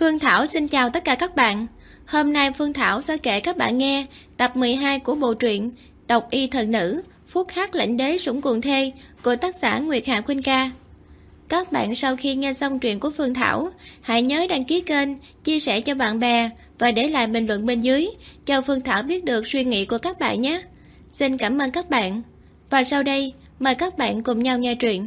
Phương Thảo xin chào tất cả các bạn. Hôm nay Phương Thảo sẽ kể các bạn nghe tập 12 của bộ truyện Độc Y Thần Nữ, Phúc Hắc Lãnh Đế Sủng Cuồng Thê của tác giả Nguyệt Hạ Khuynh Ca. Các bạn sau khi nghe xong truyện của Phương Thảo, hãy nhớ đăng ký kênh, chia sẻ cho bạn bè và để lại bình luận bên dưới cho Phương Thảo biết được suy nghĩ của các bạn nhé. Xin cảm ơn các bạn. Và sau đây, mời các bạn cùng nhau nghe truyện.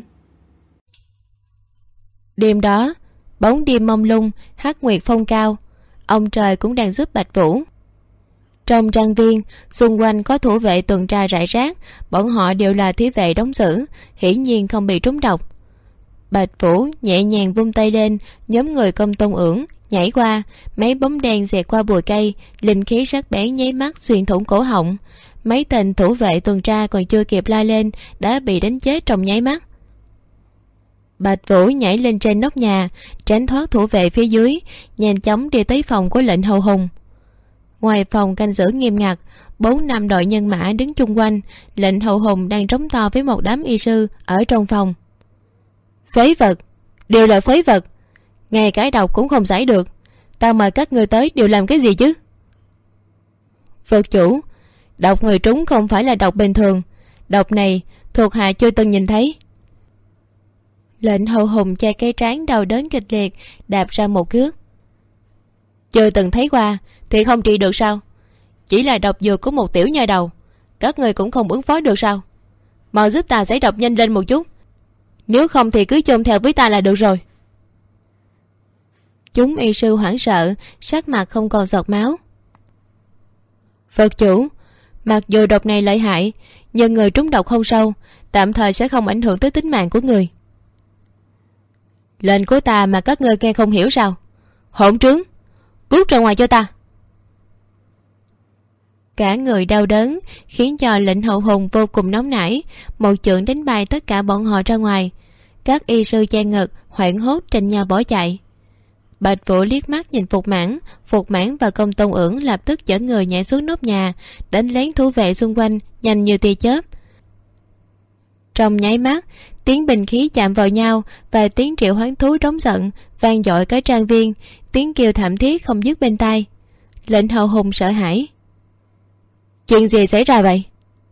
Đêm đó, bóng đêm mông lung, hắc nguyệt phong cao, ông trời cũng đang giúp Bạch Vũ. Trong trang viên, xung quanh có thủ vệ tuần tra rải rác, bọn họ đều là thí vệ đóng giữ, hiển nhiên không bị trúng độc. Bạch Vũ nhẹ nhàng vung tay lên, nhóm người Công Tôn Ưỡng nhảy qua, mấy bóng đen xẹt qua bụi cây, linh khí sắc bén nháy mắt xuyên thủng cổ họng. Mấy tên thủ vệ tuần tra còn chưa kịp la lên đã bị đánh chết trong nháy mắt. Bạch Vũ nhảy lên trên nóc nhà, tránh thoát thủ vệ phía dưới, nhanh chóng đi tới phòng của lệnh hầu hùng. Ngoài phòng canh giữ nghiêm ngặt, 4-5 đội nhân mã đứng chung quanh. Lệnh hầu hùng đang trống to với một đám y sư ở trong phòng. Phế vật, đều là phế vật, ngay cái độc cũng không giải được. Tao mời các ngươi tới đều làm cái gì chứ? Phật chủ, độc người trúng không phải là độc bình thường, độc này thuộc hạ chưa từng nhìn thấy. Lệnh hầu hùng che cái trán đau đớn kịch liệt, đạp ra một cước. Chưa từng thấy qua thì không trị được sao? Chỉ là độc dược của một tiểu nha đầu, các người cũng không ứng phó được sao? Mau giúp ta giải độc nhanh lên một chút, nếu không thì cứ chôn theo với ta là được rồi. Chúng y sư hoảng sợ, sắc mặt không còn giọt máu. Phật chủ, mặc dù độc này lợi hại, nhưng người trúng độc không sâu, tạm thời sẽ không ảnh hưởng tới tính mạng của người. Lệnh của ta mà các ngươi nghe không hiểu sao? Hỗn trướng, cút ra ngoài cho ta. Cả người đau đớn khiến cho lệnh hậu hùng vô cùng nóng nảy, một chưởng đánh bay tất cả bọn họ ra ngoài. Các y sư che ngực hoảng hốt tranh nhau bỏ chạy. Bạch Vũ liếc mắt nhìn Phục Mãn và Công Tôn Ưỡng lập tức dẫn người nhảy xuống nóc nhà, đánh lén thủ vệ xung quanh nhanh như tia chớp. Trong nháy mắt, tiếng binh khí chạm vào nhau và tiếng triệu hoán thú trống giận vang dội cả trang viên, tiếng kêu thảm thiết không dứt bên tai. Lệnh hầu hùng sợ hãi. Chuyện gì xảy ra vậy?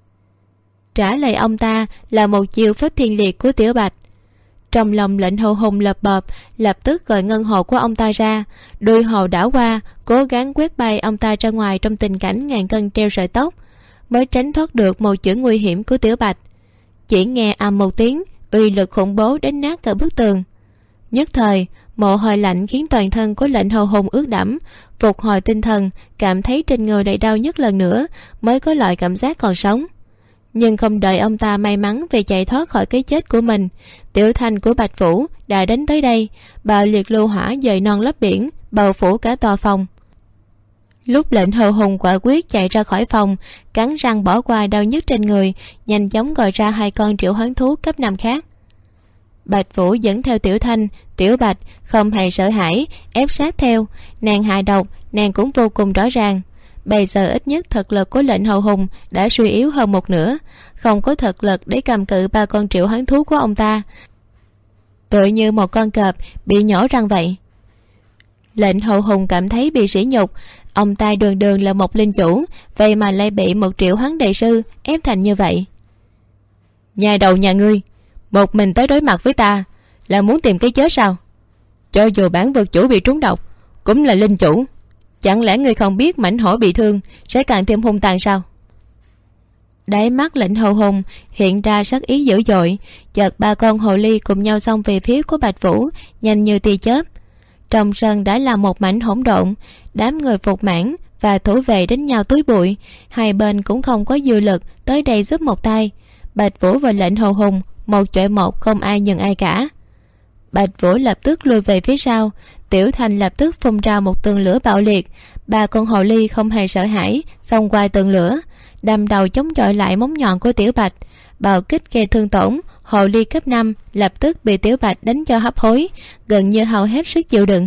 Trả lời ông ta là một chiêu phách thiên liệt của Tiểu Bạch. Trong lòng lệnh hầu hùng lập bập, lập tức gọi ngân hồ của ông ta ra, đuôi hồ đảo qua, cố gắng quét bay ông ta ra ngoài trong tình cảnh ngàn cân treo sợi tóc, mới tránh thoát được một chưởng nguy hiểm của Tiểu Bạch. Chỉ nghe ầm một tiếng, uy lực khủng bố đánh nát cả bức tường. Nhất thời, mồ hôi lạnh khiến toàn thân của lệnh hầu hùng ướt đẫm, phục hồi tinh thần, cảm thấy trên người lại đau nhất lần nữa, mới có loại cảm giác còn sống. Nhưng không đợi ông ta may mắn về chạy thoát khỏi cái chết của mình, tiểu thanh của Bạch Vũ đã đến tới đây, bạo liệt lưu hỏa dời non lấp biển, bao phủ cả tòa phòng. Lúc lệnh hầu hùng quả quyết chạy ra khỏi phòng, cắn răng bỏ qua đau nhức trên người, nhanh chóng gọi ra 2 con triệu hoán thú cấp 5 khác. Bạch Vũ dẫn theo Tiểu Thanh, Tiểu Bạch không hề sợ hãi, ép sát theo. Nàng hạ độc, nàng cũng vô cùng rõ ràng. Bây giờ ít nhất thực lực của lệnh hầu hùng đã suy yếu hơn một nửa, không có thực lực để cầm cự 3 con triệu hoán thú của ông ta, tựa như một con cọp bị nhổ răng vậy. Lệnh hầu hùng cảm thấy bị sỉ nhục. Ông ta đường đường là một linh chủ, vậy mà lại bị một triệu hoán đại sư ép thành như vậy. Nhà đầu nhà ngươi, một mình tới đối mặt với ta là muốn tìm cái chết sao? Cho dù bản vực chủ bị trúng độc, cũng là linh chủ, chẳng lẽ ngươi không biết mảnh hổ bị thương sẽ càng thêm hung tàn sao? Đáy mắt lệnh hầu hùng hiện ra sắc ý dữ dội, chợt 3 con hồ ly cùng nhau xông về phía của Bạch Vũ nhanh như tia chớp. Trong sân đã là một mảnh hỗn độn, đám người Phục Mãn và thủ vệ đánh nhau túi bụi, hai bên cũng không có dư lực tới đây giúp một tay. Bạch Vũ và lệnh hầu hùng một chọi một, không ai nhường ai cả. Bạch Vũ lập tức lùi về phía sau, Tiểu Thanh lập tức phun ra một tường lửa bạo liệt. 3 con hồ ly không hề sợ hãi xông qua tường lửa, đâm đầu chống chọi lại móng nhọn của Tiểu Bạch. Bạo kích gây thương tổn, hồ ly cấp 5 lập tức bị Tiểu Bạch đánh cho hấp hối, gần như hao hết sức chịu đựng.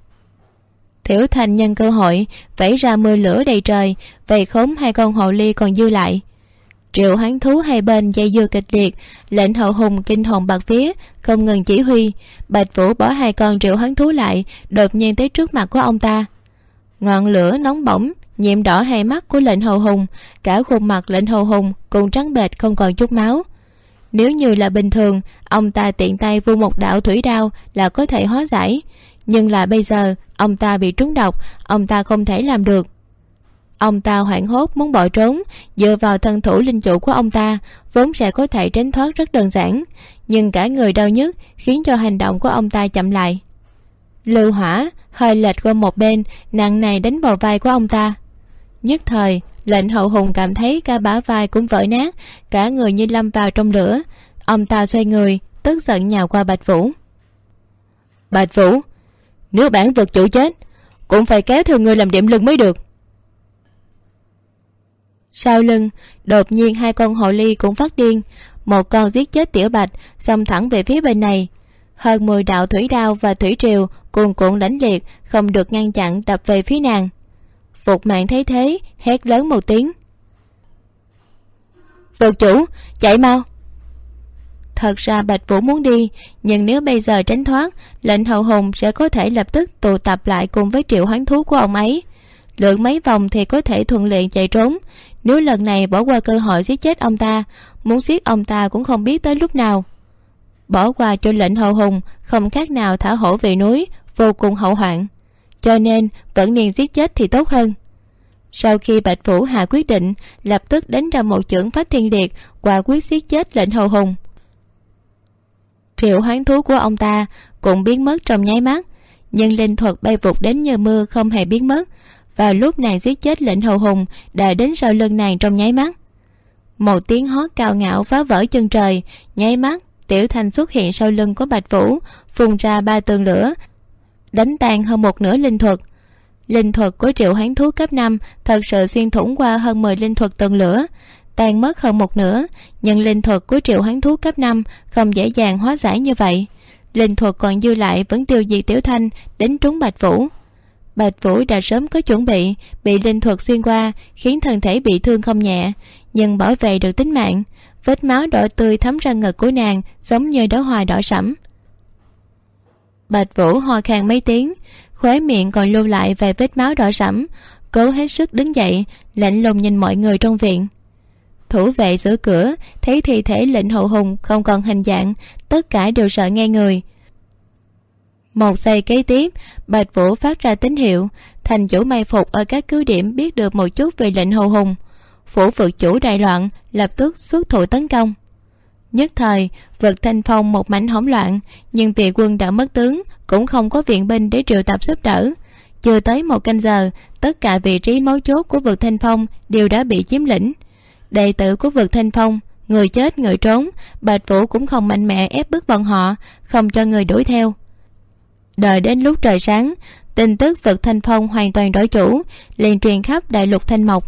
Tiểu Thanh nhân cơ hội vẩy ra mưa lửa đầy trời, vây khốn 2 con hồ ly còn dư lại. Triệu Hoán Thú hai bên dây dưa kịch liệt, lệnh hậu hùng kinh hồn bạt vía, không ngừng chỉ huy. Bạch Vũ bỏ hai con Triệu Hoán Thú lại, đột nhiên tới trước mặt của ông ta. Ngọn lửa nóng bỏng nhuộm đỏ hai mắt của lệnh hậu hùng, cả khuôn mặt lệnh hậu hùng cùng trắng bệch không còn chút máu. Nếu như là bình thường, ông ta tiện tay vung một đạo thủy đao là có thể hóa giải, nhưng là bây giờ ông ta bị trúng độc, ông ta không thể làm được. Ông ta hoảng hốt muốn bỏ trốn, dựa vào thân thủ linh chủ của ông ta vốn sẽ có thể tránh thoát rất đơn giản, nhưng cả người đau nhức khiến cho hành động của ông ta chậm lại. Lưu hỏa hơi lệch qua một bên, nặng nề đánh vào vai của ông ta. Nhất thời lệnh hậu hùng cảm thấy cả bả vai cũng vỡ nát, cả người như lâm vào trong lửa. Ông ta xoay người tức giận nhào qua Bạch Vũ. Bạch Vũ, nếu bản vực chủ chết cũng phải kéo theo người làm điểm lưng mới được. Sau lưng đột nhiên hai con hồ ly cũng phát điên, một con giết chết Tiểu Bạch, xông thẳng về phía bên này. Hơn 10 đạo thủy đao và thủy triều cuồn cuộn lãnh liệt, không được ngăn chặn đập về phía nàng. Phục Mạn thấy thế hét lớn một tiếng. Vực chủ, chạy mau! Thật ra Bạch Vũ muốn đi, nhưng nếu bây giờ tránh thoát, lệnh hậu hùng sẽ có thể lập tức tụ tập lại cùng với Triệu Hoán Thú của ông ấy. Lượn mấy vòng thì có thể thuận lợi chạy trốn. Nếu lần này bỏ qua cơ hội giết chết ông ta, muốn giết ông ta cũng không biết tới lúc nào. Bỏ qua cho lệnh hậu hùng không khác nào thả hổ về núi, vô cùng hậu hoạn. Cho nên vẫn nên giết chết thì tốt hơn. Sau khi Bạch Vũ hạ quyết định, lập tức đánh ra một chưởng phách thiên liệt, quả quyết giết chết lệnh hậu hùng. Triệu Hoán Thú của ông ta cũng biến mất trong nháy mắt, nhưng linh thuật bay vụt đến như mưa không hề biến mất. Vào lúc nàng giết chết lệnh hậu hùng đã đến sau lưng nàng trong nháy mắt. Một tiếng hót cao ngạo phá vỡ chân trời, nháy mắt Tiểu Thanh xuất hiện sau lưng của Bạch Vũ, phun ra 3 tường lửa, đánh tan hơn một nửa linh thuật. Linh thuật của Triệu Hoán Thú cấp 5 thật sự xuyên thủng qua hơn 10 linh thuật tường lửa, tan mất hơn một nửa, nhưng linh thuật của Triệu Hoán Thú cấp 5 không dễ dàng hóa giải như vậy. Linh thuật còn dư lại vẫn tiêu diệt Tiểu Thanh, đánh trúng Bạch Vũ. Bạch Vũ đã sớm có chuẩn bị linh thuật xuyên qua khiến thân thể bị thương không nhẹ, nhưng bảo vệ được tính mạng. Vết máu đỏ tươi thấm ra ngực của nàng giống như đóa hoa đỏ sẫm. Bạch Vũ ho khan mấy tiếng, khóe miệng còn lưu lại vài vết máu đỏ sẫm, cố hết sức đứng dậy, lạnh lùng nhìn mọi người trong viện. Thủ vệ giữ cửa thấy thi thể lệnh hậu hùng không còn hình dạng, tất cả đều sợ ngay người. Một giây kế tiếp, Bạch Vũ phát ra tín hiệu, thành chủ mai phục ở các cứ điểm biết được một chút về lệnh hậu hùng. Phủ vực chủ đại loạn, lập tức xuất thủ tấn công. Nhất thời vực Thanh Phong một mảnh hỗn loạn, nhưng vì quân đã mất tướng, cũng không có viện binh để triệu tập giúp đỡ. Chưa tới một canh giờ, tất cả vị trí mấu chốt của vực Thanh Phong đều đã bị chiếm lĩnh. Đệ tử của vực Thanh Phong, người chết người trốn, Bạch Vũ cũng không mạnh mẽ ép bức bọn họ, không cho người đuổi theo. Đợi đến lúc trời sáng, tin tức vực Thanh Phong hoàn toàn đổi chủ, liền truyền khắp đại lục Thanh Mộc.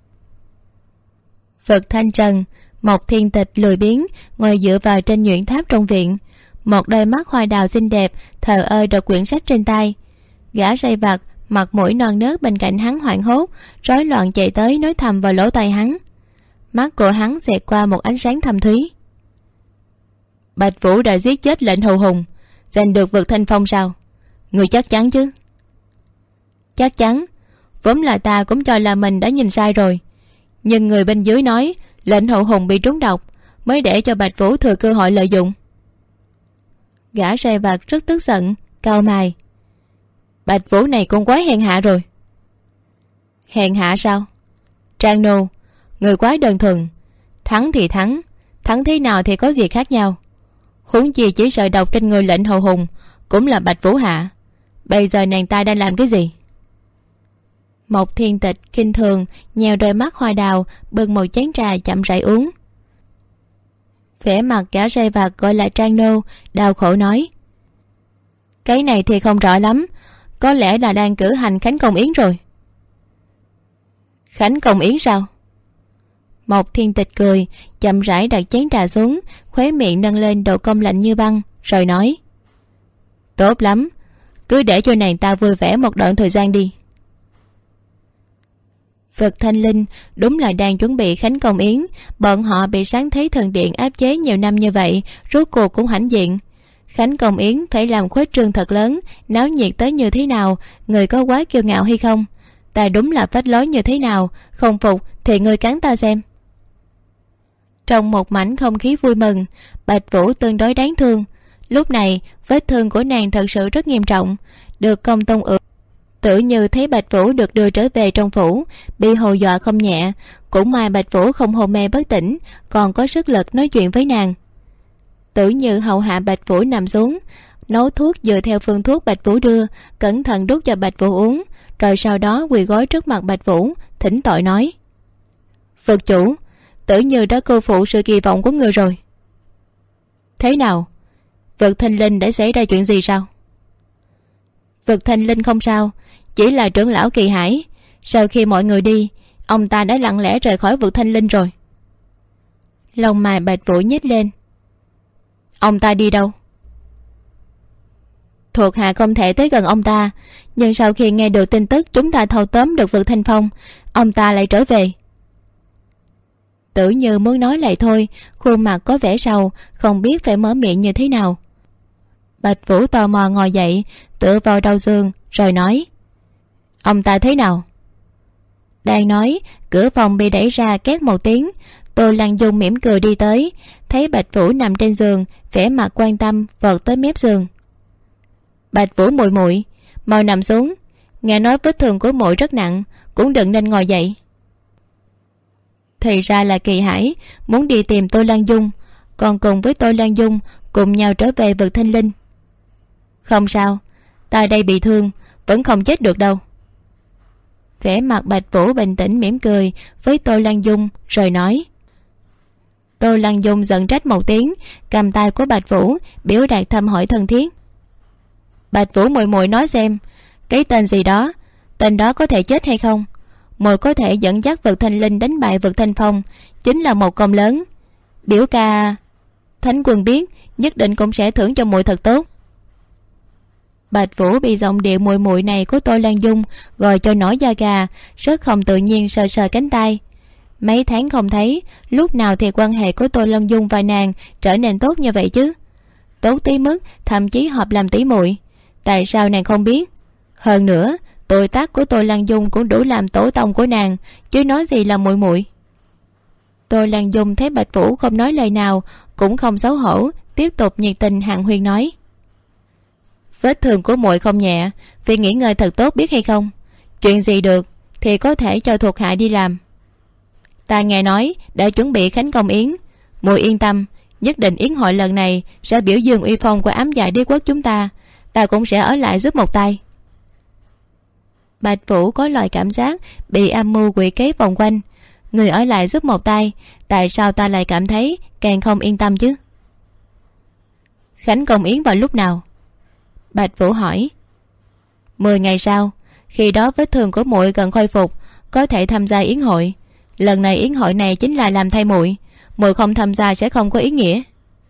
Vực Thanh Trần, Mộc Thiên Tịch lười biếng ngồi dựa vào trên nhuyễn tháp trong viện, một đôi mắt hoa đào xinh đẹp thờ ơ đọc quyển sách trên tay. Gã say vặt mặt mũi non nớt bên cạnh hắn hoảng hốt, rối loạn chạy tới nói thầm vào lỗ tai hắn. Mắt của hắn xẹt qua một ánh sáng thâm thúy. Bạch Vũ đã giết chết lệnh hậu hùng, giành được vực Thanh Phong sao? Người chắc chắn chứ? Chắc chắn. Vốn là ta cũng cho là mình đã nhìn sai rồi, nhưng người bên dưới nói lệnh hậu hùng bị trúng độc, mới để cho Bạch Vũ thừa cơ hội lợi dụng. Gã say vặt rất tức giận, cau mày. Bạch Vũ này cũng quá hèn hạ rồi. Hèn hạ sao? Trang nô, người quá đơn thuần. Thắng thì thắng, thắng thế nào thì có gì khác nhau. Huống chi chỉ sợ độc trên người lệnh hậu hùng cũng là Bạch Vũ hạ. Bây giờ nàng ta đang làm cái gì? Mộc Thiên Tịch khinh thường nhèo đôi mắt hoa đào, bưng một chén trà chậm rãi uống. Vẻ mặt gã say vặt gọi là Trang nô đau khổ nói. Cái này thì không rõ lắm, có lẽ là đang cử hành khánh công yến rồi. Khánh công yến sao? Mộc Thiên Tịch cười, chậm rãi đặt chén trà xuống, khóe miệng nâng lên độ cong lạnh như băng, rồi nói. Tốt lắm, cứ để cho nàng ta vui vẻ một đoạn thời gian đi. Vực Thanh Linh đúng là đang chuẩn bị khánh công yến. Bọn họ bị Sáng Thế Thần Điện áp chế nhiều năm như vậy, rốt cuộc cũng hãnh diện. Khánh công yến phải làm khuếch trương thật lớn, náo nhiệt tới như thế nào, người có quá kiêu ngạo hay không? Ta đúng là phách lối như thế nào, không phục thì ngươi cắn ta xem. Trong một mảnh không khí vui mừng, Bạch Vũ tương đối đáng thương. Lúc này vết thương của nàng thật sự rất nghiêm trọng, được công tôn ự Tử Như thấy Bạch Vũ được đưa trở về trong phủ, bị hù dọa không nhẹ. Cũng may Bạch Vũ không hôn mê bất tỉnh, còn có sức lực nói chuyện với nàng. Tử Như hầu hạ Bạch Vũ nằm xuống, nấu thuốc dựa theo phương thuốc Bạch Vũ đưa, cẩn thận đút cho Bạch Vũ uống, rồi sau đó quỳ gối trước mặt Bạch Vũ, thỉnh tội nói: Phật chủ, Tử Như đã cô phụ sự kỳ vọng của người rồi. Thế nào? Vực Thanh Linh đã xảy ra chuyện gì sao? Vực Thanh Linh không sao, chỉ là trưởng lão Kỳ Hải. Sau khi mọi người đi, ông ta đã lặng lẽ rời khỏi Vực Thanh Linh rồi. Lông mày Bạch Vũ nhếch lên. Ông ta đi đâu? Thuộc hạ không thể tới gần ông ta, nhưng sau khi nghe được tin tức chúng ta thâu tóm được Vực Thanh Phong, ông ta lại trở về. Tử Như muốn nói lại thôi, khuôn mặt có vẻ sầu, không biết phải mở miệng như thế nào. Bạch Vũ tò mò ngồi dậy, tựa vào đầu giường rồi nói: Ông ta thế nào? Đang nói, cửa phòng bị đẩy ra két một tiếng. Tô Lăng Dung mỉm cười đi tới, thấy Bạch Vũ nằm trên giường, vẻ mặt quan tâm vọt tới mép giường. Bạch Vũ muội muội, mau nằm xuống. Nghe nói vết thương của muội rất nặng, cũng đừng nên ngồi dậy. Thì ra là Kỳ Hải muốn đi tìm Tô Lăng Dung, còn cùng với Tô Lăng Dung cùng nhau trở về Vực Thanh Linh. Không sao, ta đây bị thương, vẫn không chết được đâu. Vẻ mặt Bạch Vũ bình tĩnh mỉm cười với Tô Lăng Dung rồi nói. Tô Lăng Dung giận trách một tiếng, cầm tay của Bạch Vũ biểu đạt thăm hỏi thân thiết. Bạch Vũ muội muội nói xem, cái tên gì đó, tên đó có thể chết hay không? Muội có thể dẫn dắt Vực Thanh Linh đánh bại Vực Thanh Phong, chính là một công lớn. Biểu ca Thánh Quân biết, nhất định cũng sẽ thưởng cho muội thật tốt. Bạch Vũ bị giọng điệu muội muội này của Tô Lan Dung gọi cho nổi da gà, rất không tự nhiên sờ sờ cánh tay. Mấy tháng không thấy, lúc nào thì quan hệ của Tô Lan Dung và nàng trở nên tốt như vậy chứ? Tốt tí mức thậm chí hợp làm tỷ muội. Tại sao nàng không biết? Hơn nữa, tuổi tác của Tô Lan Dung cũng đủ làm tổ tông của nàng, chứ nói gì là muội muội. Tô Lan Dung thấy Bạch Vũ không nói lời nào, cũng không xấu hổ, tiếp tục nhiệt tình hàn huyên nói. Vết thương của muội không nhẹ, vì nghỉ ngơi thật tốt biết hay không? Chuyện gì được thì có thể cho thuộc hạ đi làm. Ta nghe nói đã chuẩn bị khánh công yến, muội yên tâm, nhất định yến hội lần này sẽ biểu dương uy phong của ám dạ đế quốc chúng ta. Ta cũng sẽ ở lại giúp một tay. Bạch Vũ có loại cảm giác bị âm mưu quỷ kế vòng quanh. Người ở lại giúp một tay, tại sao ta lại cảm thấy càng không yên tâm chứ? Khánh công yến vào lúc nào? Bạch Vũ hỏi. 10 ngày sau, khi đó vết thương của muội gần khôi phục, có thể tham gia yến hội. Lần này yến hội này chính là làm thay muội, muội không tham gia sẽ không có ý nghĩa.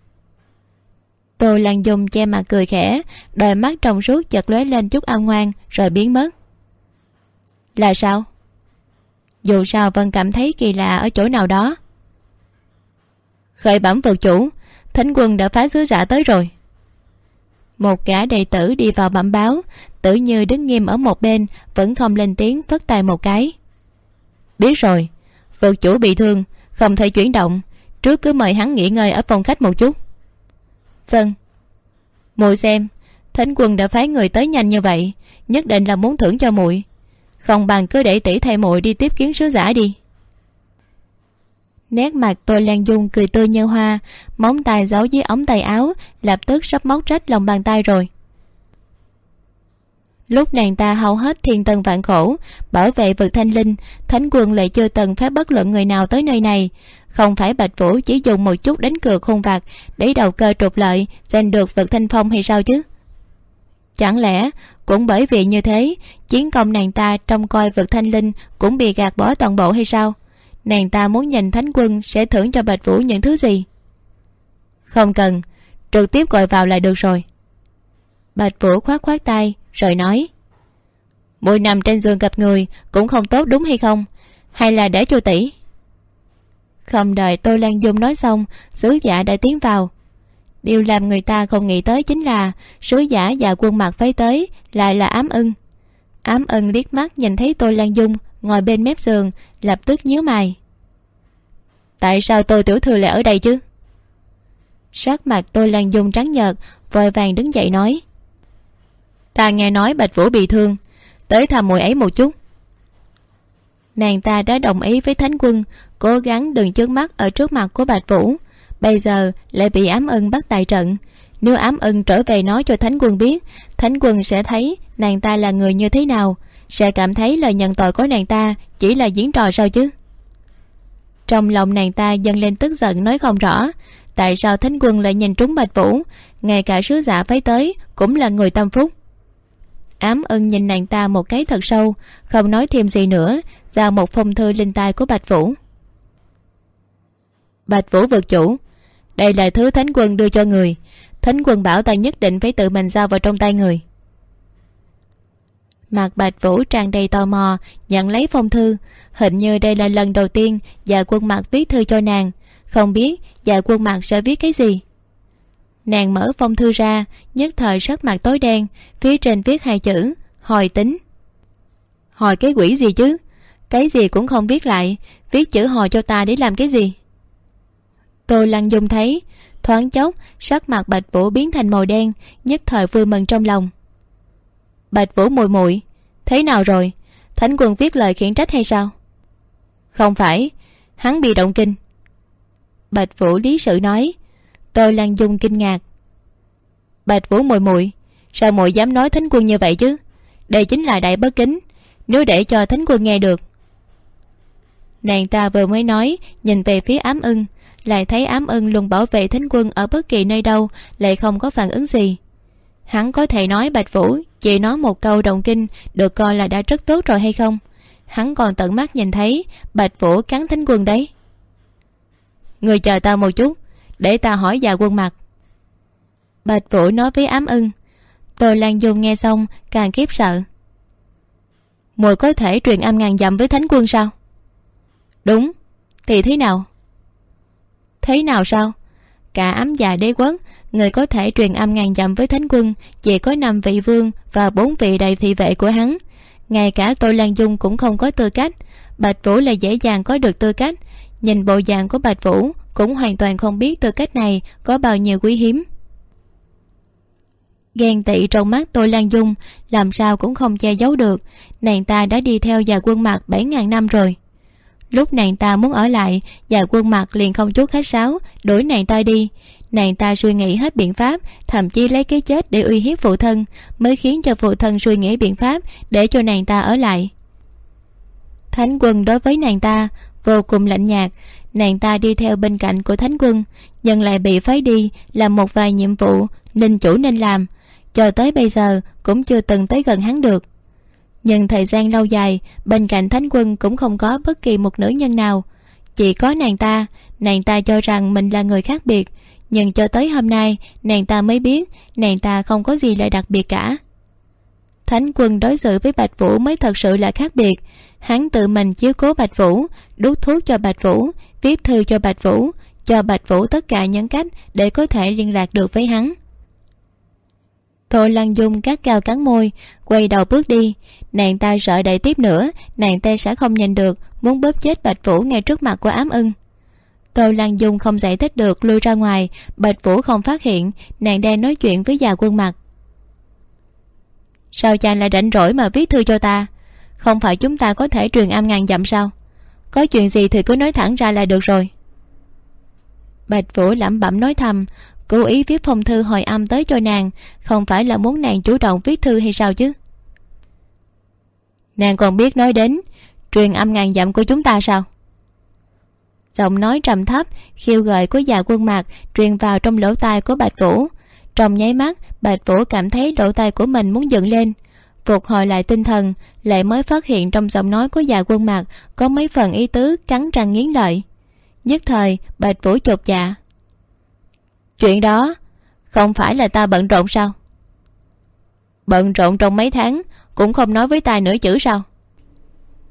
Tô Lan Dung che mặt cười khẽ, đôi mắt trong suốt chợt lóe lên chút ao ngoan rồi biến mất. Là sao? Dù sao vẫn cảm thấy kỳ lạ ở chỗ nào đó. Khởi bẩm vực chủ, Thánh Quân đã phái sứ giả tới rồi. Một gã đệ tử đi vào bẩm báo. Tử Như đứng nghiêm ở một bên, vẫn không lên tiếng, phất tay một cái. Biết rồi, vực chủ bị thương, không thể chuyển động, trước cứ mời hắn nghỉ ngơi ở phòng khách một chút. Vâng. Muội xem, Thánh Quân đã phái người tới nhanh như vậy, nhất định là muốn thưởng cho muội. Không bằng cứ để tỷ thay muội đi tiếp kiến sứ giả đi. Nét mặt Tô Lan Dung cười tươi như hoa, móng tay giấu dưới ống tay áo lập tức sắp móc rách lòng bàn tay rồi. Lúc nàng ta hao hết thiên tân vạn khổ bảo vệ Vực Thanh Linh, Thánh Quân lại chưa từng phái bất luận người nào tới nơi này. Không phải Bạch Vũ chỉ dùng một chút đánh cược khôn vặt để đầu cơ trục lợi giành được Vực Thanh Phong hay sao chứ? Chẳng lẽ cũng bởi vì như thế, chiến công nàng ta trông coi Vực Thanh Linh cũng bị gạt bỏ toàn bộ hay sao? Nàng ta muốn nhìn Thánh Quân sẽ thưởng cho Bạch Vũ những thứ gì? Không cần, trực tiếp gọi vào là được rồi. Bạch Vũ khoát khoát tay rồi nói. Mỗi nằm trên giường gặp người cũng không tốt đúng hay không? hay là để cho tỷ? Không đợi Tô Lan Dung nói xong, sứ giả đã tiến vào. Điều làm người ta không nghĩ tới chính là sứ giả và Quân Mặc phái tới lại là Ám Ưng. Ám Ưng liếc mắt nhìn thấy Tô Lan Dung ngồi bên mép giường, lập tức nhíu mày. Tại sao Tô tiểu thư lại ở đây chứ? Sắc mặt Tô Lan Dung trắng nhợt, vội vàng đứng dậy nói. Ta nghe nói Bạch Vũ bị thương, tới thăm muội ấy một chút. Nàng ta đã đồng ý với Thánh Quân cố gắng đừng chướng mắt ở trước mặt của Bạch Vũ, bây giờ lại bị Ám Ưng bắt tại trận. Nếu Ám Ưng trở về nói cho Thánh Quân biết, Thánh Quân sẽ thấy nàng ta là người như thế nào, sẽ cảm thấy lời nhận tội của nàng ta chỉ là diễn trò sao chứ. Trong lòng nàng ta dâng lên tức giận, nói không rõ tại sao Thánh Quân lại nhìn trúng Bạch Vũ, ngay cả sứ giả phái tới cũng là người tâm phúc. Ám Ưng nhìn nàng ta một cái thật sâu, không nói thêm gì nữa, giao một phong thư lên tay của Bạch Vũ. Bạch Vũ vực chủ, đây là thứ Thánh Quân đưa cho người. Thánh Quân bảo ta nhất định phải tự mình giao vào trong tay người. Mặt Bạch Vũ tràn đầy tò mò nhận lấy phong thư. Hình như đây là lần đầu tiên Dạ Quân Mặc viết thư cho nàng, không biết Dạ Quân Mặc sẽ viết cái gì. Nàng mở phong thư ra, nhất thời sắc mặt tối đen, phía trên viết 2 chữ hồi tính. Hồi cái quỷ gì chứ, cái gì cũng không viết lại, viết chữ hồi cho ta để làm cái gì? Tô Lăng Dung thấy, thoáng chốc sắc mặt Bạch Vũ biến thành màu đen, nhất thời vui mừng trong lòng. Bạch Vũ muội muội, thế nào rồi? Thánh Quân viết lời khiển trách hay sao? Không phải, hắn bị động kinh. Bạch Vũ lý sự nói. Tô Lăng Dung kinh ngạc. Bạch Vũ muội muội, sao muội dám nói Thánh Quân như vậy chứ? Đây chính là đại bất kính, nếu để cho Thánh Quân nghe được. Nàng ta vừa mới nói, nhìn về phía Ám Ưng, lại thấy Ám Ưng luôn bảo vệ Thánh Quân ở bất kỳ nơi đâu, lại không có phản ứng gì. Hắn có thể nói Bạch Vũ chỉ nói một câu động kinh được coi là đã rất tốt rồi hay không? Hắn còn tận mắt nhìn thấy Bạch Vũ cắn Thánh Quân đấy. Người chờ ta một chút, để ta hỏi Dạ Quân Mặc. Bạch Vũ nói với Ám Ưng. Tô Lan Dung nghe xong càng khiếp sợ. Muội có thể truyền âm ngàn dặm với Thánh Quân sao? Đúng, thì thế nào? Thế nào sao? Cả Ám Dạ đế quốc, người có thể truyền âm ngàn dặm với Thánh Quân chỉ có 5 vị vương và 4 vị đại thị vệ của hắn. Ngay cả Tô Lan Dung cũng không có tư cách. Bạch Vũ là dễ dàng có được tư cách. Nhìn bộ dạng của Bạch Vũ cũng hoàn toàn không biết tư cách này có bao nhiêu quý hiếm. Ghen tị trong mắt Tô Lan Dung làm sao cũng không che giấu được. Nàng ta đã đi theo Dạ Quân Mặc 7.000 năm rồi. Lúc nàng ta muốn ở lại, Dạ Quân Mặc liền không chút khách sáo đuổi nàng ta đi. Nàng ta suy nghĩ hết biện pháp, thậm chí lấy cái chết để uy hiếp phụ thân, mới khiến cho phụ thân suy nghĩ biện pháp để cho nàng ta ở lại. Thánh Quân đối với nàng ta vô cùng lạnh nhạt. Nàng ta đi theo bên cạnh của Thánh Quân, nhưng lại bị phái đi làm một vài nhiệm vụ ninh chủ nên làm, cho tới bây giờ cũng chưa từng tới gần hắn được. Nhưng thời gian lâu dài, bên cạnh Thánh Quân cũng không có bất kỳ một nữ nhân nào, chỉ có nàng ta. Nàng ta cho rằng mình là người khác biệt, nhưng cho tới hôm nay nàng ta mới biết nàng ta không có gì là đặc biệt cả. Thánh Quân đối xử với Bạch Vũ mới thật sự là khác biệt. Hắn tự mình chiếu cố Bạch Vũ, đút thuốc cho Bạch Vũ, viết thư cho Bạch Vũ, cho Bạch Vũ tất cả những cách để có thể liên lạc được với hắn. Tô Lăng Dung gắt gao cắn môi, quay đầu bước đi. Nàng ta sợ đợi tiếp nữa nàng ta sẽ không nhìn được, muốn bóp chết Bạch Vũ ngay trước mặt của Ám Ưng. Tô Lăng Dung không giải thích được, lui ra ngoài. Bạch Vũ không phát hiện nàng đang nói chuyện với Dạ Quân Mặc. Sao chàng lại rảnh rỗi mà viết thư cho ta? Không phải chúng ta có thể truyền âm ngàn dặm sao? Có chuyện gì thì cứ nói thẳng ra là được rồi. Bạch Vũ lẩm bẩm nói thầm, cố ý viết phong thư hồi âm tới cho nàng, không phải là muốn nàng chủ động viết thư hay sao chứ? Nàng còn biết nói đến truyền âm ngàn dặm của chúng ta sao? Giọng nói trầm thấp khiêu gợi của Dạ Quân Mặc truyền vào trong lỗ tai của Bạch Vũ. Trong nháy mắt, Bạch Vũ cảm thấy lỗ tai của mình muốn dựng lên. Phục hồi lại tinh thần, lại mới phát hiện trong giọng nói của Dạ Quân Mặc có mấy phần ý tứ cắn răng nghiến lợi. Nhất thời Bạch Vũ chột dạ. Chuyện đó không phải là ta bận rộn sao? Bận rộn trong mấy tháng cũng không nói với ta nửa chữ sao?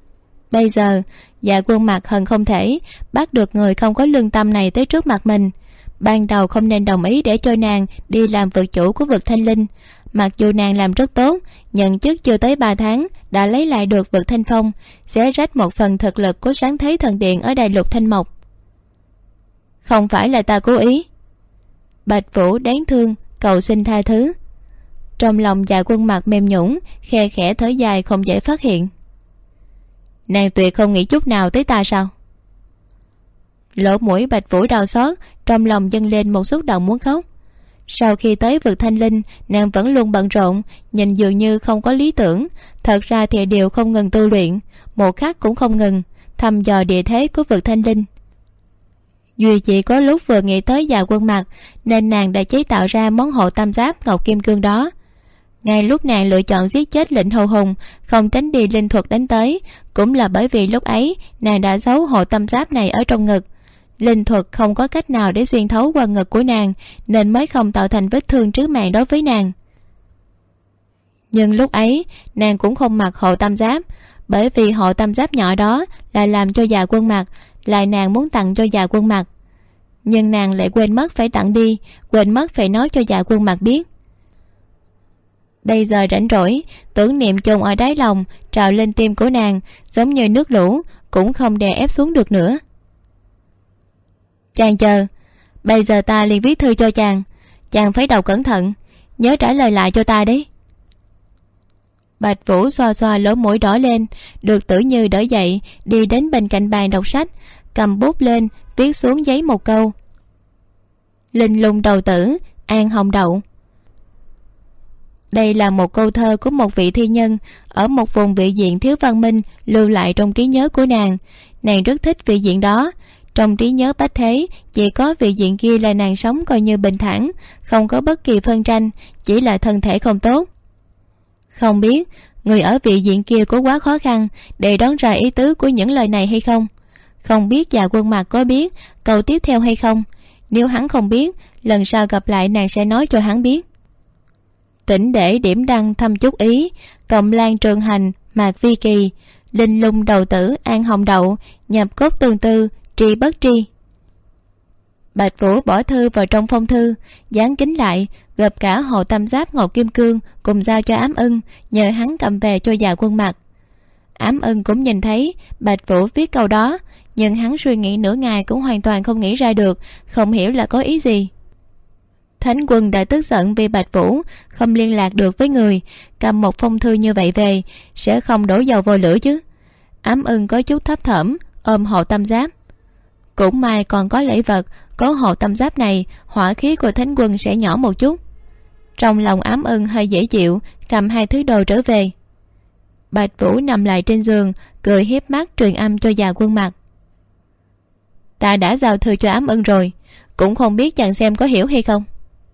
Bây giờ Dạ Quân Mặc hận không thể bắt được người không có lương tâm này tới trước mặt mình. Ban đầu không nên đồng ý để cho nàng đi làm vực chủ của vực Thanh Linh. Mặc dù nàng làm rất tốt, nhận chức chưa tới 3 tháng đã lấy lại được vực Thanh Phong, xé rách một phần thực lực của Sáng Thế Thần Điện ở Đại Lục Thanh Mộc. Không phải là ta cố ý. Bạch Vũ đáng thương cầu xin tha thứ. Trong lòng Dạ Quân Mặc mềm nhũn, khe khẽ thở dài không dễ phát hiện. Nàng tuyệt không nghĩ chút nào tới ta sao? Lỗ mũi Bạch Vũ đau xót, trong lòng dâng lên một xúc động muốn khóc. Sau khi tới vực Thanh Linh, nàng vẫn luôn bận rộn, nhìn dường như không có lý tưởng. Thật ra thì đều không ngừng tu luyện, một khắc cũng không ngừng thăm dò địa thế của vực Thanh Linh. Duy chỉ có lúc vừa nghĩ tới Dạ Quân Mặc nên nàng đã chế tạo ra món hộ tam giáp ngọc kim cương đó. Ngay lúc nàng lựa chọn giết chết Lệnh Hầu Hùng, không tránh đi linh thuật đánh tới, cũng là bởi vì lúc ấy nàng đã giấu hộ tam giáp này ở trong ngực. Linh thuật không có cách nào để xuyên thấu qua ngực của nàng, nên mới không tạo thành vết thương trước mạng đối với nàng. Nhưng lúc ấy nàng cũng không mặc hộ tam giáp, bởi vì hộ tam giáp nhỏ đó là làm cho Dạ Quân Mặc, lại nàng muốn tặng cho Dạ Quân Mặc. Nhưng nàng lại quên mất phải tặng đi, quên mất phải nói cho Dạ Quân Mặc biết. Bây giờ rảnh rỗi, tưởng niệm chôn ở đáy lòng trào lên tim của nàng, giống như nước lũ cũng không đè ép xuống được nữa. Chàng chờ, bây giờ ta liền viết thư cho chàng, chàng phải đọc cẩn thận, nhớ trả lời lại cho ta đấy. Bạch Vũ xoa xoa lỗ mũi đỏ lên, được Tử Như đỡ dậy, đi đến bên cạnh bàn đọc sách, cầm bút lên viết xuống giấy một câu: Linh lung đầu tử, an hồng đậu. Đây là một câu thơ của một vị thi nhân ở một vùng vị diện thiếu văn minh lưu lại trong trí nhớ của nàng. Nàng rất thích vị diện đó. Trong trí nhớ bách thế, chỉ có vị diện kia là nàng sống coi như bình thản, không có bất kỳ phân tranh, chỉ là thân thể không tốt. Không biết người ở vị diện kia có quá khó khăn để đoán ra ý tứ của những lời này hay không. Không biết Dạ Quân Mặc có biết câu tiếp theo hay không. Nếu hắn không biết, lần sau gặp lại nàng sẽ nói cho hắn biết. Tỉnh để điểm đăng thăm chút ý, Cộng Lan Trường Hành Mạc Vi Kỳ, Linh lung đầu tử an hồng đậu, nhập cốt tương tư tri bất tri. Bạch Vũ bỏ thư vào trong phong thư, dán kín lại, gộp cả hộ tam giáp ngọc kim cương cùng giao cho Ám Ưng, nhờ hắn cầm về cho Dạ Quân Mặc. Ám Ưng cũng nhìn thấy Bạch Vũ viết câu đó, nhưng hắn suy nghĩ nửa ngày cũng hoàn toàn không nghĩ ra được, không hiểu là có ý gì. Thánh Quân đã tức giận vì Bạch Vũ không liên lạc được với người, cầm một phong thư như vậy về sẽ không đổ dầu vào lửa chứ. Ám Ưng có chút thấp thỏm ôm hộ tam giáp. Cũng may còn có lễ vật, có hộ tam giáp này hỏa khí của Thánh Quân sẽ nhỏ một chút. Trong lòng Ám Ưng hơi dễ chịu, cầm hai thứ đồ trở về. Bạch Vũ nằm lại trên giường, cười hiếp mắt truyền âm cho Dạ Quân Mặc. Ta đã giao thư cho Ám Ưng rồi, cũng không biết chàng xem có hiểu hay không.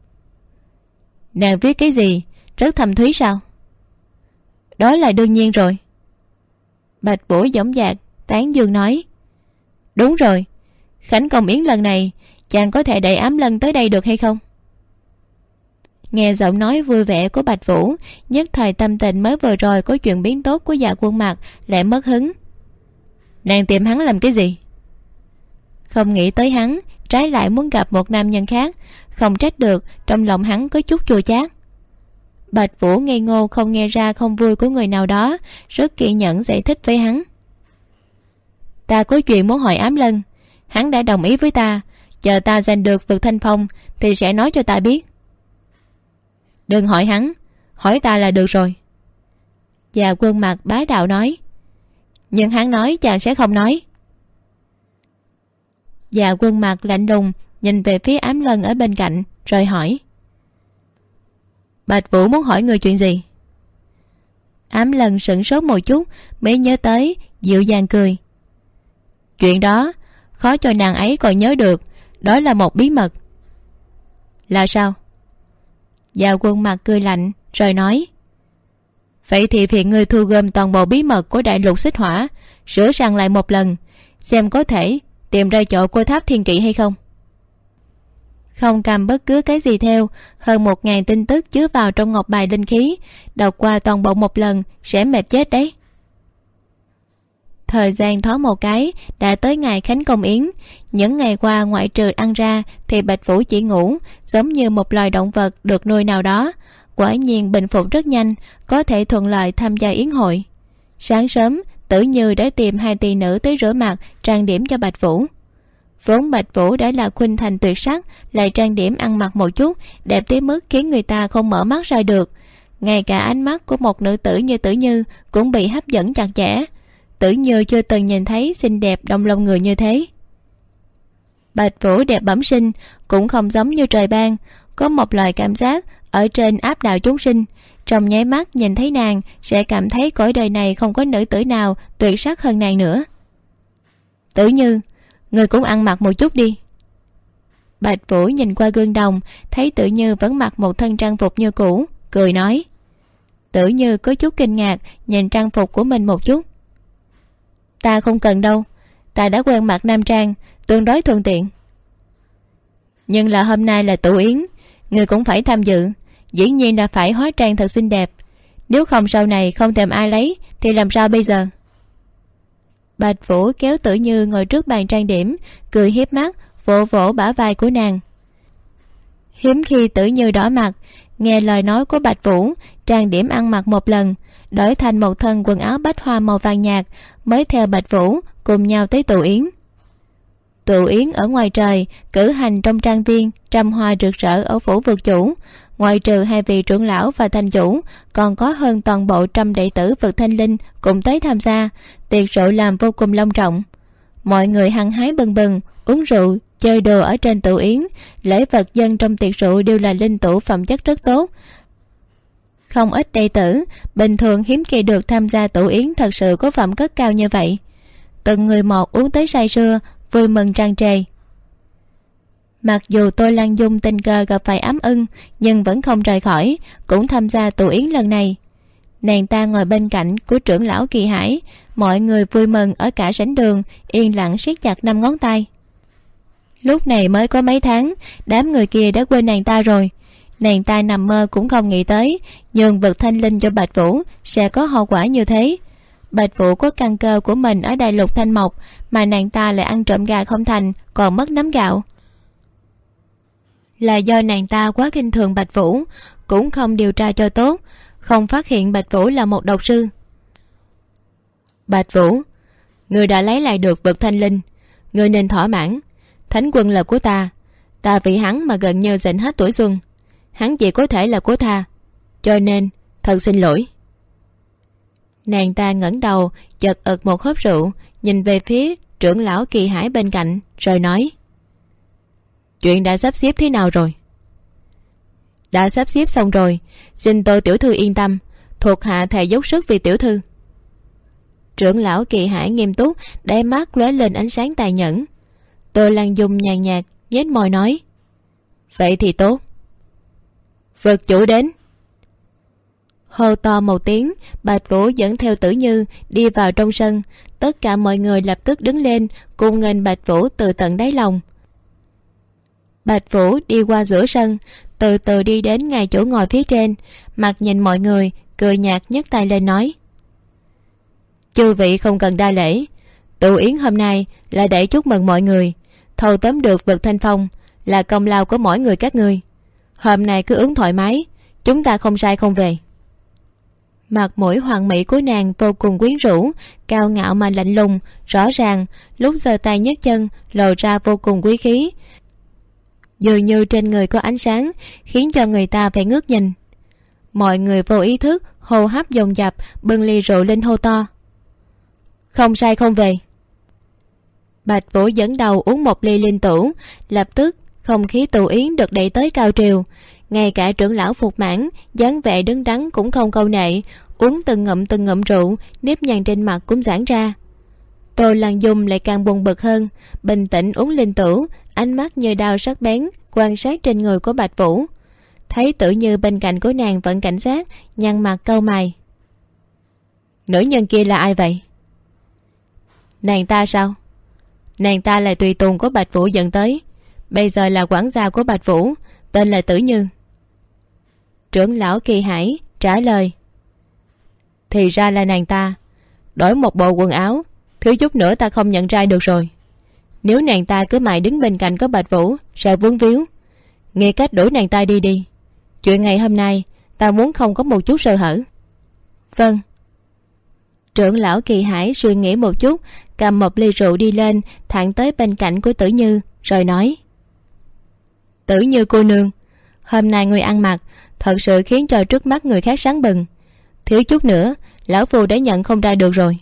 Nàng viết cái gì? Rất thâm thúy sao? Đó là đương nhiên rồi. Bạch Vũ dõng dạc tán dương nói. Đúng rồi, Khánh Công Yến lần này chàng có thể đẩy Ám Lân tới đây được hay không? Nghe giọng nói vui vẻ của Bạch Vũ, nhất thời tâm tình mới vừa rồi có chuyện biến tốt của Dạ Quân Mặc lại mất hứng. Nàng tìm hắn làm cái gì? Không nghĩ tới hắn, trái lại muốn gặp một nam nhân khác, không trách được trong lòng hắn có chút chua chát. Bạch Vũ ngây ngô không nghe ra không vui của người nào đó, rất kiên nhẫn giải thích với hắn. Ta có chuyện muốn hỏi Ám Lân, hắn đã đồng ý với ta, chờ ta giành được vực Thanh Phong thì sẽ nói cho ta biết. Đừng hỏi hắn, hỏi ta là được rồi. Dạ Quân Mặc bá đạo nói. Nhưng hắn nói chàng sẽ không nói. Dạ Quân Mặc lạnh lùng nhìn về phía Ám Lân ở bên cạnh rồi hỏi. Bạch Vũ muốn hỏi người chuyện gì? Ám Lân sửng sốt một chút mới nhớ tới, dịu dàng cười. Chuyện đó khó cho nàng ấy còn nhớ được, đó là một bí mật. Là sao? Dạ Quân Mặc cười lạnh rồi nói. Vậy thì phiền ngươi thu gom toàn bộ bí mật của Đại Lục Xích Hỏa, sửa sang lại một lần, xem có thể tìm ra chỗ của tháp thiên kỵ hay không. Không cầm bất cứ cái gì theo, hơn 1000 tin tức chứa vào trong ngọc bài linh khí, đọc qua toàn bộ một lần sẽ mệt chết đấy. Thời gian thoáng một cái đã tới ngày khánh công yến. Những ngày qua ngoại trừ ăn ra thì Bạch Vũ chỉ ngủ, giống như một loài động vật được nuôi nào đó. Quả nhiên bình phục rất nhanh, có thể thuận lợi tham gia yến hội. Sáng sớm, Tử Như đã tìm 2 tỳ nữ tới rửa mặt trang điểm cho Bạch Vũ. Vốn Bạch Vũ đã là khuynh thành tuyệt sắc, lại trang điểm ăn mặc một chút đẹp tới mức khiến người ta không mở mắt ra được. Ngay cả ánh mắt của một nữ tử như Tử Như cũng bị hấp dẫn chặt chẽ. Tử Như chưa từng nhìn thấy xinh đẹp động lòng người như thế. Bạch Vũ đẹp bẩm sinh, cũng không giống như trời ban, có một loại cảm giác ở trên áp đảo chúng sinh. Trong nháy mắt nhìn thấy nàng sẽ cảm thấy cõi đời này không có nữ tử nào tuyệt sắc hơn nàng nữa. Tử Như, người cũng ăn mặc một chút đi. Bạch Vũ nhìn qua gương đồng, thấy Tử Như vẫn mặc một thân trang phục như cũ, cười nói. Tử Như có chút kinh ngạc nhìn trang phục của mình một chút. Ta không cần đâu, ta đã quen mặc nam trang, tương đối thuận tiện. Nhưng là hôm nay là tụ yến, người cũng phải tham dự, dĩ nhiên là phải hóa trang thật xinh đẹp. Nếu không sau này không thèm ai lấy thì làm sao bây giờ? Bạch Vũ kéo Tử Như ngồi trước bàn trang điểm, cười hiếp mắt, vỗ vỗ bả vai của nàng. Hiếm khi Tử Như đỏ mặt, nghe lời nói của Bạch Vũ, trang điểm ăn mặc một lần, đổi thành một thân quần áo bách hoa màu vàng nhạt, mới theo Bạch Vũ cùng nhau tới tụ yến. Tụ yến ở ngoài trời, cử hành trong trang viên trăm hoa rực rỡ ở phủ vực chủ. Ngoại trừ 2 vị trưởng lão và thành chủ, còn có hơn toàn bộ 100 đệ tử vực Thanh Linh cùng tới tham gia. Tiệc rượu làm vô cùng long trọng. Mọi người hăng hái bừng bừng, uống rượu, chơi đùa ở trên tụ yến. Lễ vật dâng trong tiệc rượu đều là linh tủ phẩm chất rất tốt. Không ít đệ tử bình thường hiếm khi được tham gia tụ yến thật sự có phẩm chất cao như vậy. Từng người một uống tới say sưa, vui mừng tràn trề. Mặc dù Tô Lan Dung tình cờ gặp phải ám ưng, nhưng vẫn không rời khỏi, cũng tham gia tụ yến lần này. Nàng ta ngồi bên cạnh của trưởng lão Kỳ Hải, mọi người vui mừng ở cả sảnh đường, yên lặng siết chặt 5 ngón tay. Lúc này mới có mấy tháng, đám người kia đã quên nàng ta rồi. Nàng ta nằm mơ cũng không nghĩ tới nhường vực Thanh Linh cho Bạch Vũ sẽ có hậu quả như thế. Bạch Vũ có căn cơ của mình ở đại lục Thanh Mộc, mà nàng ta lại ăn trộm gà không thành, còn mất nắm gạo. Là do nàng ta quá khinh thường Bạch Vũ, cũng không điều tra cho tốt, không phát hiện Bạch Vũ là một độc sư. Bạch Vũ, người đã lấy lại được vực Thanh Linh, người nên thỏa mãn. Thánh quân là của ta, ta vì hắn mà gần như dành hết tuổi xuân. Hắn chỉ có thể là của ta, cho nên thật xin lỗi. Nàng ta ngẩng đầu, chợt ực một hớp rượu, nhìn về phía trưởng lão Kỳ Hải bên cạnh, rồi nói. Chuyện đã sắp xếp thế nào rồi? Đã sắp xếp xong rồi, xin Tô tiểu thư yên tâm, thuộc hạ thề dốc sức vì tiểu thư. Trưởng lão Kỳ Hải nghiêm túc, đáy mắt lóe lên ánh sáng tàn nhẫn. Tô Lan Dung nhàn nhạt nhếch môi nói. Vậy thì tốt. Vực chủ đến. Hô to một tiếng, Bạch Vũ dẫn theo Tử Như đi vào trong sân. Tất cả mọi người lập tức đứng lên cùng nghênh Bạch Vũ từ tận đáy lòng. Bạch Vũ đi qua giữa sân, từ từ đi đến ngay chỗ ngồi phía trên, mặt nhìn mọi người, cười nhạt nhấc tay lên nói. Chư vị không cần đa lễ, tụ yến hôm nay là để chúc mừng mọi người thâu tóm được vực Thanh Phong, là công lao của mỗi người các ngươi. Hôm nay cứ uống thoải mái, chúng ta không sai không về. Mặt mũi hoàn mỹ của nàng vô cùng quyến rũ, cao ngạo mà lạnh lùng, rõ ràng lúc giơ tay nhấc chân lộ ra vô cùng quý khí, dường như trên người có ánh sáng, khiến cho người ta phải ngước nhìn. Mọi người vô ý thức hô hấp dồn dập, bưng ly rượu lên hô to. Không sai không về. Bạch Vũ dẫn đầu uống một ly linh tửu, lập tức không khí tụ yến được đẩy tới cao triều. Ngay cả trưởng lão Phục Mãn dáng vẻ đứng đắn cũng không câu nệ, uống từng ngụm rượu, nếp nhăn trên mặt cũng giãn ra. Tô Lan Dung lại càng buồn bực hơn, bình tĩnh uống linh tửu, ánh mắt như đao sắc bén quan sát trên người của Bạch Vũ. Thấy Tử Như bên cạnh của nàng vẫn cảnh giác, nhăn mặt cau mày. Nữ nhân kia là ai vậy? Nàng ta sao? Nàng ta là tùy tùng của Bạch Vũ dẫn tới, bây giờ là quản gia của Bạch Vũ, tên là Tử Như. Trưởng lão Kỳ Hải trả lời. Thì ra là nàng ta, đổi một bộ quần áo thiếu chút nữa ta không nhận ra được rồi. Nếu nàng ta cứ mãi đứng bên cạnh có Bạch Vũ sẽ vướng víu. Nghĩ cách đuổi nàng ta đi đi. Chuyện ngày hôm nay ta muốn không có một chút sơ hở. Vâng. Trưởng lão Kỳ Hải suy nghĩ một chút, cầm một ly rượu đi lên thẳng tới bên cạnh của Tử Như rồi nói: Tử Như cô nương, hôm nay người ăn mặc thật sự khiến cho trước mắt người khác sáng bừng. Thiếu chút nữa lão phu đã nhận không ra được rồi.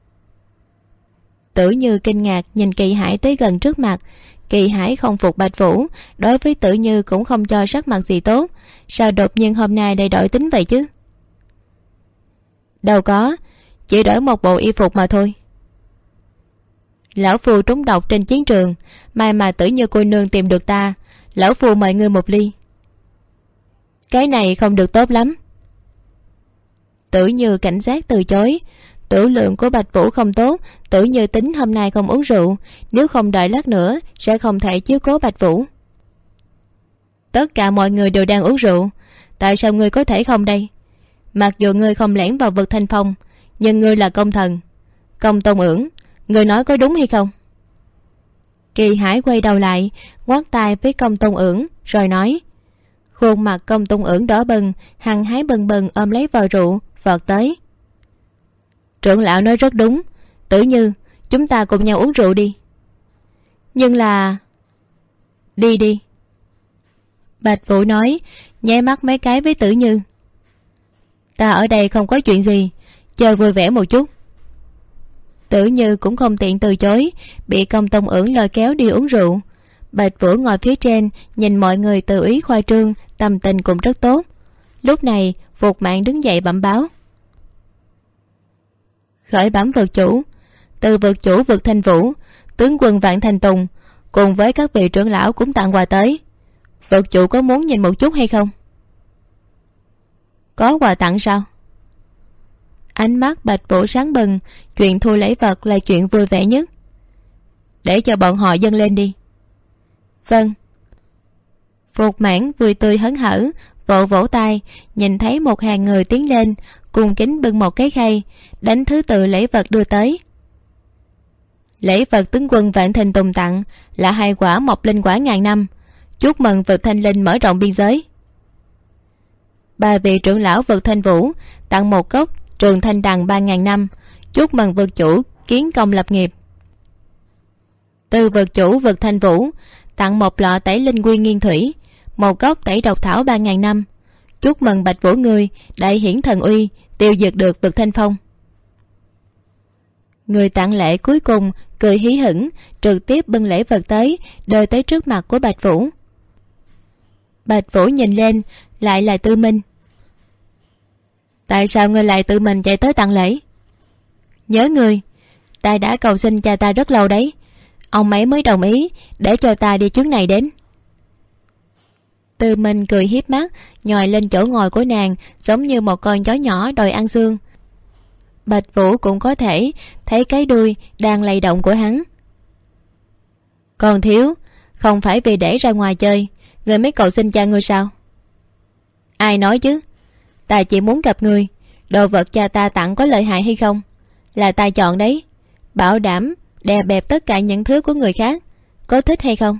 Tử Như kinh ngạc nhìn Kỳ Hải tới gần trước mặt. Kỳ Hải không phục Bạch Vũ, đối với Tử Như cũng không cho sắc mặt gì tốt. Sao đột nhiên hôm nay lại đổi tính vậy chứ? Đâu có, chỉ đổi một bộ y phục mà thôi. Lão phu trúng độc trên chiến trường, may mà Tử Như cô nương tìm được ta, lão phu mời ngươi một ly. Cái này không được tốt lắm. Tử Như cảnh giác từ chối. Tử lượng của Bạch Vũ không tốt, Tử Như tính hôm nay không uống rượu, nếu không đợi lát nữa sẽ không thể chiếu cố Bạch Vũ. Tất cả mọi người đều đang uống rượu, tại sao ngươi có thể không đây? Mặc dù ngươi không lẻn vào vực Thanh Phong, nhưng ngươi là công thần Công Tôn Ưỡng, ngươi nói có đúng hay không? Kỳ Hải quay đầu lại ngoắt tay với Công Tôn Ưỡng rồi nói. Khuôn mặt Công Tôn Ưỡng đỏ bừng, hăng hái bần bần ôm lấy vò rượu vọt tới. Trưởng lão nói rất đúng, Tử Như, chúng ta cùng nhau uống rượu đi. Nhưng là... Đi đi. Bạch Vũ nói, nháy mắt mấy cái với Tử Như. Ta ở đây không có chuyện gì, chơi vui vẻ một chút. Tử Như cũng không tiện từ chối, bị Công Tôn Ưỡng lôi kéo đi uống rượu. Bạch Vũ ngồi phía trên nhìn mọi người tự ý khoa trương, tâm tình cũng rất tốt. Lúc này Phục Mạn đứng dậy bẩm báo. Khởi bẩm vực chủ, từ vực chủ vực Thanh Vũ, tướng quân Vạn Thanh Tùng cùng với các vị trưởng lão cũng tặng quà tới. Vực chủ có muốn nhìn một chút hay không? Có quà tặng sao? Ánh mắt Bạch Vũ sáng bừng, chuyện thu lấy vật là chuyện vui vẻ nhất. Để cho bọn họ dâng lên đi. Vâng. Phục Mãn vui tươi hớn hở vỗ vỗ tay, nhìn thấy một hàng người tiến lên cùng kính bưng một cái khay, đánh thứ tự lễ vật đưa tới. Lễ vật tướng quân Vạn Thanh Tùng tặng là 2 quả Mộc Linh quả ngàn năm, chúc mừng vực Thanh Linh mở rộng biên giới. 3 vị trưởng lão vực Thanh Vũ tặng 1 cốc Trường Thanh Đằng 3.000 năm, chúc mừng vực chủ kiến công lập nghiệp. Từ vực chủ vực Thanh Vũ tặng 1 lọ tẩy linh quy nghiên thủy, 1 cốc tẩy độc thảo 3.000 năm, chúc mừng Bạch Vũ ngươi đại hiển thần uy, tiêu diệt được vực Thanh Phong. Người tặng lễ cuối cùng cười hí hửng, trực tiếp bưng lễ vật tới, đưa tới trước mặt của Bạch Vũ. Bạch Vũ nhìn lên, lại là Tư Minh. Tại sao ngươi lại tự mình chạy tới tặng lễ? Nhớ ngươi, ta đã cầu xin cha ta rất lâu đấy, ông ấy mới đồng ý để cho ta đi chuyến này đến. Tư Minh cười hiếp mắt, nhòi lên chỗ ngồi của nàng giống như một con chó nhỏ đòi ăn xương. Bạch Vũ cũng có thể thấy cái đuôi đang lay động của hắn. Còn thiếu, không phải vì để ra ngoài chơi ngươi mới cầu xin cha ngươi sao? Ai nói chứ? Ta chỉ muốn gặp ngươi. Đồ vật cha ta tặng có lợi hại hay không là ta chọn đấy, bảo đảm đè bẹp tất cả những thứ của người khác. Có thích hay không?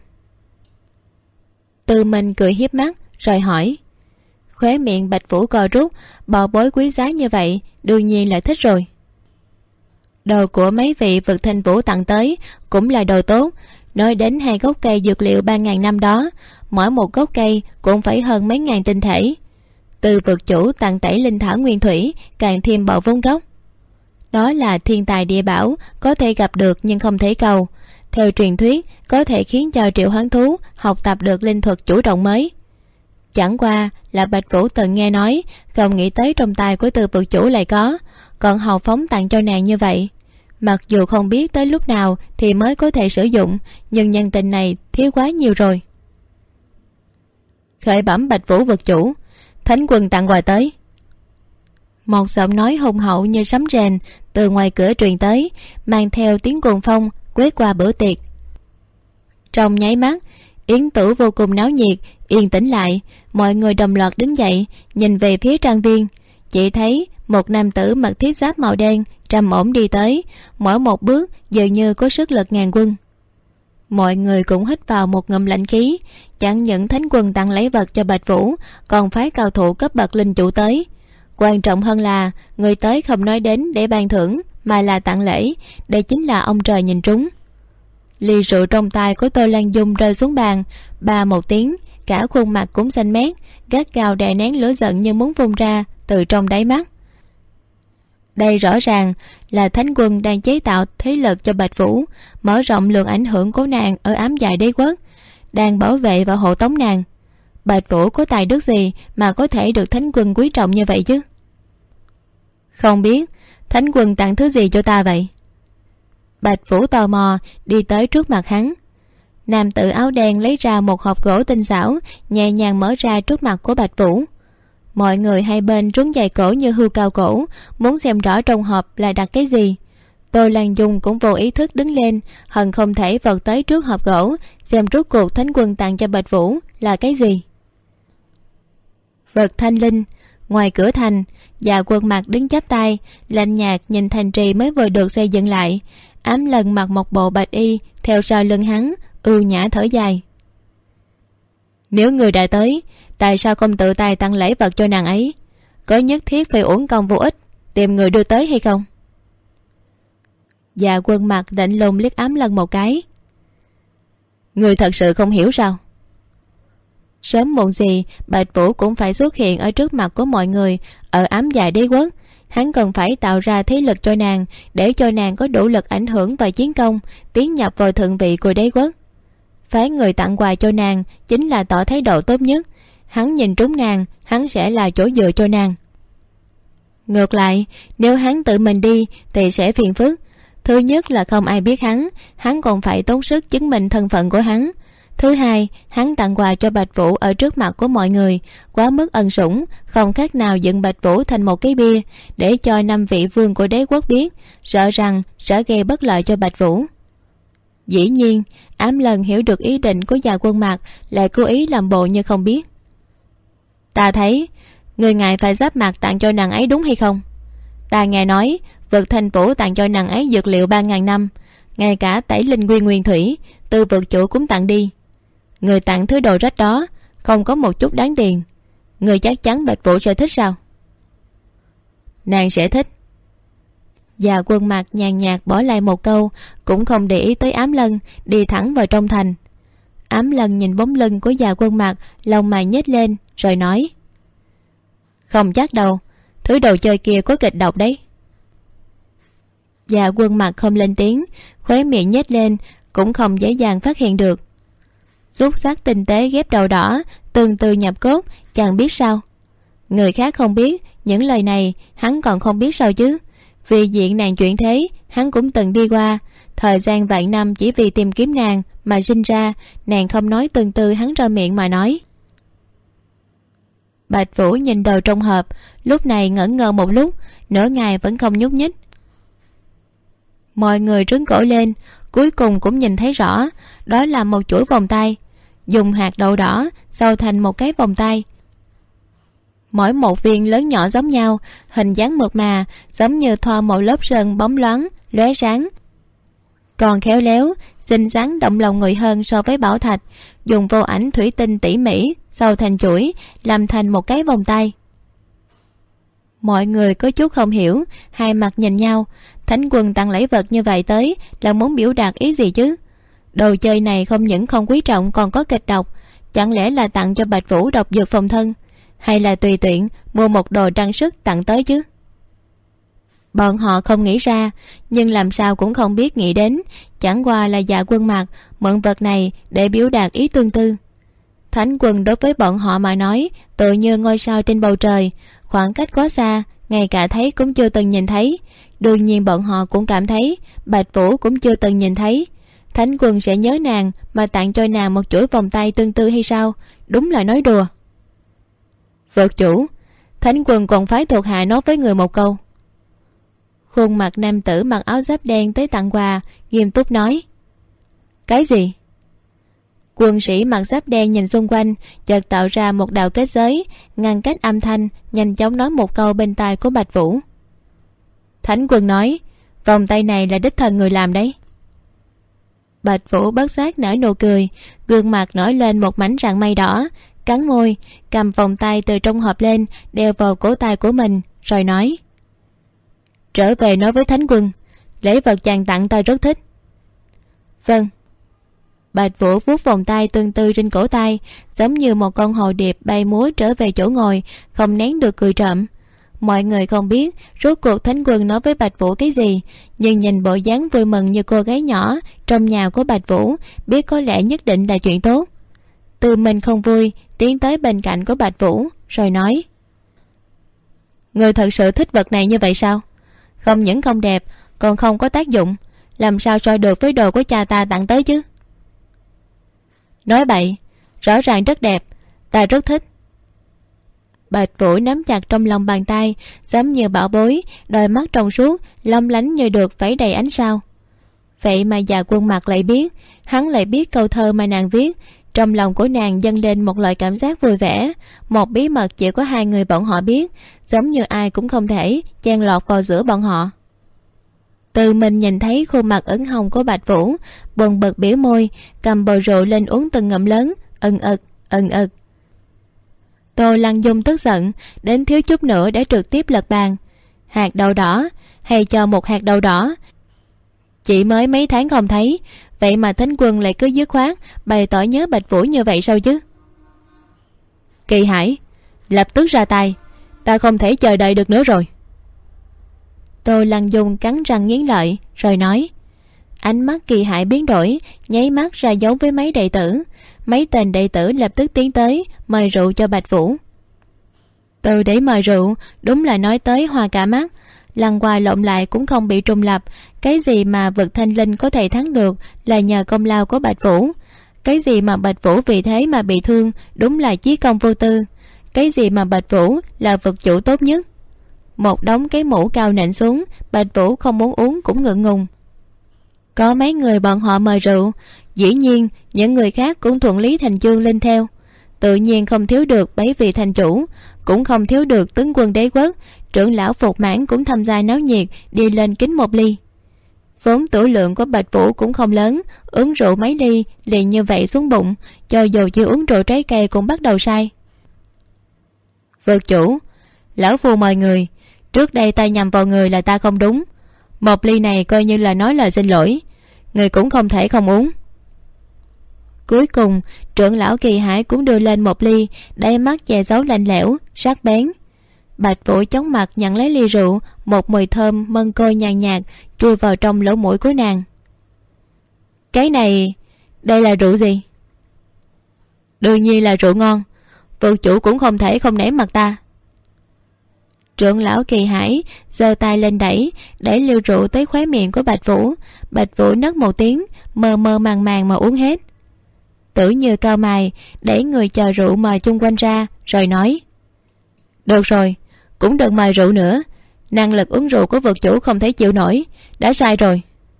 Tư Minh cười hiếp mắt rồi hỏi. Khóe miệng Bạch Vũ co rút, bảo bối quý giá như vậy đương nhiên là thích rồi. Đồ của mấy vị vực Thanh Vũ tặng tới cũng là đồ tốt. Nói đến 2 gốc cây dược liệu 3.000 năm đó, mỗi một gốc cây cũng phải hơn mấy ngàn tinh thể. Từ vực chủ tặng tẩy linh thảo nguyên thủy càng thêm bạo vốn gốc. Đó là thiên tài địa bảo, có thể gặp được nhưng không thể cầu. Theo truyền thuyết có thể khiến cho triệu hoán thú học tập được linh thuật chủ động mới. Chẳng qua là Bạch Vũ từng nghe nói, không nghĩ tới trong tay của từ vực chủ lại có, còn hào phóng tặng cho nàng như vậy. Mặc dù không biết tới lúc nào thì mới có thể sử dụng, nhưng nhân tình này thiếu quá nhiều rồi. Khởi bẩm Bạch Vũ vực chủ, Thánh quân tặng quà tới. Một giọng nói hùng hậu như sấm rền từ ngoài cửa truyền tới, mang theo tiếng cuồng phong quét qua bữa tiệc. Trong nháy mắt, yến tửu vô cùng náo nhiệt, yên tĩnh lại. Mọi người đồng loạt đứng dậy nhìn về phía trang viên, chỉ thấy một nam tử mặc thiết giáp màu đen trầm ổn đi tới, mỗi một bước dường như có sức lực ngàn quân. Mọi người cũng hít vào một ngụm lạnh khí. Chẳng những Thánh Quân tặng lấy vật cho Bạch Vũ, còn phái cao thủ cấp bậc linh chủ tới. Quan trọng hơn là người tới không nói đến để ban thưởng, mà là tặng lễ. Đây chính là ông trời nhìn trúng. Ly rượu trong tay của Tô Lan Dung rơi xuống bàn, ba một tiếng, cả khuôn mặt cũng xanh mét, gắt gao đè nén lửa giận như muốn phun ra từ trong đáy mắt. Đây rõ ràng là Thánh Quân đang chế tạo thế lực cho Bạch Vũ, mở rộng lượng ảnh hưởng của nàng ở ám dạ đế quốc, đang bảo vệ và hộ tống nàng. Bạch Vũ có tài đức gì mà có thể được Thánh Quân quý trọng như vậy chứ? Không biết Thánh Quân tặng thứ gì cho ta vậy? Bạch Vũ tò mò đi tới trước mặt hắn. Nam tử áo đen lấy ra một hộp gỗ tinh xảo, nhẹ nhàng mở ra trước mặt của Bạch Vũ. Mọi người hai bên rún dài cổ như hươu cao cổ, muốn xem rõ trong hộp là đặt cái gì. Tô Lan Dung cũng vô ý thức đứng lên, hận không thể vọt tới trước hộp gỗ, xem rốt cuộc Thánh Quân tặng cho Bạch Vũ là cái gì. Vật thanh linh. Ngoài cửa thành, Dạ Quân Mặc đứng chắp tay, lạnh nhạt nhìn thành trì mới vừa được xây dựng lại. Ám Lần mặc một bộ bạch y theo sau lưng hắn, ưu nhã thở dài. Nếu người đã tới, tại sao không tự tay tặng lễ vật cho nàng ấy? Có nhất thiết phải uổng công vô ích tìm người đưa tới hay không? Dạ Quân Mặc lạnh lùng liếc Ám Lần một cái. Người thật sự không hiểu sao? Sớm muộn gì Bạch Vũ cũng phải xuất hiện ở trước mặt của mọi người ở ám dạ đế quốc. Hắn cần phải tạo ra thế lực cho nàng, để cho nàng có đủ lực ảnh hưởng và chiến công, tiến nhập vào thượng vị của đế quốc. Phái người tặng quà cho nàng chính là tỏ thái độ tốt nhất. Hắn nhìn trúng nàng, hắn sẽ là chỗ dựa cho nàng. Ngược lại, nếu hắn tự mình đi thì sẽ phiền phức. Thứ nhất là không ai biết hắn còn phải tốn sức chứng minh thân phận của hắn. Thứ hai, hắn tặng quà cho Bạch Vũ ở trước mặt của mọi người, quá mức ân sủng, không khác nào dựng Bạch Vũ thành một cái bia để cho 5 vị vương của đế quốc biết, sợ rằng sẽ gây bất lợi cho Bạch Vũ. Dĩ nhiên, Ám Lần hiểu được ý định của Dạ Quân Mặc, lại cố ý làm bộ như không biết. Ta thấy người ngài phải giáp mặt tặng cho nàng ấy đúng hay không? Ta nghe nói vực thành phủ tặng cho nàng ấy dược liệu 3.000 năm, ngay cả tẩy linh nguyên nguyên thủy từ vực chủ cũng tặng đi. Người tặng thứ đồ rách đó không có một chút đáng tiền, người chắc chắn Bạch Vũ sẽ thích sao? Nàng sẽ thích. Dạ Quân Mặc nhàn nhạt bỏ lại một câu, cũng không để ý tới Ám Lân, đi thẳng vào trong thành. Ám Lân nhìn bóng lưng của Dạ Quân Mặc, lông mày nhếch lên rồi nói: Không chắc đâu, thứ đồ chơi kia có kịch độc đấy. Dạ Quân Mặc không lên tiếng, khóe miệng nhếch lên, cũng không dễ dàng phát hiện được. Rút xác tinh tế ghép đầu đỏ, từng từ nhập cốt, chẳng biết sao. Người khác không biết, những lời này hắn còn không biết sao chứ. Vì diện nàng chuyển thế, hắn cũng từng đi qua. Thời gian vạn năm chỉ vì tìm kiếm nàng mà sinh ra, nàng không nói từng từ hắn ra miệng mà nói. Bạch Vũ nhìn đồ trong hộp, lúc này ngẩn ngơ một lúc, nửa ngày vẫn không nhúc nhích. Mọi người trấn cổ lên, cuối cùng cũng nhìn thấy rõ, đó là một chuỗi vòng tay, dùng hạt đậu đỏ xâu thành một cái vòng tay. Mỗi một viên lớn nhỏ giống nhau, hình dáng mượt mà, giống như thoa một lớp sơn bóng loáng, lóe sáng. Còn khéo léo, xinh xắn động lòng người hơn so với bảo thạch, dùng vô ảnh thủy tinh tỉ mỉ xâu thành chuỗi, làm thành một cái vòng tay. Mọi người có chút không hiểu, hai mặt nhìn nhau. Thánh Quân tặng lễ vật như vậy tới là muốn biểu đạt ý gì chứ? Đồ chơi này không những không quý trọng còn có kịch độc, chẳng lẽ là tặng cho Bạch Vũ độc dược phòng thân, hay là tùy tiện mua một đồ trang sức tặng tới chứ? Bọn họ không nghĩ ra, nhưng làm sao cũng không biết nghĩ đến, chẳng qua là Dạ Quân Mặc mượn vật này để biểu đạt ý tương tư. Thánh Quân đối với bọn họ mà nói tự như ngôi sao trên bầu trời, khoảng cách quá xa, ngay cả thấy cũng chưa từng nhìn thấy. Đương nhiên bọn họ cũng cảm thấy Bạch Vũ cũng chưa từng nhìn thấy. Thánh Quân sẽ nhớ nàng mà tặng cho nàng một chuỗi vòng tay tương tư hay sao? Đúng là nói đùa. Vực chủ, Thánh Quân còn phái thuộc hạ nói với người một câu. Khuôn mặt nam tử mặc áo giáp đen tới tặng quà, nghiêm túc nói. Cái gì? Quân sĩ mặc giáp đen nhìn xung quanh, chợt tạo ra một đạo kết giới ngăn cách âm thanh, nhanh chóng nói một câu bên tai của Bạch Vũ. Thánh quân nói vòng tay này là đích thân người làm đấy. Bạch Vũ bất giác nở nụ cười, gương mặt nổi lên một mảnh rạng mây đỏ, cắn môi, cầm vòng tay từ trong hộp lên đeo vào cổ tay của mình, rồi nói: Trở về nói với thánh quân, lễ vật chàng tặng ta rất thích. Vâng. Bạch Vũ vuốt vòng tay tương tư trên cổ tay, giống như một con hồ điệp bay múa trở về chỗ ngồi, không nén được cười trộm. Mọi người không biết rốt cuộc thánh quân nói với Bạch Vũ cái gì, nhưng nhìn bộ dáng vui mừng như cô gái nhỏ trong nhà của Bạch Vũ, biết có lẽ nhất định là chuyện tốt. Từ mình không vui tiến tới bên cạnh của Bạch Vũ, rồi nói: Người thật sự thích vật này như vậy sao? Không những không đẹp, còn không có tác dụng, làm sao so được với đồ của cha ta tặng tới chứ? Nói bậy, rõ ràng rất đẹp, ta rất thích. Bạch Vũ nắm chặt trong lòng bàn tay, giống như bảo bối, đôi mắt trong suốt long lánh như được vẫy đầy ánh sao. Vậy mà Dạ Quân Mặc lại biết, hắn lại biết câu thơ mà nàng viết. Trong lòng của nàng dâng lên một loại cảm giác vui vẻ, một bí mật chỉ có hai người bọn họ biết, giống như ai cũng không thể chen lọt vào giữa bọn họ. Từ mình nhìn thấy khuôn mặt ửng hồng của Bạch Vũ, buồn bực biểu môi, cầm bầu rượu lên uống từng ngụm lớn, ừng ực. Tô Lăng Dung tức giận đến thiếu chút nữa để trực tiếp lật bàn. Hạt đậu đỏ, hay cho một hạt đậu đỏ. Chỉ mới mấy tháng không thấy, vậy mà thánh quân lại cứ dứt khoát bày tỏ nhớ Bạch Vũ như vậy sao chứ? Kỳ Hải, lập tức ra tay, ta không thể chờ đợi được nữa rồi. Tô Lăng Dung cắn răng nghiến lợi, rồi nói. Ánh mắt Kỳ Hải biến đổi, nháy mắt ra dấu với mấy đệ tử. Mấy tên đệ tử lập tức tiến tới mời rượu cho Bạch Vũ. Từ để mời rượu đúng là nói tới hoa cả mắt, lăn qua lộn lại cũng không bị trùng lập. Cái gì mà vực thanh linh có thể thắng được là nhờ công lao của Bạch Vũ. Cái gì mà Bạch Vũ vì thế mà bị thương đúng là chí công vô tư. Cái gì mà Bạch Vũ là vực chủ tốt nhất. Một đống cái mũ cao nện xuống, Bạch Vũ không muốn uống cũng ngượng ngùng. Có mấy người bọn họ mời rượu, dĩ nhiên những người khác cũng thuận lý thành chương lên theo. Tự nhiên không thiếu được bảy vị thành chủ, cũng không thiếu được tướng quân đế quốc. Trưởng lão Phục Mãn cũng tham gia náo nhiệt, đi lên kính một ly. Vốn tửu lượng của Bạch Vũ cũng không lớn, uống rượu mấy ly liền như vậy xuống bụng, cho dù chưa uống rượu trái cây cũng bắt đầu say. Vượt chủ, lão phu mời người, trước đây ta nhầm vào người là ta không đúng, một ly này coi như là nói lời xin lỗi, người cũng không thể không uống. Cuối cùng trưởng lão Kỳ Hải cũng đưa lên một ly, đáy mắt che giấu lạnh lẽo sắc bén. Bạch Vũ chóng mặt nhận lấy ly rượu, một mùi thơm mân côi nhàn nhạt chui vào trong lỗ mũi của nàng. Cái này, đây là rượu gì? Đương nhiên là rượu ngon, vượt chủ cũng không thể không nể mặt ta. Trưởng lão Kỳ Hải giơ tay lên đẩy ly rượu tới khóe miệng của Bạch Vũ. Bạch Vũ nấc một tiếng, mơ mơ màng màng mà uống hết. Tử Như cao mày đẩy người chờ rượu mời chung quanh ra, rồi nói. Được rồi, cũng đừng mời rượu nữa, năng lực uống rượu của vực chủ không thể chịu nổi, đã sai rồi.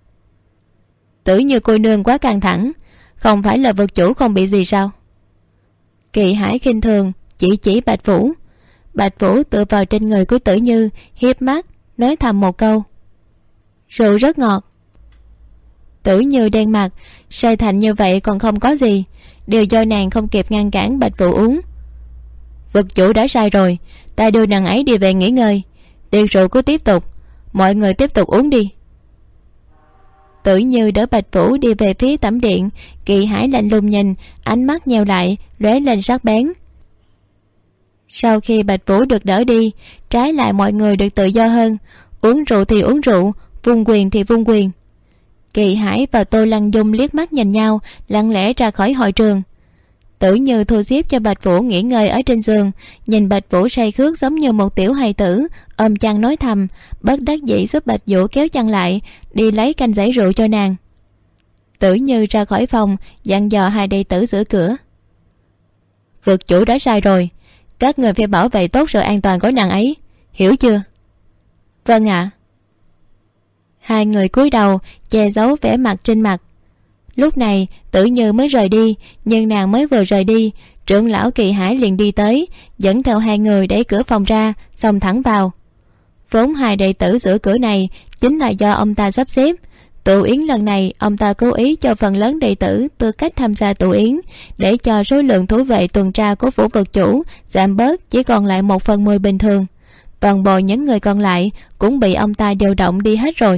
Tử Như cô nương quá căng thẳng, không phải là vực chủ không bị gì sao? Kỳ Hải khinh thường chỉ Bạch Vũ. Bạch Vũ tựa vào trên người của Tử Như, hiếp mắt nói thầm một câu. Rượu rất ngọt. Tử Như đen mặt, say thành như vậy còn không có gì, đều do nàng không kịp ngăn cản Bạch Vũ uống. Vực chủ đã sai rồi, ta đưa nàng ấy đi về nghỉ ngơi, tiệc rượu cứ tiếp tục, mọi người tiếp tục uống đi. Tử Như đỡ Bạch Vũ đi về phía tẩm điện. Kỳ Hải lạnh lùng nhìn, ánh mắt nheo lại lóe lên sắc bén. Sau khi Bạch Vũ được đỡ đi, trái lại mọi người được tự do hơn, uống rượu thì uống rượu, vung quyền thì vung quyền. Kỳ Hải và Tô Lăng Dung liếc mắt nhìn nhau, lặng lẽ ra khỏi hội trường. Tử Như thu xếp cho Bạch Vũ nghỉ ngơi ở trên giường, nhìn Bạch Vũ say khướt giống như một tiểu hài tử, ôm chăn nói thầm, bất đắc dĩ giúp Bạch Vũ kéo chăn lại, đi lấy canh giấy rượu cho nàng. Tử Như ra khỏi phòng, dặn dò hai đệ tử giữ cửa. Vực chủ đã sai rồi, các người phải bảo vệ tốt sự an toàn của nàng ấy, hiểu chưa? Vâng ạ. Hai người cúi đầu che giấu vẻ mặt trên mặt. Lúc này Tử Như mới rời đi, nhưng nàng mới vừa rời đi, trưởng lão Kỳ Hải liền đi tới, dẫn theo hai người đẩy cửa phòng ra, xông thẳng vào. Vốn hai đệ tử giữa cửa này chính là do ông ta sắp xếp. Tụ yến lần này ông ta cố ý cho phần lớn đệ tử tư cách tham gia tụ yến, để cho số lượng thủ vệ tuần tra của phủ vực chủ giảm bớt, chỉ còn lại 1/10 bình thường. Toàn bộ những người còn lại cũng bị ông ta điều động đi hết rồi.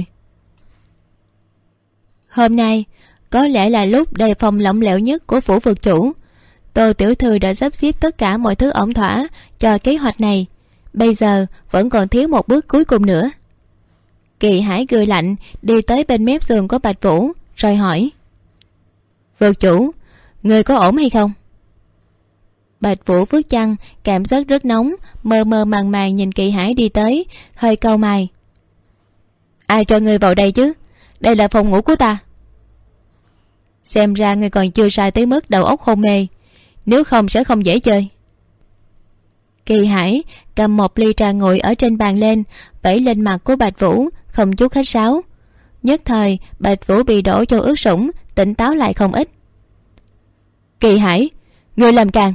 Hôm nay có lẽ là lúc đề phòng lỏng lẻo nhất của phủ vực chủ. Tô tiểu thư đã sắp xếp tất cả mọi thứ ổn thỏa cho kế hoạch này, bây giờ vẫn còn thiếu một bước cuối cùng nữa. Kỳ Hải cười lạnh đi tới bên mép giường của Bạch Vũ rồi hỏi: vực chủ, người có ổn hay không? Bạch Vũ vứt chăn, cảm giác rất nóng, mơ mơ màng màng nhìn Kỳ Hải đi tới, hơi cau mày. Ai cho ngươi vào đây chứ? Đây là phòng ngủ của ta. Xem ra ngươi còn chưa sai tới mức đầu óc hôn mê, nếu không sẽ không dễ chơi. Kỳ Hải cầm một ly trà nguội ở trên bàn lên, vẩy lên mặt của Bạch Vũ, không chút khách sáo. Nhất thời Bạch Vũ bị đổ cho ướt sũng, tỉnh táo lại không ít. Kỳ Hải, ngươi làm càn!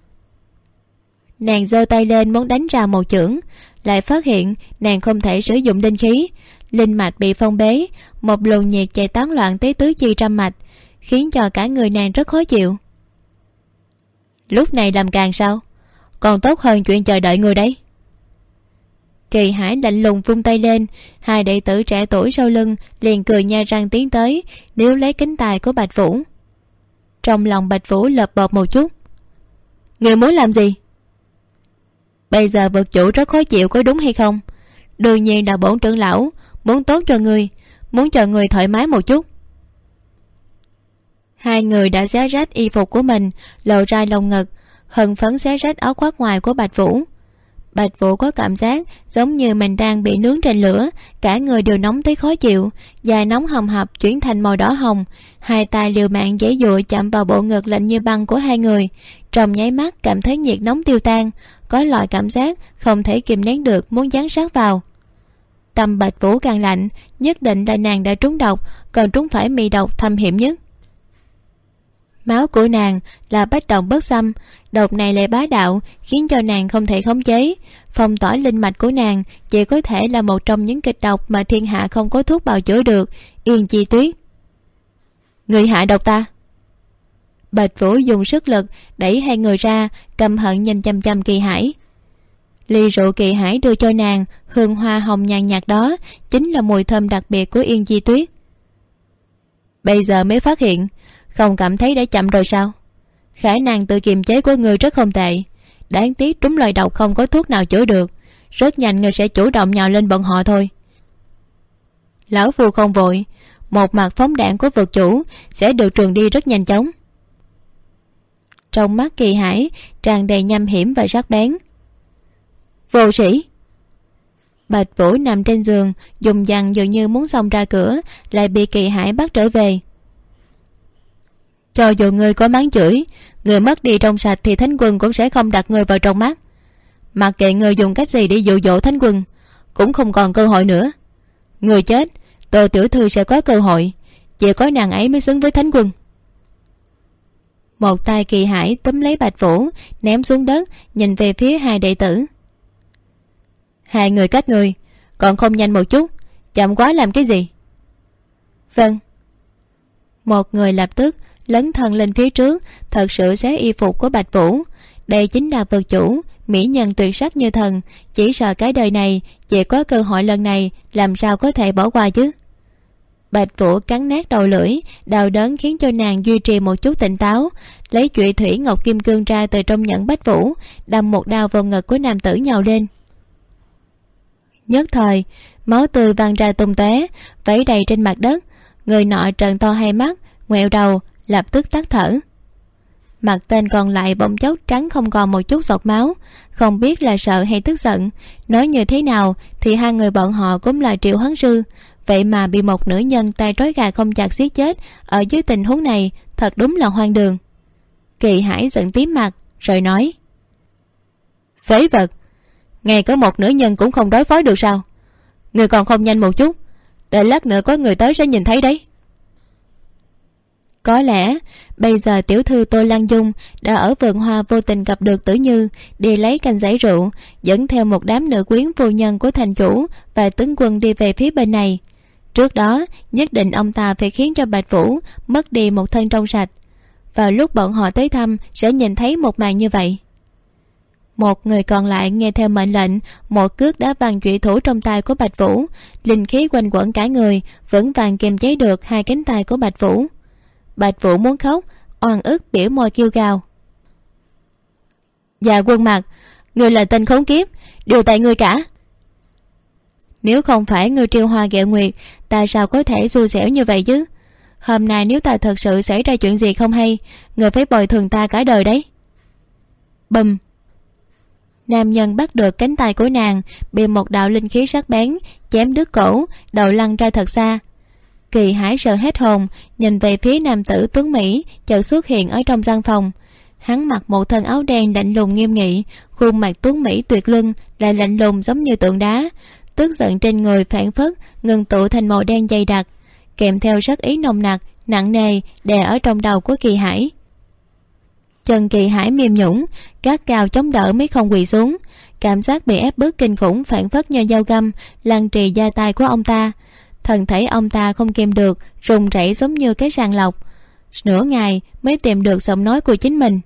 Nàng giơ tay lên muốn đánh ra một chưởng, lại phát hiện nàng không thể sử dụng đinh khí, linh mạch bị phong bế, một luồng nhiệt chạy tán loạn tới tứ chi trăm mạch, khiến cho cả người nàng rất khó chịu. Lúc này làm càn sao? Còn tốt hơn chuyện chờ đợi người đấy. Kỳ Hải lạnh lùng vung tay lên, hai đệ tử trẻ tuổi sau lưng liền cười nha răng tiến tới, níu lấy cánh tay của Bạch Vũ. Trong lòng Bạch Vũ lợp bợp một chút. Người muốn làm gì? Bây giờ vực chủ rất khó chịu, có đúng hay không? Đương nhiên là bổn trưởng lão muốn tốt cho người, muốn cho người thoải mái một chút. Hai người đã xé rách y phục của mình, lộ ra lồng ngực, hận phấn xé rách áo khoác ngoài của Bạch Vũ. Bạch Vũ có cảm giác giống như mình đang bị nướng trên lửa, cả người đều nóng tới khó chịu, da nóng hầm hập chuyển thành màu đỏ hồng, hai tay liều mạng giãy giụa chạm vào bộ ngực lạnh như băng của hai người. Trong nháy mắt cảm thấy nhiệt nóng tiêu tan, có loại cảm giác không thể kìm nén được muốn dán sát vào. Tâm Bạch Vũ càng lạnh, nhất định là nàng đã trúng độc, còn trúng phải mì độc thâm hiểm nhất. Máu của nàng là bách độc bất xâm, độc này lại bá đạo, khiến cho nàng không thể khống chế. Phong tỏa linh mạch của nàng chỉ có thể là một trong những kịch độc mà thiên hạ không có thuốc bào chữa được. Yên Chi Tuyết, người hạ độc ta! Bạch Vũ dùng sức lực đẩy hai người ra, căm hận nhìn chăm chăm Kỳ Hải. Ly rượu Kỳ Hải đưa cho nàng, hương hoa hồng nhàn nhạt đó chính là mùi thơm đặc biệt của Yên Chi Tuyết. Bây giờ mới phát hiện, không cảm thấy đã chậm rồi sao? Khả năng tự kiềm chế của người rất không tệ, đáng tiếc trúng loại độc không có thuốc nào chữa được, rất nhanh người sẽ chủ động nhào lên bọn họ thôi. Lão phu không vội, một mặt phóng đạn của vực chủ sẽ được truyền đi rất nhanh chóng. Trong mắt Kỳ Hải tràn đầy nham hiểm và sắc bén. Vô sĩ! Bạch Vũ nằm trên giường dùng dằn dường như muốn xông ra cửa, lại bị Kỳ Hải bắt trở về. Cho dù người có mắng chửi, người mất đi trong sạch thì Thánh Quân cũng sẽ không đặt người vào trong mắt. Mặc kệ người dùng cách gì để dụ dỗ Thánh Quân, cũng không còn cơ hội nữa. Người chết, Tô tiểu thư sẽ có cơ hội, chỉ có nàng ấy mới xứng với Thánh Quân. Một tay Kỳ Hải túm lấy Bạch Vũ, ném xuống đất, nhìn về phía hai đệ tử. Hai người các người còn không nhanh một chút, chậm quá làm cái gì? Vâng. Một người lập tức lấn thân lên phía trước, thật sự xé y phục của Bạch Vũ. Đây chính là vực chủ, mỹ nhân tuyệt sắc như thần, chỉ sợ cái đời này chỉ có cơ hội lần này, làm sao có thể bỏ qua chứ? Bạch Vũ cắn nát đầu lưỡi, đau đớn khiến cho nàng duy trì một chút tỉnh táo, lấy trụy thủy ngọc kim cương ra từ trong nhẫn Bạch Vũ, đâm một đao vào ngực của nam tử nhào lên. Nhất thời máu tươi văng ra tung tóe, vẩy đầy trên mặt đất. Người nọ trợn to hai mắt, ngoẹo đầu, lập tức tắt thở. Mặt tên còn lại bỗng chốc trắng không còn một chút giọt máu, không biết là sợ hay tức giận. Nói như thế nào thì hai người bọn họ cũng là triệu hoán sư, vậy mà bị một nữ nhân tay trói gà không chặt giết chết. Ở dưới tình huống này thật đúng là hoang đường. Kỳ Hải giận tím mặt rồi nói: phế vật, ngay cả một nữ nhân cũng không đối phó được sao? Người còn không nhanh một chút, để lát nữa có người tới sẽ nhìn thấy đấy. Có lẽ bây giờ tiểu thư Tô Lan Dung đã ở vườn hoa vô tình gặp được Tử Như đi lấy canh giấy rượu, dẫn theo một đám nữ quyến phu nhân của thành chủ và tướng quân đi về phía bên này. Trước đó nhất định ông ta phải khiến cho Bạch Vũ mất đi một thân trong sạch. Vào lúc bọn họ tới thăm sẽ nhìn thấy một màn như vậy. Một người còn lại nghe theo mệnh lệnh, một cước đá văng trụy thủ trong tay của Bạch Vũ, linh khí quanh quẩn cả người, vững vàng kiềm chế được hai cánh tay của Bạch Vũ. Bạch Vũ muốn khóc, oan ức biểu môi kêu gào. Dạ Quân Mặc, ngươi là tên khốn kiếp, đều tại ngươi cả. Nếu không phải ngươi Triêu Hoa ghẹo nguyệt, ta sao có thể xui xẻo như vậy chứ? Hôm nay nếu ta thật sự xảy ra chuyện gì không hay, ngươi phải bồi thường ta cả đời đấy. Bùm! Nam nhân bắt được cánh tay của nàng, bị một đạo linh khí sắc bén chém đứt cổ, đầu lăn ra thật xa. Kỳ Hải sợ hết hồn, nhìn về phía nam tử tuấn Mỹ chợt xuất hiện ở trong gian phòng. Hắn mặc một thân áo đen lạnh lùng nghiêm nghị, khuôn mặt tuấn Mỹ tuyệt luân lại lạnh lùng giống như tượng đá. Tức giận trên người phản phất ngừng tụ thành màu đen dày đặc, kèm theo sát ý nồng nặc nặng nề đè ở trong đầu của Kỳ Hải. Chân Kỳ Hải mềm nhũn, gắt cao chống đỡ mới không quỳ xuống. Cảm giác bị ép bức kinh khủng phản phất như dao găm lăn trì da tay của ông ta. Thân thể ông ta không kìm được, run rẩy giống như cái sàng lọc. Nửa ngày mới tìm được giọng nói của chính mình.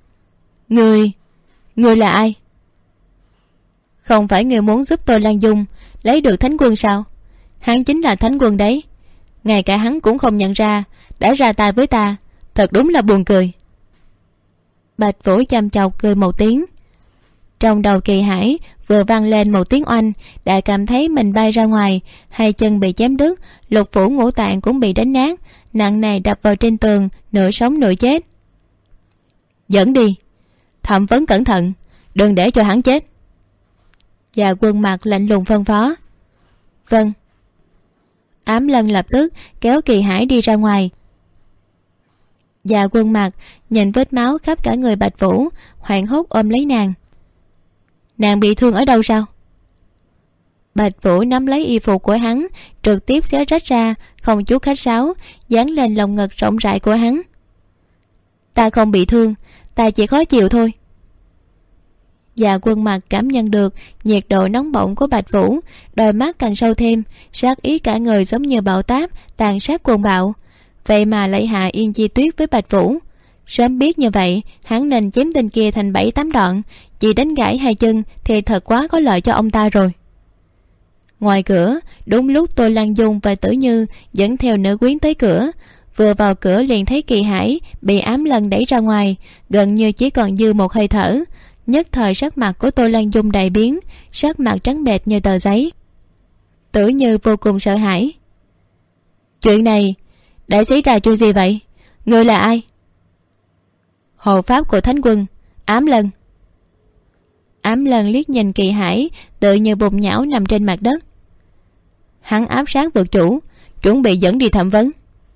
Ngươi là ai? Không phải ngươi muốn giúp tôi Lan Dung lấy được thánh quân sao? Hắn chính là thánh quân đấy. Ngay cả hắn cũng không nhận ra, đã ra tay với ta, thật đúng là buồn cười. Bạch Vũ chăm chọc cười một tiếng. Trong đầu Kỳ Hải vừa vang lên một tiếng oanh, đã cảm thấy mình bay ra ngoài, hai chân bị chém đứt, lục phủ ngũ tạng cũng bị đánh nát, nặng nề đập vào trên tường, nửa sống nửa chết. Dẫn đi, thẩm vấn cẩn thận, đừng để cho hắn chết. Dạ Quân Mặc lạnh lùng phân phó. Vâng. Ám Lân lập tức kéo Kỳ Hải đi ra ngoài. Dạ Quân Mặc nhìn vết máu khắp cả người Bạch Vũ, hoảng hốt ôm lấy nàng. Nàng bị thương ở đâu sao? Bạch Vũ nắm lấy y phục của hắn, trực tiếp xé rách ra, không chút khách sáo, dán lên lồng ngực rộng rãi của hắn. Ta không bị thương, ta chỉ khó chịu thôi. Dạ Quân Mặc cảm nhận được nhiệt độ nóng bỏng của Bạch Vũ, đôi mắt càng sâu thêm, sát ý cả người giống như bão táp tàn sát cuồng bạo. Vậy mà lại hạ Yên Chi Tuyết với Bạch Vũ. Sớm biết như vậy, hắn nên chém tên kia thành 7-8 đoạn, chỉ đánh gãy hai chân thì thật quá có lợi cho ông ta rồi. Ngoài cửa, đúng lúc Tô Lan Dung và Tử Như dẫn theo nữ quyến tới cửa. Vừa vào cửa liền thấy Kỳ Hải bị Ám Lân đẩy ra ngoài, gần như chỉ còn dư một hơi thở. Nhất thời sắc mặt của Tô Lan Dung đại biến, sắc mặt trắng bệch như tờ giấy. Tử Như vô cùng sợ hãi. Chuyện này đã xảy ra chuyện gì vậy? Ngươi là ai? Hộ pháp của thánh quân, Ám Lân. Ám Lân liếc nhìn Kỳ Hải, tự như bùn nhão nằm trên mặt đất. Hắn ám sát vực chủ, chuẩn bị dẫn đi thẩm vấn.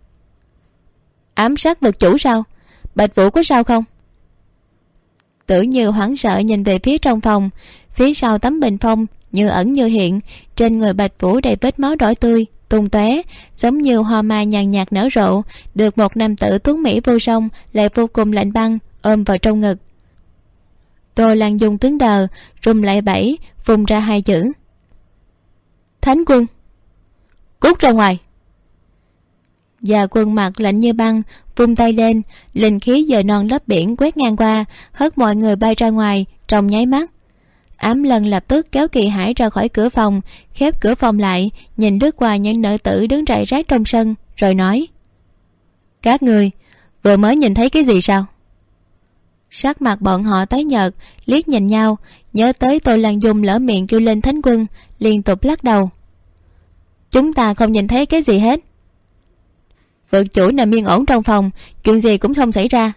Ám sát vực chủ sao? Bạch Vũ có sao không? Tử Như hoảng sợ nhìn về phía trong phòng. Phía sau tấm bình phong như ẩn như hiện, trên người Bạch Vũ đầy vết máu đỏ tươi tung tóe, giống như hoa mai nhàn nhạt nở rộ, được một nam tử tuấn mỹ vô song lại vô cùng lạnh băng ôm vào trong ngực. Tô Lan Dung cứng đờ, run lại bẩy, phun ra hai chữ: Thánh quân. Cút ra ngoài. Dạ Quân Mặc lạnh như băng, vung tay lên, linh khí dời non lấp biển quét ngang qua, hất mọi người bay ra ngoài trong nháy mắt. Ám Lân lập tức kéo Kỳ Hải ra khỏi cửa phòng, khép cửa phòng lại, nhìn lướt qua những nữ tử đứng rải rác trong sân, rồi nói: Các người vừa mới nhìn thấy cái gì sao? Sắc mặt bọn họ tái nhợt, liếc nhìn nhau, nhớ tới Tô Lan Dung lỡ miệng kêu lên thánh quân, liên tục lắc đầu. Chúng ta không nhìn thấy cái gì hết. Vực chủ nằm yên ổn trong phòng, chuyện gì cũng không xảy ra.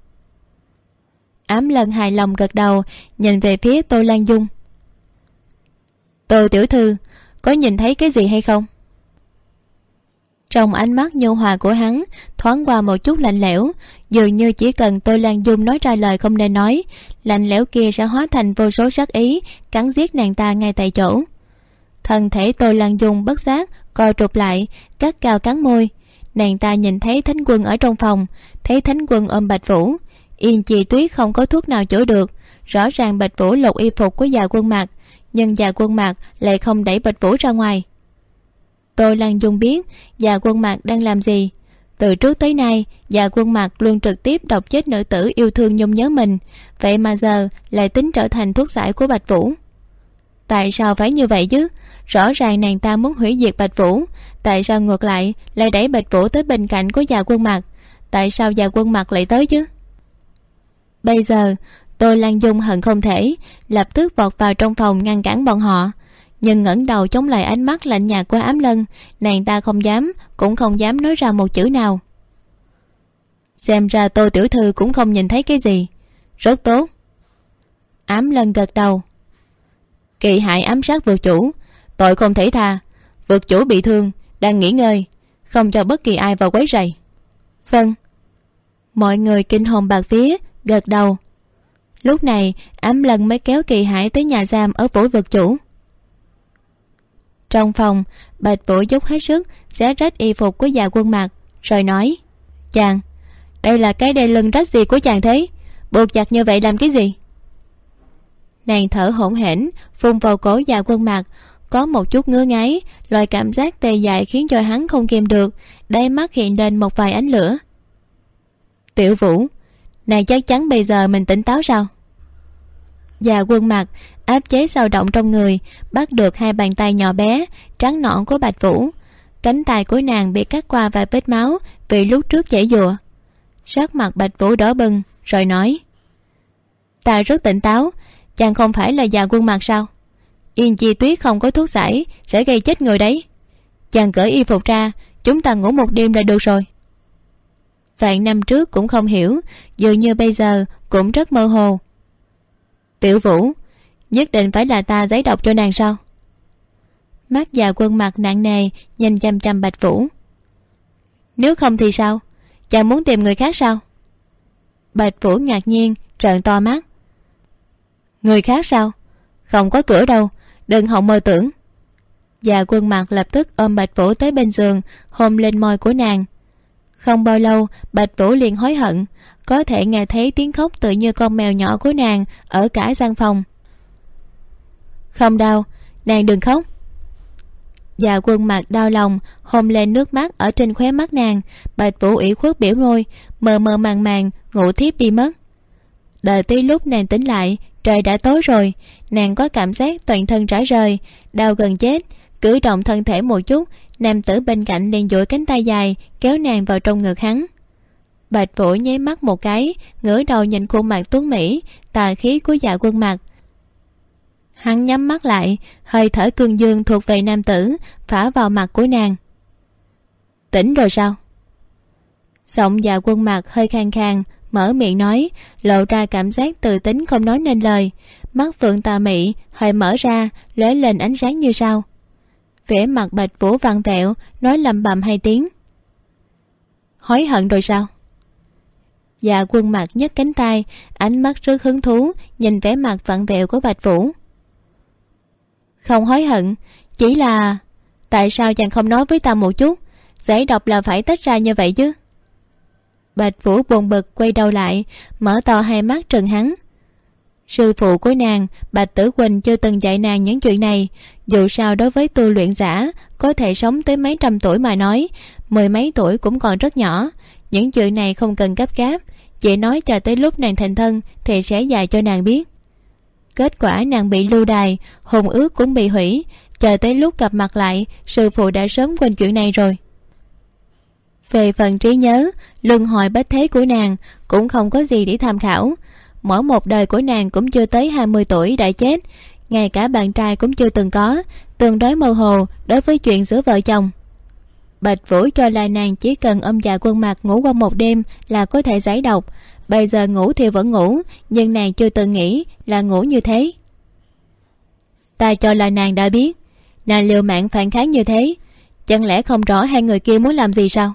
Ám Lân hài lòng gật đầu, nhìn về phía Tô Lan Dung. Tô tiểu thư, có nhìn thấy cái gì hay không? Trong ánh mắt nhu hòa của hắn thoáng qua một chút lạnh lẽo, dường như chỉ cần Tô Lan Dung nói ra lời không nên nói, lạnh lẽo kia sẽ hóa thành vô số sát ý, cắn giết nàng ta ngay tại chỗ. Thân thể Tô Lan Dung bất giác co trục lại, cắt cao cắn môi. Nàng ta nhìn thấy Thánh Quân ở trong phòng, thấy Thánh Quân ôm Bạch Vũ. Yên Chi Tuyết không có thuốc nào chữa được. Rõ ràng Bạch Vũ lột y phục của Dạ Quân Mạc, nhưng Dạ Quân Mạc lại không đẩy Bạch Vũ ra ngoài. Tô Lan Dung biết Dạ Quân Mạc đang làm gì. Từ trước tới nay, Dạ Quân Mạc luôn trực tiếp độc chết nữ tử yêu thương nhung nhớ mình, vậy mà giờ lại tính trở thành thuốc giải của Bạch Vũ. Tại sao phải như vậy chứ? Rõ ràng nàng ta muốn hủy diệt Bạch Vũ, tại sao ngược lại lại đẩy Bạch Vũ tới bên cạnh của Dạ Quân Mạc? Tại sao Dạ Quân Mạc lại tới chứ? Bây giờ Tô Lan Dung hận không thể lập tức vọt vào trong phòng ngăn cản bọn họ, nhưng ngẩng đầu chống lại ánh mắt lạnh nhạt của Ám Lân, nàng ta cũng không dám nói ra một chữ nào. Xem ra Tô tiểu thư cũng không nhìn thấy cái gì. Rất tốt. Ám Lân gật đầu. Kỵ hại ám sát vượt chủ, tội không thể tha. Vượt chủ bị thương, đang nghỉ ngơi, không cho bất kỳ ai vào quấy rầy. Vâng. Mọi người kinh hồn bạt vía gật đầu. Lúc này Ám Lân mới kéo Kỳ Hải tới nhà giam ở Vũ Vực Chủ. Trong phòng, Bạch Vũ dốc hết sức xé rách y phục của Dạ Quân Mạc, rồi nói: Chàng, đây là cái đai lưng rách gì của chàng thế? Buộc chặt như vậy làm cái gì? Nàng thở hổn hển phun vào cổ Dạ Quân Mạc, có một chút ngứa ngáy, loại cảm giác tê dại khiến cho hắn không kìm được, đáy mắt hiện lên một vài ánh lửa. Tiểu Vũ, nàng chắc chắn bây giờ mình tỉnh táo sao? Dạ Quân Mạc áp chế dao động trong người, bắt được hai bàn tay nhỏ bé trắng nõn của Bạch Vũ. Cánh tay của nàng bị cắt qua vài vết máu vì lúc trước chảy dùa. Sắc mặt Bạch Vũ đỏ bừng rồi nói: Ta rất tỉnh táo, chàng không phải là Dạ Quân Mạc sao? Yên Chi Tuyết không có thuốc giải sẽ gây chết người đấy. Chàng cởi y phục ra, chúng ta ngủ một đêm là được rồi. Vạn năm trước cũng không hiểu, dường như bây giờ cũng rất mơ hồ. Tiểu Vũ, nhất định phải là ta giấy độc cho nàng sao? Mắt Dạ Quân Mạc nặng nề nhìn chăm chăm Bạch Vũ. Nếu không thì sao? Chàng muốn tìm người khác sao? Bạch Vũ ngạc nhiên trợn to mắt. Người khác sao? Không có cửa đâu, đừng hòng mơ tưởng. Dạ Quân Mạc lập tức ôm Bạch Vũ tới bên giường, hôn lên môi của nàng. Không bao lâu Bạch Vũ liền hối hận, có thể nghe thấy tiếng khóc tự như con mèo nhỏ của nàng ở cả gian phòng. Không đau, nàng đừng khóc. Dạ Quân Mạc đau lòng hôn lên nước mắt ở trên khóe mắt nàng. Bạch Vũ ủy khuất biểu môi, mờ mờ màng màng ngủ thiếp đi mất. Đợi tới lúc nàng tỉnh lại, trời đã tối rồi. Nàng có cảm giác toàn thân rã rời, đau gần chết. Cử động thân thể một chút, nam tử bên cạnh liền duỗi cánh tay dài kéo nàng vào trong ngực hắn. Bạch Vũ nháy mắt một cái, ngửa đầu nhìn khuôn mặt tuấn mỹ tà khí của Dạ Quân Mạc. Hắn nhắm mắt lại, hơi thở cương dương thuộc về nam tử phả vào mặt của nàng. Tỉnh rồi sao? Giọng Dạ Quân Mạc hơi khàn khàn, mở miệng nói, lộ ra cảm giác từ tính không nói nên lời. Mắt phượng tà mị hơi mở ra, lóe lên ánh sáng như sao. Vẻ mặt Bạch Vũ vặn vẹo, nói lẩm bẩm hai tiếng. Hối hận rồi sao? Dạ Quân Mạc nhấc cánh tay, ánh mắt rất hứng thú nhìn vẻ mặt vặn vẹo của Bạch Vũ. Không hối hận, chỉ là tại sao chàng không nói với ta một chút? Giải độc là phải tách ra như vậy chứ? Bạch Vũ buồn bực quay đầu lại, mở to hai mắt trừng hắn. Sư phụ của nàng Bạch Tử Quỳnh chưa từng dạy nàng những chuyện này. Dù sao đối với tu luyện giả có thể sống tới mấy trăm tuổi mà nói, 10 mấy tuổi cũng còn rất nhỏ. Những chuyện này không cần gấp gáp, chỉ nói chờ tới lúc nàng thành thân thì sẽ dạy cho nàng biết. Kết quả nàng bị lưu đày, hôn ước cũng bị hủy. Chờ tới lúc gặp mặt lại, sư phụ đã sớm quên chuyện này rồi. Về phần trí nhớ, luân hồi bách thế của nàng cũng không có gì để tham khảo. Mỗi một đời của nàng cũng chưa tới 20 tuổi đã chết, ngay cả bạn trai cũng chưa từng có, tương đối mơ hồ đối với chuyện giữa vợ chồng. Bạch Vũ cho là nàng chỉ cần ôm Dạ Quân Mạc ngủ qua một đêm là có thể giải độc. Bây giờ ngủ thì vẫn ngủ, nhưng nàng chưa từng nghĩ là ngủ như thế. Ta cho là nàng đã biết, nàng liều mạng phản kháng như thế, chẳng lẽ không rõ hai người kia muốn làm gì sao?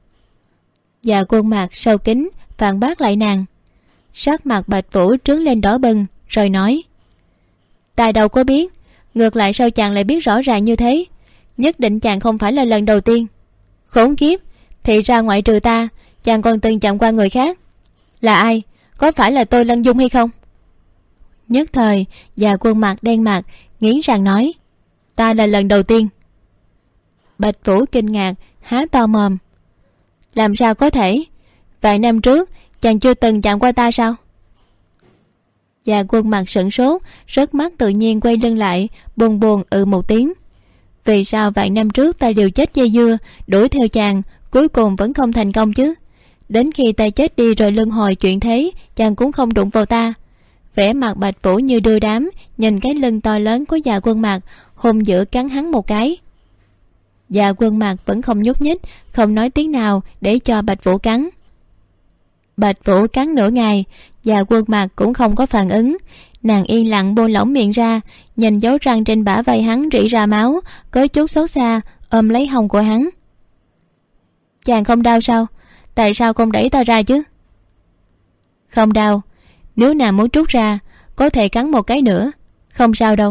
Dạ Quân Mạc sâu kín phản bác lại nàng. Sắc mặt Bạch Vũ trướng lên đỏ bừng rồi nói: Ta đâu có biết, ngược lại sao chàng lại biết rõ ràng như thế? Nhất định chàng không phải là lần đầu tiên. Khốn kiếp, Thì ra ngoại trừ ta, chàng còn từng chạm qua người khác. Là ai? Có phải là tôi Lân Dung hay không? Nhất thời Già Quân mặt đen mặt, nghiến răng nói: Ta là lần đầu tiên. Bạch Vũ kinh ngạc há to mồm. Làm sao có thể? Vài năm trước chàng chưa từng chạm qua ta sao? Già Quân mặt sửng sốt, rớt mắt tự nhiên quay lưng lại, buồn buồn một tiếng. Vì sao vài năm trước ta liều chết dây dưa đuổi theo chàng, cuối cùng vẫn không thành công chứ? Đến khi ta chết đi rồi luân hồi chuyện thế, chàng cũng không đụng vào ta. Vẻ mặt Bạch Vũ như đưa đám, nhìn cái lưng to lớn của Già Quân mặt, hung dữ cắn hắn một cái. Già Quân mặt vẫn không nhúc nhích, không nói tiếng nào để cho Bạch Vũ cắn. Bạch Vũ cắn nửa ngày, Già Quân mặt cũng không có phản ứng. Nàng yên lặng buông lỏng miệng ra, nhìn dấu răng trên bả vai hắn rỉ ra máu, có chút xấu xa ôm lấy hông của hắn. Chàng không đau sao? Tại sao không đẩy ta ra chứ? Không đau. Nếu nàng muốn trút ra, có thể cắn một cái nữa, không sao đâu.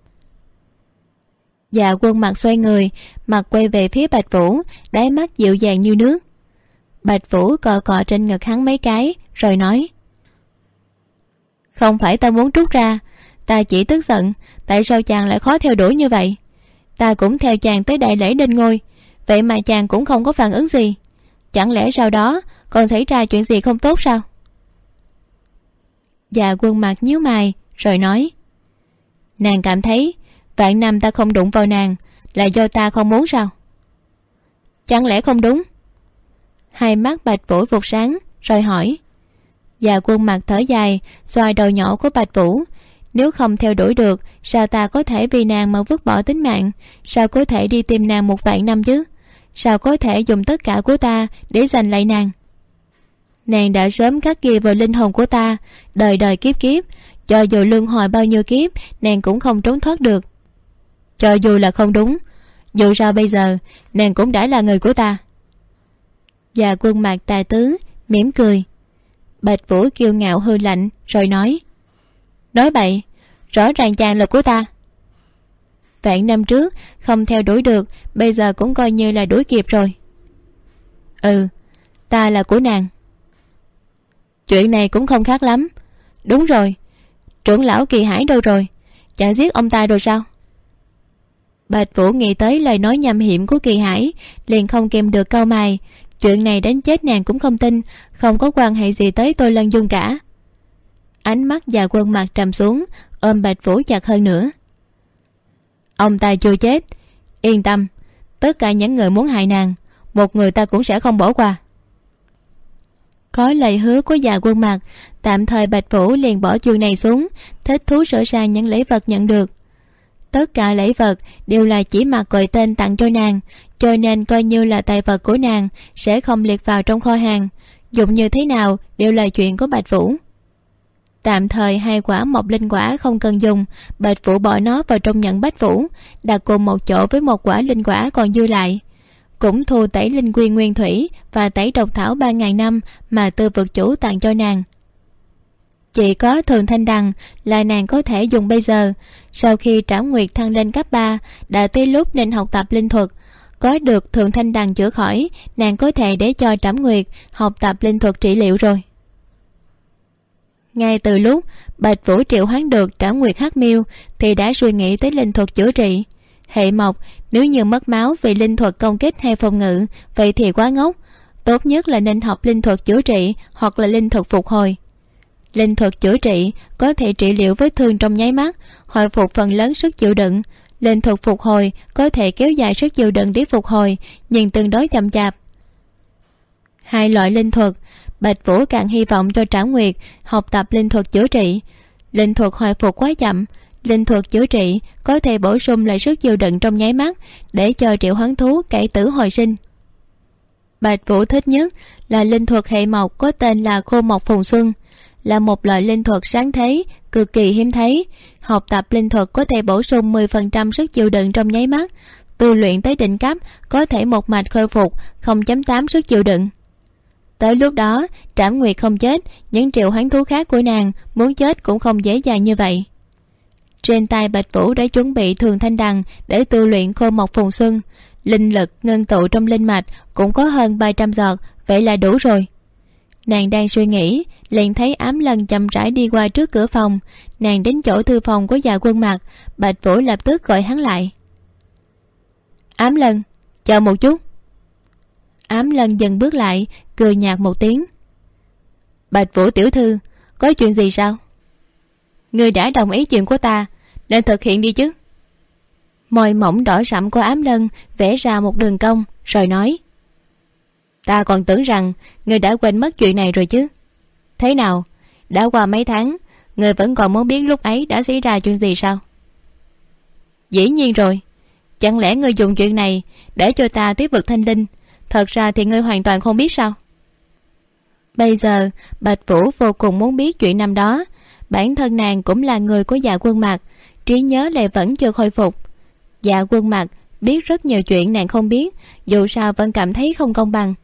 Dạ Quân mặt xoay người, mặt quay về phía Bạch Vũ, đáy mắt dịu dàng như nước. Bạch Vũ cọ cọ trên ngực hắn mấy cái rồi nói: Không phải ta muốn trút ra, ta chỉ tức giận tại sao chàng lại khó theo đuổi như vậy. Ta cũng theo chàng tới đại lễ lên ngôi, vậy mà chàng cũng không có phản ứng gì. Chẳng lẽ sau đó còn xảy ra chuyện gì không tốt sao? Dạ Quân mặt nhíu mày rồi nói: Nàng cảm thấy vạn năm ta không đụng vào nàng là do ta không muốn sao? Chẳng lẽ không đúng? Hai mắt Bạch Vũ vụt sáng rồi hỏi. Dạ Quân mặt thở dài, xoa đầu nhỏ của Bạch Vũ. Nếu không theo đuổi được, sao ta có thể vì nàng mà vứt bỏ tính mạng? Sao có thể đi tìm nàng 1.000 năm chứ? Sao có thể dùng tất cả của ta để giành lại nàng? Nàng đã sớm khắc ghi vào linh hồn của ta, đời đời kiếp kiếp, cho dù luân hồi bao nhiêu kiếp, nàng cũng không trốn thoát được. Cho dù là không đúng, dù sao bây giờ nàng cũng đã là người của ta. Dạ Quân mặt tà tứ mỉm cười. Bạch Vũ kiêu ngạo hư lạnh rồi nói: Nói bậy, rõ ràng chàng là của ta. Vạn năm trước không theo đuổi được, bây giờ cũng coi như là đuổi kịp rồi. Ừ, ta là của nàng. Chuyện này cũng không khác lắm. Đúng rồi, trưởng lão Kỳ Hải đâu rồi? Chàng giết ông ta rồi sao? Bạch Vũ nghĩ tới lời nói nham hiểm của Kỳ Hải, liền không kèm được cau mày. Chuyện này đến chết nàng cũng không tin, không có quan hệ gì tới tôi Lân Dung cả. Ánh mắt Già Quân mặt trầm xuống, ôm Bạch Vũ chặt hơn nữa. Ông ta chưa chết, yên tâm, tất cả những người muốn hại nàng, một người ta cũng sẽ không bỏ qua. Có lời hứa của Già Quân mặt, tạm thời Bạch Vũ liền bỏ chuyện này xuống, thích thú sửa sang những lễ vật nhận được. Tất cả lễ vật đều là chỉ mặc gọi tên tặng cho nàng, cho nên coi như là tài vật của nàng, sẽ không liệt vào trong kho hàng. Dùng như thế nào đều là chuyện của Bạch Vũ. Tạm thời 2 quả mộc linh quả không cần dùng, Bạch Vũ bỏ nó vào trong nhẫn Bách Vũ, đặt cùng một chỗ với 1 quả linh quả còn dư lại. Cũng thu tẩy linh quy nguyên thủy và tẩy độc thảo 3.000 năm mà Tư Vực chủ tặng cho nàng. Chỉ có Thường Thanh Đằng là nàng có thể dùng bây giờ. Sau khi Trảm Nguyệt thăng lên cấp 3, đã tới lúc nên học tập linh thuật. Có được Thường Thanh Đằng chữa khỏi, nàng có thể để cho Trảm Nguyệt học tập linh thuật trị liệu rồi. Ngay từ lúc Bạch Vũ triệu hoán được Trảm Nguyệt Hắc Miêu thì đã suy nghĩ tới linh thuật chữa trị. Hệ mộc nếu như mất máu vì linh thuật công kích hay phòng ngự, vậy thì quá ngốc. Tốt nhất là nên học linh thuật chữa trị hoặc là linh thuật phục hồi. Linh thuật chữa trị có thể trị liệu vết thương trong nháy mắt, hồi phục phần lớn sức chịu đựng. Linh thuật phục hồi có thể kéo dài sức chịu đựng để phục hồi, nhưng tương đối chậm chạp. 2 loại linh thuật, Bạch Vũ càng hy vọng cho Trảm Nguyệt học tập linh thuật chữa trị. Linh thuật hồi phục quá chậm, linh thuật chữa trị có thể bổ sung lại sức chịu đựng trong nháy mắt, để cho triệu hoán thú cải tử hồi sinh. Bạch Vũ thích nhất là linh thuật hệ mộc có tên là Khô Mộc Phùng Xuân, là một loại linh thuật sáng thế, cực kỳ hiếm thấy. Học tập linh thuật có thể bổ sung 10% sức chịu đựng trong nháy mắt, tu luyện tới đỉnh cấp có thể một mạch khôi phục 0.8 sức chịu đựng. Tới lúc đó Trảm Nguyệt không chết, những triệu hoán thú khác của nàng muốn chết cũng không dễ dàng như vậy. Trên tay Bạch Vũ đã chuẩn bị Thường Thanh Đằng để tu luyện Khô Mộc Phùng Xuân. linh lực ngưng tụ trong linh mạch cũng có hơn 300 giọt, vậy là đủ rồi. Nàng đang suy nghĩ, liền thấy Ám Lân chậm rãi đi qua trước cửa phòng. Nàng đến chỗ thư phòng của Dạ Quân Mặc, Bạch Vũ lập tức gọi hắn lại. Ám Lân, chờ một chút. Ám Lân dừng bước lại, cười nhạt một tiếng. Bạch Vũ tiểu thư, có chuyện gì sao? Ngươi đã đồng ý chuyện của ta, nên thực hiện đi chứ. Môi mỏng đỏ sẫm của Ám Lân vẽ ra một đường cong, rồi nói. Ta còn tưởng rằng ngươi đã quên mất chuyện này rồi chứ. Thế nào, đã qua mấy tháng, ngươi vẫn còn muốn biết lúc ấy đã xảy ra chuyện gì sao? Dĩ nhiên rồi. Chẳng lẽ ngươi dùng chuyện này để cho ta tiếp vực thanh linh? Thật ra thì ngươi hoàn toàn không biết sao? Bây giờ Bạch Vũ vô cùng muốn biết chuyện năm đó. Bản thân nàng cũng là người của Dạ Quân Mặc, trí nhớ lại vẫn chưa khôi phục. Dạ Quân Mặc biết rất nhiều chuyện nàng không biết, dù sao vẫn cảm thấy không công bằng.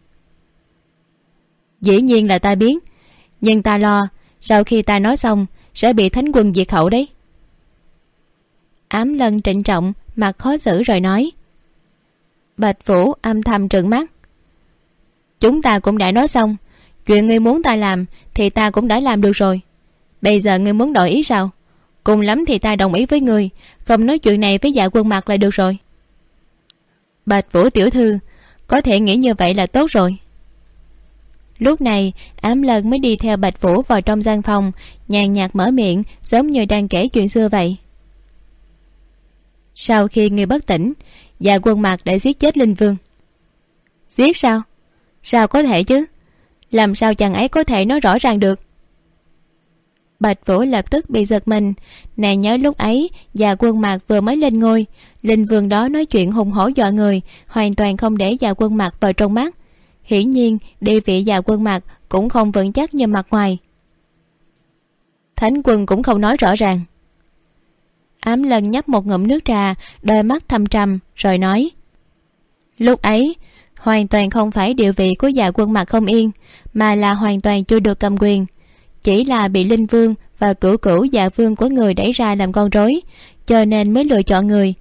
Dĩ nhiên là ta biết, nhưng ta lo sau khi ta nói xong sẽ bị Thánh Quân diệt khẩu đấy. Ám Lân trịnh trọng, mặt khó xử rồi nói. Bạch Vũ âm thầm trợn mắt. Chúng ta cũng đã nói xong, chuyện ngươi muốn ta làm thì ta cũng đã làm được rồi. Bây giờ ngươi muốn đổi ý sao? Cùng lắm thì ta đồng ý với ngươi, không nói chuyện này với Dạ Quân Mặc là được rồi. Bạch Vũ tiểu thư, có thể nghĩ như vậy là tốt rồi. Lúc này Ám Lân mới đi theo Bạch Vũ vào trong gian phòng, nhàn nhạt mở miệng, giống như đang kể chuyện xưa vậy. Sau khi ngươi bất tỉnh, Dạ Quân Mặc đã giết chết Linh Vương. Giết sao? Sao có thể chứ? Làm sao chàng ấy có thể nói rõ ràng được? Bạch Vũ lập tức bị giật mình. Nàng nhớ lúc ấy Dạ Quân Mặc vừa mới lên ngôi, Linh Vương đó nói chuyện hùng hổ dọa người, hoàn toàn không để Dạ Quân Mặc vào trong mắt. Hiển nhiên địa vị Dạ Quân Mặc cũng không vững chắc như mặt ngoài. Thánh Quân cũng không nói rõ ràng. Ám Lân nhấp một ngụm nước trà, đôi mắt thâm trầm rồi nói. Lúc ấy hoàn toàn không phải địa vị của Dạ Quân Mặc không yên, mà là hoàn toàn chưa được cầm quyền. Chỉ là bị Linh Vương và cửu cửu Dạ Vương của người đẩy ra làm con rối, cho nên mới lựa chọn người.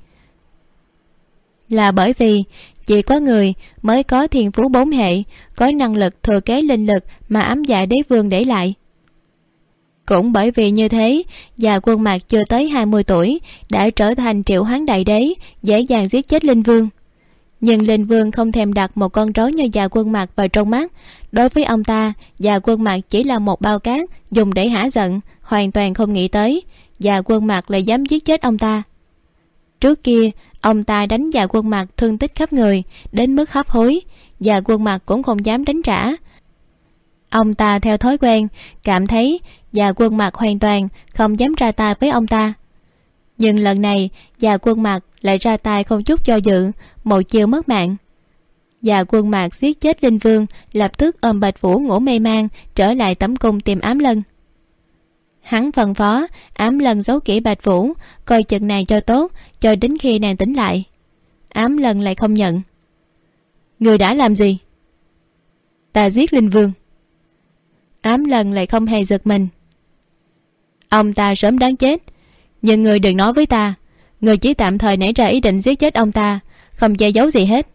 Là bởi vì chỉ có người mới có thiên phú 4 hệ, có năng lực thừa kế linh lực mà ám dạ đế vương để lại. Cũng bởi vì như thế, Dạ Quân Mặc chưa tới 20 tuổi đã trở thành triệu hoán đại đế, dễ dàng giết chết Linh Vương. Nhưng Linh Vương không thèm đặt một con rối như Dạ Quân Mặc vào trong mắt. Đối với ông ta, Dạ Quân Mặc chỉ là một bao cát dùng để hả giận, hoàn toàn không nghĩ tới Dạ Quân Mặc lại dám giết chết ông ta. Trước kia ông ta đánh Dạ Quân Mặc thương tích khắp người, đến mức hấp hối, Dạ Quân Mặc cũng không dám đánh trả. Ông ta theo thói quen cảm thấy Dạ Quân Mặc hoàn toàn không dám ra tay với ông ta. Nhưng lần này Dạ Quân Mặc lại ra tay không chút do dự, một chiêu mất mạng. Dạ Quân Mặc giết chết Linh Vương, lập tức ôm Bạch Vũ ngủ mê man trở lại tẩm cung tìm Ám Lân. Hắn phân phó Ám Lân giấu kỹ Bạch Vũ, coi chừng nàng cho tốt, cho đến khi nàng tỉnh lại. Ám Lân lại không nhận. Người đã làm gì? Ta giết Linh Vương. Ám Lân lại không hề giật mình. Ông ta sớm đáng chết, nhưng người đừng nói với ta, người chỉ tạm thời nảy ra ý định giết chết ông ta, không che giấu gì hết.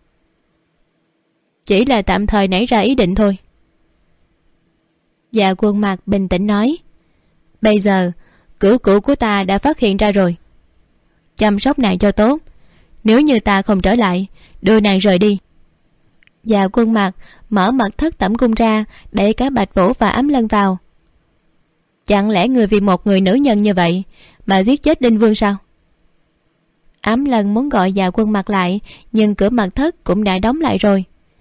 Chỉ là tạm thời nảy ra ý định thôi. Dạ Quân Mặc bình tĩnh nói. Bây giờ cửu cửu của ta đã phát hiện ra rồi. Chăm sóc nàng cho tốt, nếu như ta không trở lại, đưa nàng rời đi. Dạ Quân Mặc mở mật thất tẩm cung ra, đẩy cả Bạch Vũ và Ám Lân vào. Chẳng lẽ người vì một người nữ nhân như vậy mà giết chết Linh Vương sao? Ám Lân muốn gọi Dạ Quân Mặc lại, nhưng cửa mật thất cũng đã đóng lại rồi.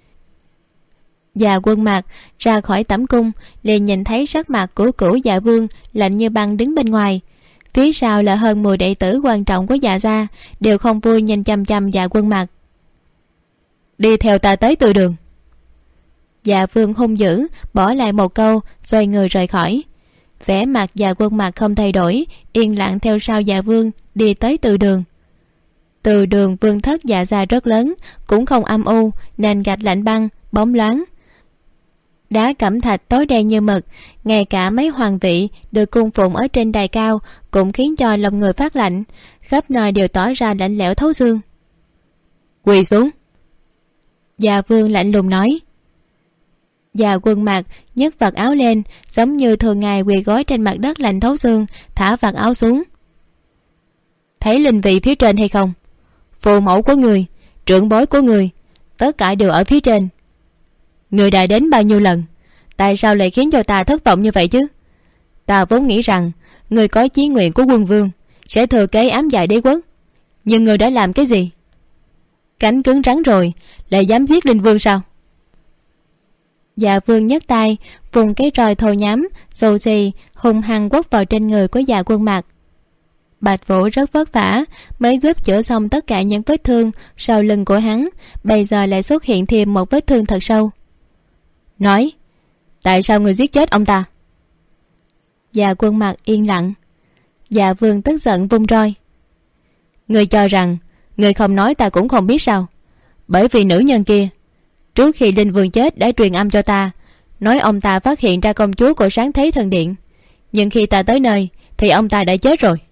Dạ Quân Mặc ra khỏi tẩm cung, liền nhìn thấy sắc mặt của cửu Dạ Vương lạnh như băng đứng bên ngoài. Phía sau là hơn 10 đệ tử quan trọng của Dạ gia, đều không vui nhìn chăm chăm Dạ Quân Mặc. Đi theo ta tới từ đường. Dạ Vương hung dữ bỏ lại một câu, xoay người rời khỏi. Vẻ mặt Dạ Quân Mặc không thay đổi, yên lặng theo sau Dạ Vương đi tới từ đường. Từ đường vương thất Dạ gia rất lớn, cũng không âm u, nền gạch lạnh băng bóng loáng, đá cẩm thạch tối đen như mực. Ngay cả mấy hoàng vị được cung phụng ở trên đài cao cũng khiến cho lòng người phát lạnh, khắp nơi đều tỏ ra lạnh lẽo thấu xương. Quỳ xuống. Dạ Vương lạnh lùng nói. Dạ Quân Mạc nhấc vạt áo lên, giống như thường ngày quỳ gối trên mặt đất lạnh thấu xương, thả vạt áo xuống. Thấy linh vị phía trên hay không? Phụ mẫu của người, trưởng bối của người, tất cả đều ở phía trên. Người đã đến bao nhiêu lần? Tại sao lại khiến cho ta thất vọng như vậy chứ? Ta vốn nghĩ rằng người có chí nguyện của quân vương sẽ thừa kế ám dạ đế quốc, nhưng người đã làm cái gì? Cánh cứng rắn rồi lại dám giết linh vương sao? Dạ Vương nhấc tay vùng cái roi thô nhám xù xì hung hăng quất vào trên người của Dạ Quân Mạc. Bạch Vũ rất vất vả mới giúp chữa xong tất cả những vết thương sau lưng của hắn, bây giờ lại xuất hiện thêm một vết thương thật sâu. Nói, tại sao người giết chết ông ta? Dạ Quân Mạc yên lặng. Dạ Vương tức giận vung roi. Người cho rằng người không nói ta cũng không biết sao? Bởi vì nữ nhân kia trước khi linh vương chết đã truyền âm cho ta, nói ông ta phát hiện ra công chúa của Sáng Thế Thần Điện, nhưng khi ta tới nơi thì ông ta đã chết rồi.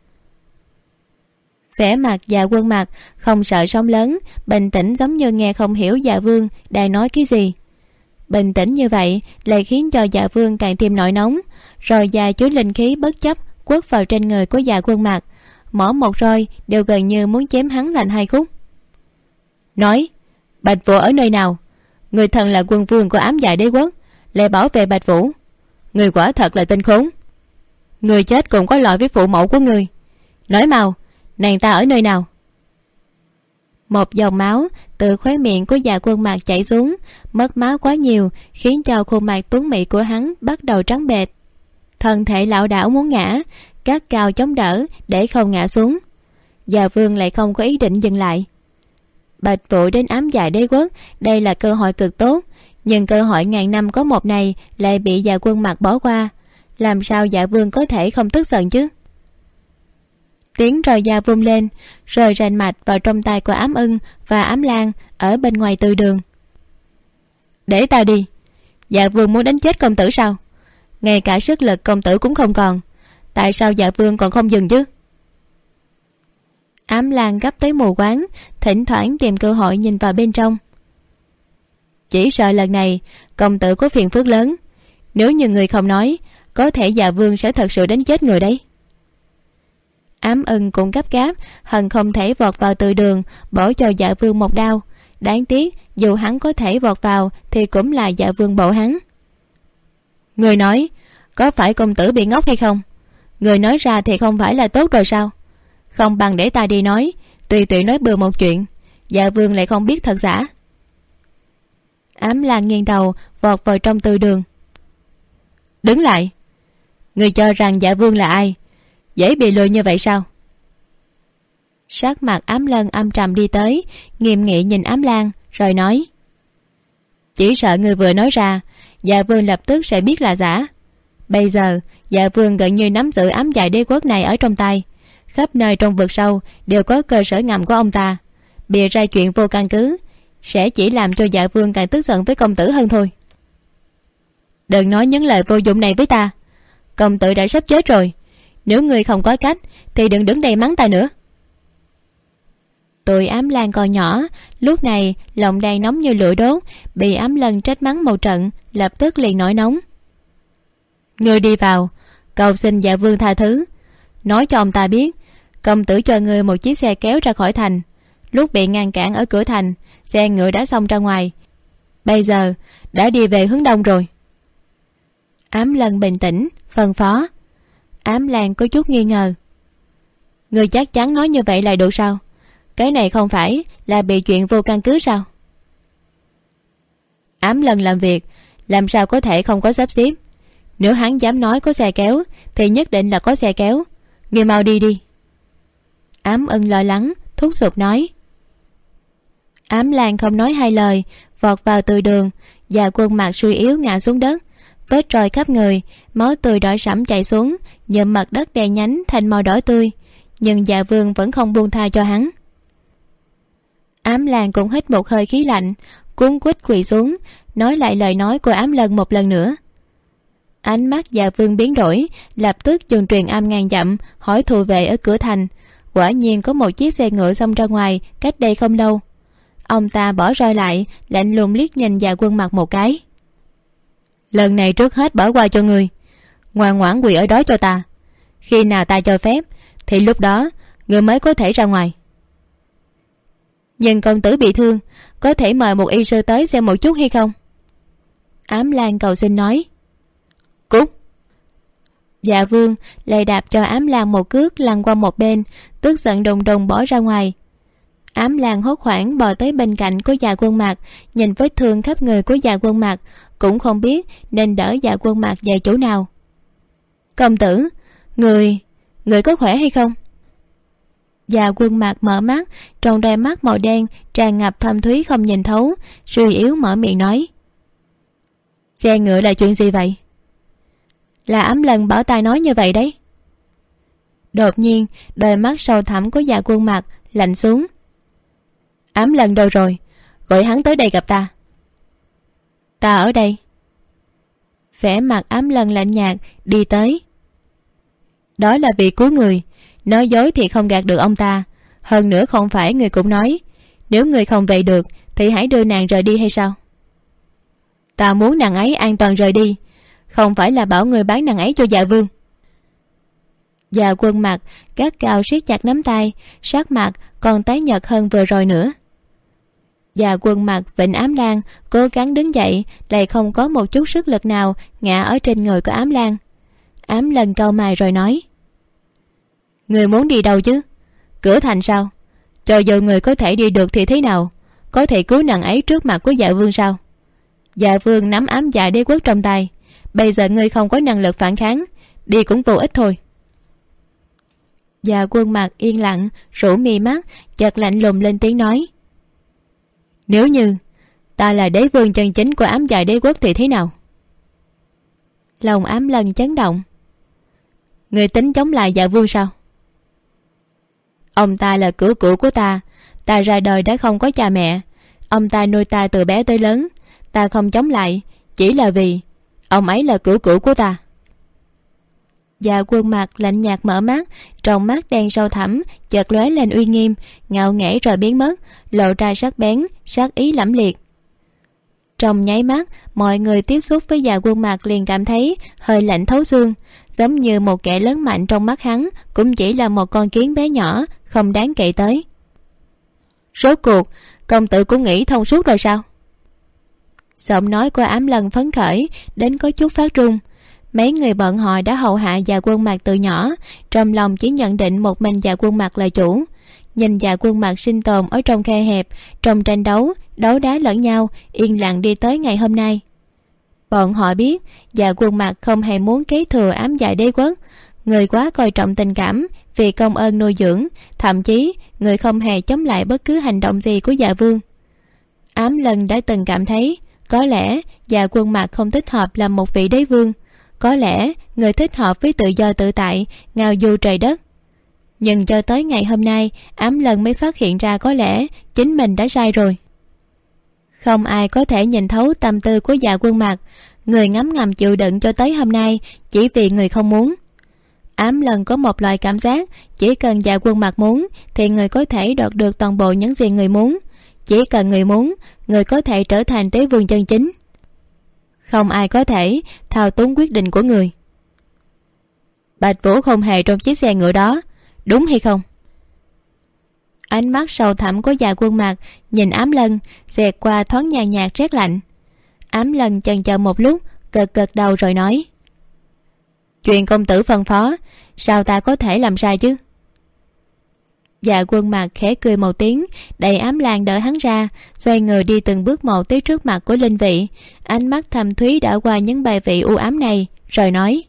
Vẻ mặt Dạ Quân Mạc không sợ sóng lớn, bình tĩnh giống như nghe không hiểu Dạ Vương đang nói cái gì. Bình tĩnh như vậy lại khiến cho Dạ Vương càng thêm nổi nóng, rồi già chú linh khí bất chấp quất vào trên người của Dạ Quân Mạc, mỗi một roi đều gần như muốn chém hắn thành hai khúc. Nói, Bạch Vũ ở nơi nào? Người thần là quân vương của ám dạ đế quốc, lại bảo vệ Bạch Vũ. Người quả thật là tên khốn. Người chết cũng có lỗi với phụ mẫu của người. Nói mau, nàng ta ở nơi nào? Một dòng máu từ khóe miệng của Dạ Quân Mạc chảy xuống, mất máu quá nhiều khiến cho khuôn mặt tuấn mỹ của hắn bắt đầu trắng bệch. Thân thể lảo đảo muốn ngã, gắt cao chống đỡ để không ngã xuống. Dạ Vương lại không có ý định dừng lại. Bạch Vũ đến ám dạ đế quốc, đây là cơ hội cực tốt, nhưng cơ hội ngàn năm có một này lại bị Dạ Quân Mạc bỏ qua. Làm sao Dạ Vương có thể không tức giận chứ? Tiếng roi da vung lên, rồi rành mạch vào trong tay của Ám Ưng và Ám Lan ở bên ngoài từ đường. Để ta đi. Dạ Vương muốn đánh chết công tử sao? Ngay cả sức lực công tử cũng không còn, tại sao Dạ Vương còn không dừng chứ? Ám Lan gấp tới mù quáng, thỉnh thoảng tìm cơ hội nhìn vào bên trong. Chỉ sợ lần này công tử có phiền phức lớn. Nếu như người không nói, có thể Dạ Vương sẽ thật sự đánh chết người đấy. Ám Ưng cũng gấp gáp, hận không thể vọt vào từ đường bổ cho Dạ Vương một đao. Đáng tiếc dù hắn có thể vọt vào thì cũng là Dạ Vương bổ hắn. Người nói, có phải công tử bị ngốc hay không? Người nói ra thì không phải là tốt rồi sao? Không bằng để ta đi nói, tùy tiện nói bừa một chuyện, Dạ Vương lại không biết thật giả. Ám Lan nghiêng đầu vọt vào trong từ đường. Đứng lại. Người cho rằng Dạ Vương là ai? Dễ bị lừa như vậy sao? Sắc mặt Ám Lân âm trầm đi tới, nghiêm nghị nhìn Ám Lan rồi nói, chỉ sợ người vừa nói ra Dạ Vương lập tức sẽ biết là giả. Bây giờ Dạ Vương gần như nắm giữ ám dạ đế quốc này ở trong tay, khắp nơi trong vực sâu đều có cơ sở ngầm của ông ta. Bịa ra chuyện vô căn cứ sẽ chỉ làm cho Dạ Vương càng tức giận với công tử hơn thôi. Đừng nói những lời vô dụng này với ta. Công tử đã sắp chết rồi, nếu người không có cách thì đừng đứng đây mắng ta nữa. Tụi Ám Lan còn nhỏ, lúc này lòng đang nóng như lửa đốt, bị Ám Lân trách mắng một trận, lập tức liền nổi nóng. Ngươi đi vào cầu xin Dạ Vương tha thứ, nói cho ông ta biết công tử cho ngươi một chiếc xe kéo ra khỏi thành. Lúc bị ngăn cản ở cửa thành, xe ngựa đã xông ra ngoài, bây giờ đã đi về hướng đông rồi. Ám Lân bình tĩnh phân phó. Ám Lan có chút nghi ngờ. Ngươi chắc chắn nói như vậy là được sao? Cái này không phải là bị chuyện vô căn cứ sao? Ám Lân làm việc làm sao có thể không có sắp xếp? Nếu hắn dám nói có xe kéo thì nhất định là có xe kéo. Ngươi mau đi đi. Ám Ưng lo lắng thúc giục nói. Ám Lan không nói hai lời, vọt vào từ đường. Và Quân Mạc suy yếu ngã xuống đất, vết roi khắp người, máu tươi đỏ sẫm chảy xuống, nhuộm mặt đất đen nhánh thành màu đỏ tươi. Nhưng Dạ Vương vẫn không buông tha cho hắn. Ám Lan cũng hít một hơi khí lạnh, cuống quýt quỳ xuống, nói lại lời nói của Ám Lân một lần nữa. Ánh mắt Dạ Vương biến đổi, lập tức dùng truyền âm ngàn dặm hỏi thủ vệ ở cửa thành. Quả nhiên có một chiếc xe ngựa xông ra ngoài cách đây không lâu. Ông ta bỏ roi lại, lạnh lùng liếc nhìn Dạ Quân Mặc một cái. Lần này trước hết bỏ qua cho ngươi, ngoan ngoãn quỳ ở đó cho ta. Khi nào ta cho phép thì lúc đó ngươi mới có thể ra ngoài. Nhưng công tử bị thương, có thể mời một y sư tới xem một chút hay không? Ám Lan cầu xin nói. Cút! Dạ Vương lại đạp cho Ám Lan một cước lăn qua một bên, tức giận đùng đùng bỏ ra ngoài. Ám Lan hốt hoảng bò tới bên cạnh của Dạ Quân Mặc, nhìn vết thương khắp người của Dạ Quân Mặc, cũng không biết nên đỡ Dạ Quân Mặc về chỗ nào. Công tử, người có khỏe hay không? Dạ Quân Mặc mở mắt, trong đôi mắt màu đen tràn ngập thâm thúy không nhìn thấu, suy yếu mở miệng nói. Xe ngựa là chuyện gì vậy? Là Ám Lần bảo ta nói như vậy đấy. Đột nhiên đôi mắt sâu thẳm của Dạ Quân Mặc lạnh xuống. Ám Lần đâu rồi? Gọi hắn tới đây gặp ta. Ta ở đây. Vẻ mặt Ám Lần lạnh nhạt đi tới. Đó là vì cứu người, nói dối thì không gạt được ông ta. Hơn nữa không phải người cũng nói, nếu người không về được thì hãy đưa nàng rời đi hay sao? Ta muốn nàng ấy an toàn rời đi, không phải là bảo người bán nàng ấy cho Dạ Vương. Dạ Quân Mặc gắt gao siết chặt nắm tay, sắc mặt còn tái nhợt hơn vừa rồi nữa. Dạ Quân Mặc vịnh Ám Lan cố gắng đứng dậy, lại không có một chút sức lực nào ngã ở trên người của Ám Lan. Ám Lần cau mày rồi nói. Người muốn đi đâu chứ? Cửa thành sao? Cho dù người có thể đi được thì thế nào? Có thể cứu nàng ấy trước mặt của Dạ Vương sao? Dạ Vương nắm ám dạ đế quốc trong tay, bây giờ ngươi không có năng lực phản kháng, đi cũng vô ích thôi. Dạ Quân Mặc yên lặng rũ mi mắt, chợt lạnh lùng lên tiếng nói. Nếu như ta là đế vương chân chính của ám dạ đế quốc thì thế nào? Lòng Ám Lần chấn động. Người tính chống lại Dạ Vương sao? Ông ta là cửu cửu của ta, ta ra đời đã không có cha mẹ, ông ta nuôi ta từ bé tới lớn, ta không chống lại chỉ là vì ông ấy là cửu cửu của ta. Dạ Quân Mặc lạnh nhạt mở mắt, trong mắt đen sâu thẳm chợt lóe lên uy nghiêm, ngạo nghễ rồi biến mất, lộ ra sắc bén, sát ý lẫm liệt. Trong nháy mắt, mọi người tiếp xúc với Dạ Quân Mặc liền cảm thấy hơi lạnh thấu xương, giống như một kẻ lớn mạnh trong mắt hắn cũng chỉ là một con kiến bé nhỏ, không đáng kể tới. Rốt cuộc công tử cũng nghĩ thông suốt rồi sao? Giọng nói của Ám Lần phấn khởi đến có chút phát run. Mấy người bọn họ đã hầu hạ Dạ Quân Mặc từ nhỏ, trong lòng chỉ nhận định một mình Dạ Quân Mặc là chủ. Nhìn Dạ Quân Mặc sinh tồn ở trong khe hẹp, trong tranh đấu đấu đá lẫn nhau, yên lặng đi tới ngày hôm nay. Bọn họ biết Dạ Quân Mặc không hề muốn kế thừa ám dạ đế quốc, người quá coi trọng tình cảm, vì công ơn nuôi dưỡng, thậm chí người không hề chống lại bất cứ hành động gì của Dạ Vương. Ám Lần đã từng cảm thấy có lẽ Dạ Quân Mặc không thích hợp làm một vị đế vương, có lẽ người thích hợp với tự do tự tại, ngao du trời đất. Nhưng cho tới ngày hôm nay, Ám Lần mới phát hiện ra có lẽ chính mình đã sai rồi. Không ai có thể nhìn thấu tâm tư của Dạ Quân Mặc, người ngấm ngầm chịu đựng cho tới hôm nay chỉ vì người không muốn. Ám Lần có một loại cảm giác, chỉ cần Dạ Quân Mặc muốn thì người có thể đoạt được toàn bộ những gì người muốn. Chỉ cần người muốn, người có thể trở thành đế vương chân chính. Không ai có thể thao túng quyết định của người. Bạch Vũ không hề trong chiếc xe ngựa đó, đúng hay không? Ánh mắt sâu thẳm của Dạ Quân Mặc nhìn Ám Lần xẹt qua thoáng nhàn nhạt rét lạnh. Ám Lần chần chờ một lúc, gật gật đầu rồi nói. Chuyện công tử phân phó, sao ta có thể làm sai chứ? Dạ Quân Mặc khẽ cười một tiếng, đẩy Ám Lan đỡ hắn ra, xoay người đi từng bước một tới trước mặt của Linh Vị, ánh mắt thầm thúy đã qua những bài vị u ám này, rồi nói.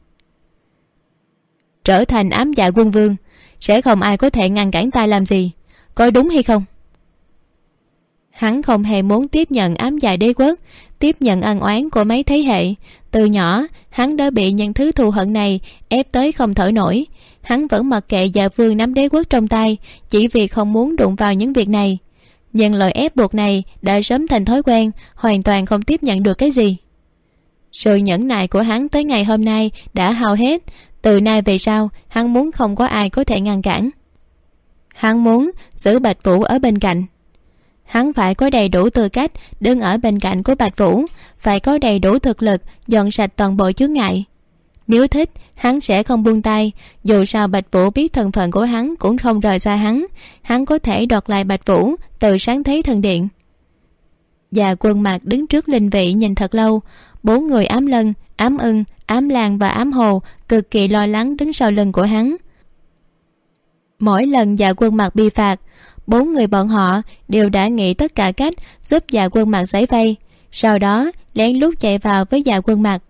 Trở thành ám dạ quân vương, sẽ không ai có thể ngăn cản ta làm gì, có đúng hay không? Hắn không hề muốn tiếp nhận ám dạ đế quốc, tiếp nhận ân oán của mấy thế hệ. Từ nhỏ hắn đã bị những thứ thù hận này ép tới không thở nổi. Hắn vẫn mặc kệ Dạ Vương nắm đế quốc trong tay, chỉ vì không muốn đụng vào những việc này. Nhưng lời ép buộc này đã sớm thành thói quen, hoàn toàn không tiếp nhận được cái gì. Sự nhẫn nại của hắn tới ngày hôm nay đã hao hết. Từ nay về sau, hắn muốn không có ai có thể ngăn cản. Hắn muốn giữ Bạch Vũ ở bên cạnh. hắn phải có đầy đủ tư cách đứng ở bên cạnh của Bạch Vũ, phải có đầy đủ thực lực dọn sạch toàn bộ chướng ngại. Nếu thích, hắn sẽ không buông tay. Dù sao Bạch Vũ biết thân phận của hắn cũng không rời xa hắn có thể đoạt lại Bạch Vũ từ Sáng Thế Thần Điện. Và Quân Mạc đứng trước linh vị nhìn thật lâu. 4 người Ám Lân, Ám Ưng, Ám Lang và Ám Hồ cực kỳ lo lắng đứng sau lưng của hắn. Mỗi lần Dạ Quân Mạc bị phạt, 4 người bọn họ đều đã nghĩ tất cả cách giúp Dạ Quân Mạc giải vây, sau đó lén lút chạy vào với Dạ Quân Mạc.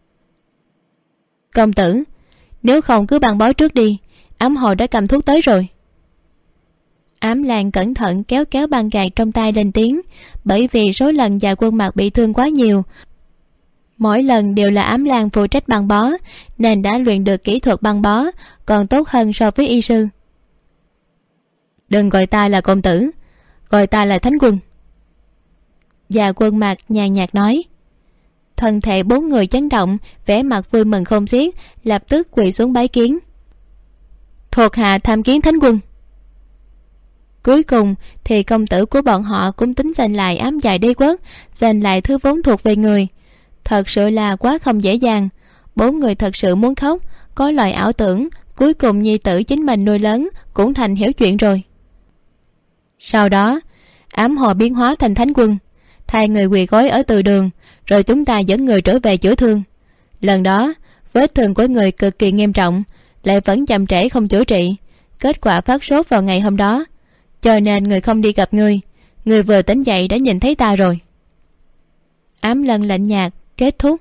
Công tử, nếu không cứ băng bó trước đi, Ám Hồ đã cầm thuốc tới rồi. Ám Lang cẩn thận kéo băng gạc trong tay lên tiếng, bởi vì số lần Dạ Quân Mạc bị thương quá nhiều, mỗi lần đều là Ám Lang phụ trách băng bó, nên đã luyện được kỹ thuật băng bó còn tốt hơn so với y sư. Đừng gọi ta là công tử, gọi ta là Thánh Quân. Dạ Quân Mạc nhàn nhạt nói. Thân thể 4 người chấn động, vẻ mặt vui mừng không xiết, lập tức quỳ xuống bái kiến. Thuộc hạ tham kiến Thánh Quân. Cuối cùng thì công tử của bọn họ cũng tính giành lại Ám Dạ Đế Quốc, giành lại thứ vốn thuộc về người. Thật sự là quá không dễ dàng. 4 người thật sự muốn khóc, có loại ảo tưởng cuối cùng nhi tử chính mình nuôi lớn cũng thành hiểu chuyện rồi. Sau đó Ám Hồ biến hóa thành Thánh Quân, thay người quỳ gối ở từ đường, rồi chúng ta dẫn người trở về chữa thương. Lần đó vết thương của người cực kỳ nghiêm trọng, lại vẫn chậm trễ không chữa trị. Kết quả phát sốt vào ngày hôm đó, cho nên người không đi gặp người vừa tỉnh dậy đã nhìn thấy ta rồi. Ám Lân lạnh nhạt kết thúc.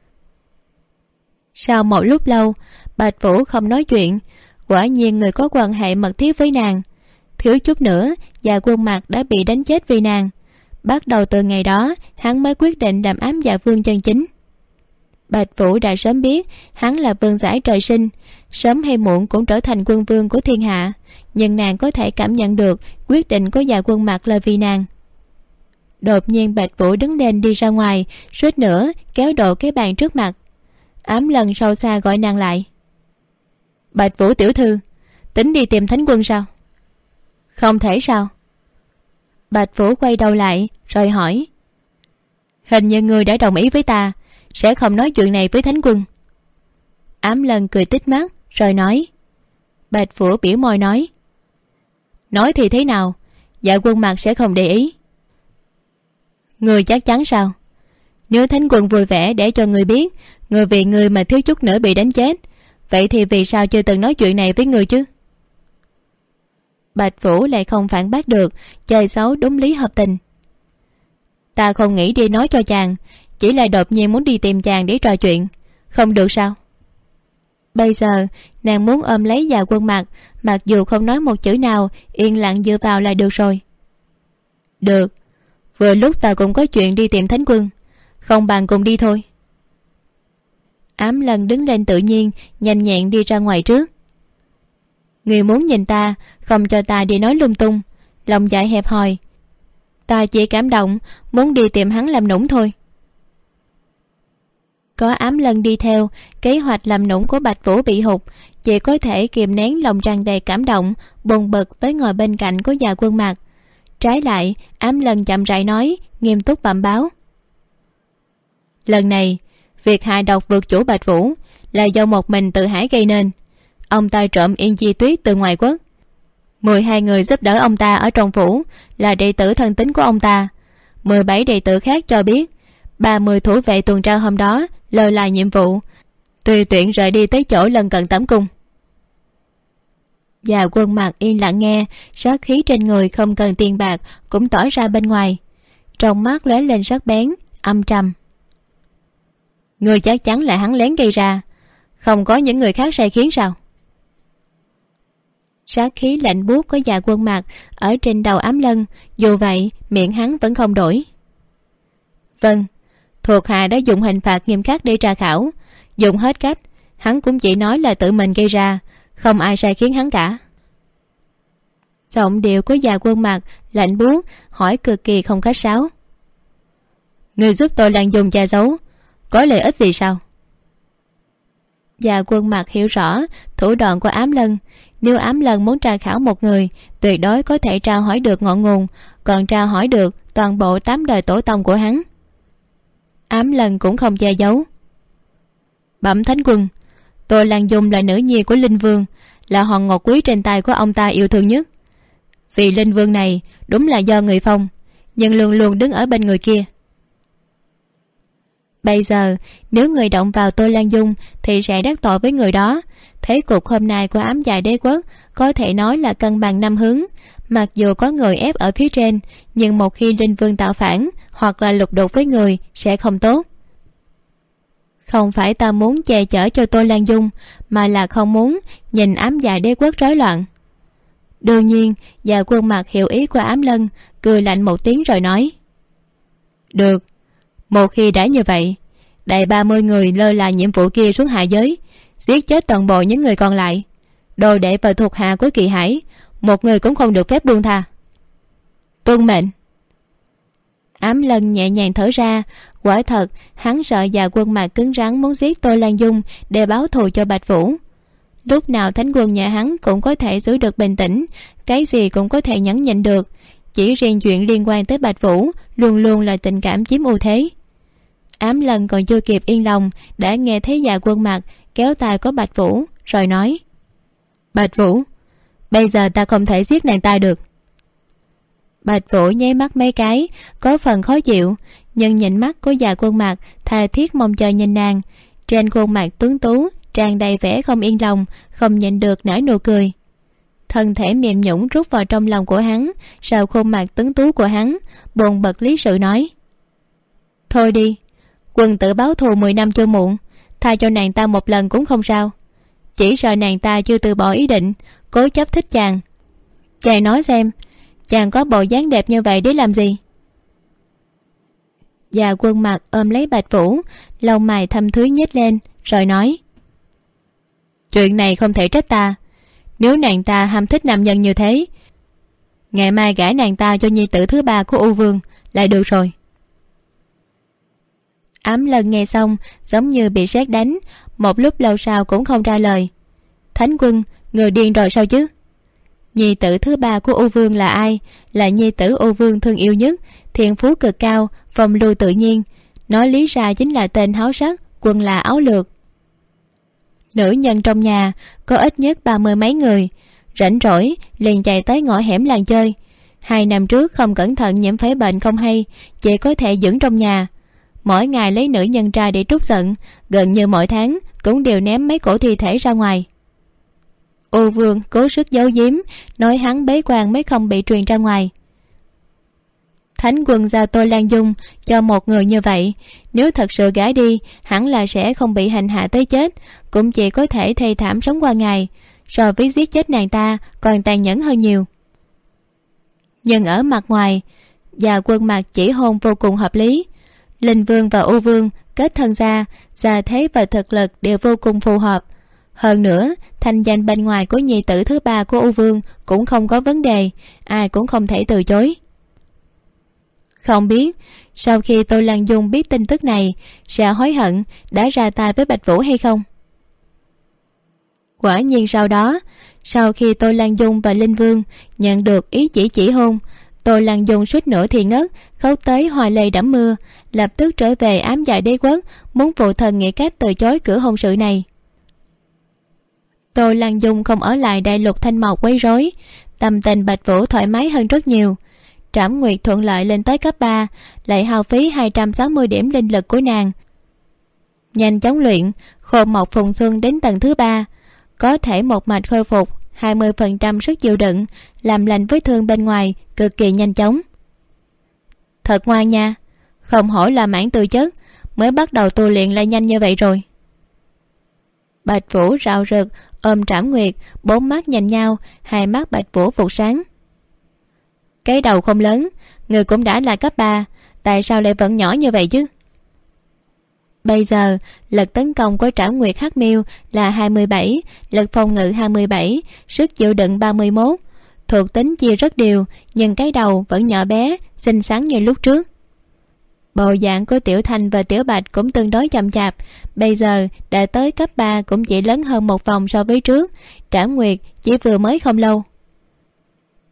Sau một lúc lâu, Bạch Vũ không nói chuyện. Quả nhiên người có quan hệ mật thiết với nàng. Thiếu chút nữa Dạ Quân Mạc đã bị đánh chết vì nàng. Bắt đầu từ ngày đó, hắn mới quyết định làm Ám Dạ Vương chân chính. Bạch Vũ đã sớm biết hắn là vương giải trời sinh, sớm hay muộn cũng trở thành quân vương của thiên hạ, nhưng nàng có thể cảm nhận được quyết định của Dạ Quân Mạc là vì nàng. Đột nhiên Bạch Vũ đứng lên đi ra ngoài, suýt nữa kéo đổ cái bàn trước mặt. Ám Lần sâu xa gọi nàng lại. Bạch Vũ tiểu thư, tính đi tìm Thánh Quân sao? Không thể sao? Bạch Vũ quay đầu lại rồi hỏi. Hình như ngươi đã đồng ý với ta sẽ không nói chuyện này với Thánh Quân. Ám Lần cười tít mắt rồi nói. Bạch Vũ biểu môi nói. Nói thì thế nào, Dạ Quân Mạc sẽ không để ý. Ngươi chắc chắn sao? Nếu Thánh Quân vui vẻ để cho ngươi biết người vì ngươi mà thiếu chút nữa bị đánh chết, vậy thì vì sao chưa từng nói chuyện này với ngươi chứ? Bạch Vũ lại không phản bác được, chơi xấu đúng lý hợp tình. Ta không nghĩ đi nói cho chàng, chỉ là đột nhiên muốn đi tìm chàng để trò chuyện, không được sao? Bây giờ nàng muốn ôm lấy Dạ Quân Mạc, mặc dù không nói một chữ nào, yên lặng dựa vào là được rồi. Được, vừa lúc ta cũng có chuyện đi tìm Thánh Quân, không bằng cùng đi thôi. Ám Lần đứng lên tự nhiên, nhanh nhẹn đi ra ngoài trước. Người muốn nhìn ta, không cho ta đi nói lung tung, lòng dạ hẹp hòi. Ta chỉ cảm động, muốn đi tìm hắn làm nũng thôi. Có Ám Lân đi theo, kế hoạch làm nũng của Bạch Vũ bị hụt, chỉ có thể kìm nén lòng tràn đầy cảm động, buồn bực tới ngồi bên cạnh của Dạ Quân Mạc. Trái lại, Ám Lân chậm rãi nói, nghiêm túc bẩm báo. Lần này, việc hạ độc vượt chủ Bạch Vũ là do một mình Tự Hải gây nên. Ông ta trộm Yên Chi Tuyết từ ngoài quốc. 12 người giúp đỡ ông ta ở trong phủ là đệ tử thân tín của ông ta. 17 đệ tử khác cho biết 30 thủ vệ tuần tra hôm đó lơ là nhiệm vụ, tùy tiện rời đi tới chỗ lần cận tẩm cung. Dạ Quân Mạc yên lặng nghe, sát khí trên người không cần tiền bạc cũng tỏ ra bên ngoài, trong mắt lóe lên sắc bén âm trầm. Người chắc chắn là hắn lén gây ra, không có những người khác sai khiến sao? Sát khí lạnh buốt của Dạ Quân Mạc ở trên đầu Ám Lân, dù vậy miệng hắn vẫn không đổi. Vâng, thuộc hạ đã dùng hình phạt nghiêm khắc để tra khảo, dùng hết cách, hắn cũng chỉ nói là tự mình gây ra, không ai sai khiến hắn cả. Giọng điệu của Dạ Quân Mạc lạnh buốt, hỏi cực kỳ không khách sáo. Người giúp tôi lạm dùng che giấu, có lợi ích gì sao? Dạ Quân Mạc hiểu rõ thủ đoạn của Ám Lân. Nếu Ám Lân muốn tra khảo một người, tuyệt đối có thể tra hỏi được ngọn nguồn, còn tra hỏi được toàn bộ 8 đời tổ tông của hắn. Ám Lân cũng không che giấu. Bẩm thánh quân, Tô Lan Dung là nữ nhi của Linh Vương, là hòn ngọc quý trên tay của ông ta yêu thương nhất. Vì Linh Vương này đúng là do người phong, nhưng luôn luôn đứng ở bên người kia. Bây giờ nếu người động vào Tô Lan Dung thì sẽ đắc tội với người đó. Thế cục hôm nay của Ám Dạ Đế Quốc có thể nói là cân bằng năm hướng. Mặc dù có người ép ở phía trên, nhưng một khi Linh Vương tạo phản hoặc là lục đục với người sẽ không tốt. Không phải ta muốn che chở cho Tô Lan Dung, mà là không muốn nhìn Ám Dạ Đế Quốc rối loạn. Đương nhiên Dạ Quân Mặc hiểu ý của Ám Lân, cười lạnh một tiếng rồi nói: Được, một khi đã như vậy, đại 30 người lơ là nhiệm vụ kia xuống hạ giới, giết chết toàn bộ những người còn lại. Đồ đệ và thuộc hạ của Kỳ Hải, một người cũng không được phép buông tha. Tuân mệnh. Ám Lân nhẹ nhàng thở ra. Quả thật hắn sợ Dạ Quân Mặc cứng rắn muốn giết Tô Lan Dung để báo thù cho Bạch Vũ. Lúc nào thánh quân nhà hắn cũng có thể giữ được bình tĩnh, cái gì cũng có thể nhẫn nhịn được. Chỉ riêng chuyện liên quan tới Bạch Vũ luôn luôn là tình cảm chiếm ưu thế. Ám Lân còn chưa kịp yên lòng đã nghe thấy Dạ Quân Mặc kéo tay của Bạch Vũ rồi nói: Bạch Vũ, bây giờ ta không thể giết nàng ta được. Bạch Vũ nháy mắt mấy cái, có phần khó chịu, nhưng nhìn mắt của Dạ Quân Mặc tha thiết mong chờ nhìn nàng. Trên khuôn mặt tuấn tú tràn đầy vẻ không yên lòng, không nhịn được nở nụ cười. Thân thể mềm nhũn rút vào trong lòng của hắn, sau khuôn mặt tuấn tú của hắn, buồn bật lý sự nói: Thôi đi, quân tử báo thù 10 năm chưa muộn, tha cho nàng ta một lần cũng không sao. Chỉ sợ nàng ta chưa từ bỏ ý định, cố chấp thích chàng. Chàng nói xem, chàng có bộ dáng đẹp như vậy để làm gì? Dạ Quân Mặc ôm lấy Bạch Vũ, lông mày thâm thúy nhếch lên rồi nói: Chuyện này không thể trách ta. Nếu nàng ta ham thích nam nhân như thế, ngày mai gả nàng ta cho nhi tử thứ 3 của U Vương là được rồi. Ám Lân nghe xong giống như bị sét đánh, một lúc lâu sau cũng không ra lời. Thánh quân, người điên rồi sao chứ? Nhi tử thứ 3 của U Vương là ai? Là nhi tử U Vương thương yêu nhất, thiên phú cực cao, phong lưu tự nhiên. Nói lý ra chính là tên háo sắc, quân là áo lược. Nữ nhân trong nhà có ít nhất 30 mấy người, rảnh rỗi liền chạy tới ngõ hẻm làng chơi. 2 năm trước không cẩn thận nhiễm phải bệnh không hay, chỉ có thể dưỡng trong nhà. Mỗi ngày lấy nữ nhân ra để trút giận, gần như mỗi tháng cũng đều ném mấy cổ thi thể ra ngoài. U Vương cố sức giấu giếm, nói hắn bế quan mới không bị truyền ra ngoài. Thánh quân giao Tô Lan Dung cho một người như vậy, nếu thật sự gả đi hẳn là sẽ không bị hành hạ tới chết, cũng chỉ có thể thê thảm sống qua ngày, so với giết chết nàng ta còn tàn nhẫn hơn nhiều. Nhưng ở mặt ngoài, Dạ Quân Mặc chỉ hôn vô cùng hợp lý. Linh Vương và U Vương kết thân ra, gia thế và thực lực đều vô cùng phù hợp. Hơn nữa thanh danh bên ngoài của nhi tử thứ 3 của U Vương cũng không có vấn đề, ai cũng không thể từ chối. Không biết sau khi Tô Lan Dung biết tin tức này sẽ hối hận đã ra tay với Bạch Vũ hay không. Quả nhiên sau đó, sau khi Tô Lan Dung và Linh Vương nhận được ý chỉ hôn, Tô Lan Dung suýt nữa thì ngất, khóc tới hoa lê đẫm mưa, lập tức trở về Ám Dạ Đế Quốc, muốn phụ thần nghĩ cách từ chối cửa hôn sự này. Tô Lan Dung không ở lại đại lục Thanh Mộc quấy rối, tâm tình Bạch Vũ thoải mái hơn rất nhiều. Trảm Nguyệt thuận lợi lên tới cấp 3, lại hao phí 260 điểm linh lực của nàng. Nhanh chóng luyện, khô mộc phùng xuân đến tầng thứ 3, có thể một mạch khôi phục 20% sức chịu đựng, làm lành vết thương bên ngoài cực kỳ nhanh chóng. Thật ngoan nha, không hổ là mãn tư chất, mới bắt đầu tu luyện lại nhanh như vậy rồi. Bạch Vũ rạo rực ôm Trảm Nguyệt, 4 mắt nhìn nhau, 2 mắt Bạch Vũ vụt sáng. Cái đầu không lớn, người cũng đã là cấp 3, tại sao lại vẫn nhỏ như vậy chứ? Bây giờ lực tấn công của Trảm Nguyệt Hắc Miêu là 27, lực phòng ngự 27, sức chịu đựng 31. Thuộc tính chia rất đều, nhưng cái đầu vẫn nhỏ bé, xinh xắn như lúc trước. Bộ dạng của Tiểu Thanh và Tiểu Bạch cũng tương đối chậm chạp, bây giờ đã tới cấp 3 cũng chỉ lớn hơn một vòng so với trước. Trảm Nguyệt chỉ vừa mới không lâu.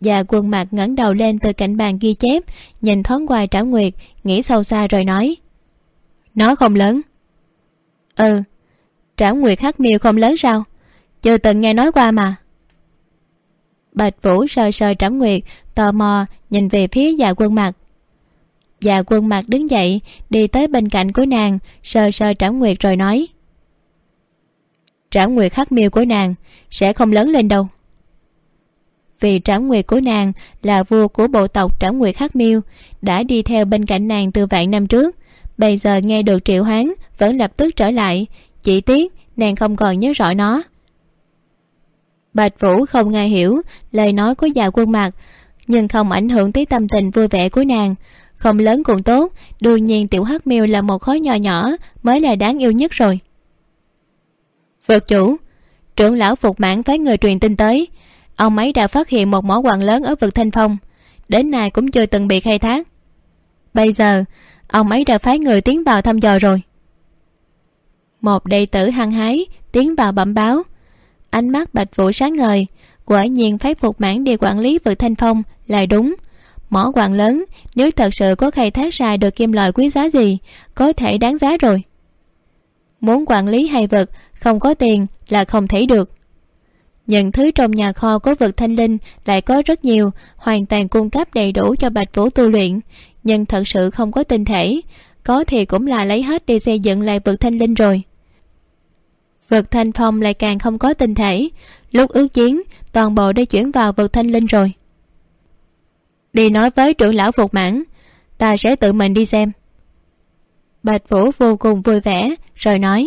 Dạ Quân Mạc ngẩng đầu lên từ cạnh bàn ghi chép, nhìn thoáng qua Trảo Nguyệt, nghĩ sâu xa rồi nói: Nó không lớn. Ừ, Trảo Nguyệt Hắc Miêu không lớn sao? Chưa từng nghe nói qua mà. Bạch Vũ sờ sờ Trảo Nguyệt, tò mò nhìn về phía Dạ Quân Mạc. Dạ Quân Mạc đứng dậy, đi tới bên cạnh của nàng, sờ sờ Trảo Nguyệt rồi nói: Trảo Nguyệt Hắc Miêu của nàng sẽ không lớn lên đâu. Vì Trảo Nguyệt của nàng là vua của bộ tộc Trảo Nguyệt Hắc Miêu, đã đi theo bên cạnh nàng từ vạn năm trước, bây giờ nghe được triệu hoán vẫn lập tức trở lại, chỉ tiếc nàng không còn nhớ rõ nó. Bạch Vũ không nghe hiểu lời nói của Dạ Quân Mạc, nhưng không ảnh hưởng tới tâm tình vui vẻ của nàng. Không lớn cũng tốt, đương nhiên tiểu Hắc Miêu là một khối nhỏ nhỏ mới là đáng yêu nhất rồi. Vực chủ, trưởng lão Phục Mãn phái người truyền tin tới, ông ấy đã phát hiện một mỏ quặng lớn ở vực Thanh Phong, đến nay cũng chưa từng bị khai thác. Bây giờ ông ấy đã phái người tiến vào thăm dò rồi. Một đệ tử hăng hái tiến vào bẩm báo. Ánh mắt Bạch Vũ sáng ngời, quả nhiên phái Phục Mãn đi quản lý vực Thanh Phong là đúng. Mỏ quặng lớn, nếu thật sự có khai thác ra được kim loại quý giá gì, có thể đáng giá rồi. Muốn quản lý hai vực, không có tiền là không thể được. Những thứ trong nhà kho của vực Thanh Linh lại có rất nhiều, hoàn toàn cung cấp đầy đủ cho Bạch Vũ tu luyện, nhưng thật sự không có tinh thể, có thì cũng là lấy hết đi xây dựng lại vực Thanh Linh rồi. Vực Thanh Phong lại càng không có tinh thể, lúc ước chiến toàn bộ đã chuyển vào vực Thanh Linh rồi. Đi nói với trưởng lão Phục Mãn, ta sẽ tự mình đi xem. Bạch Vũ vô cùng vui vẻ rồi nói.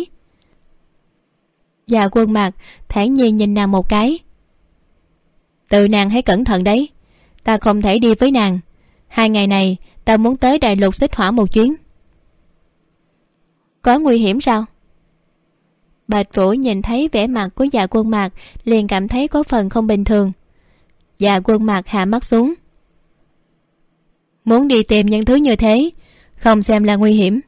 Dạ Quân Mạc thản nhiên nhìn nàng một cái. Tự nàng hãy cẩn thận đấy, ta không thể đi với nàng. 2 ngày này ta muốn tới đại lục xích hỏa một chuyến. Có nguy hiểm sao? Bạch Vũ nhìn thấy vẻ mặt của Dạ Quân Mạc liền cảm thấy có phần không bình thường. Dạ Quân Mạc hạ mắt xuống. Muốn đi tìm những thứ như thế, không xem là nguy hiểm.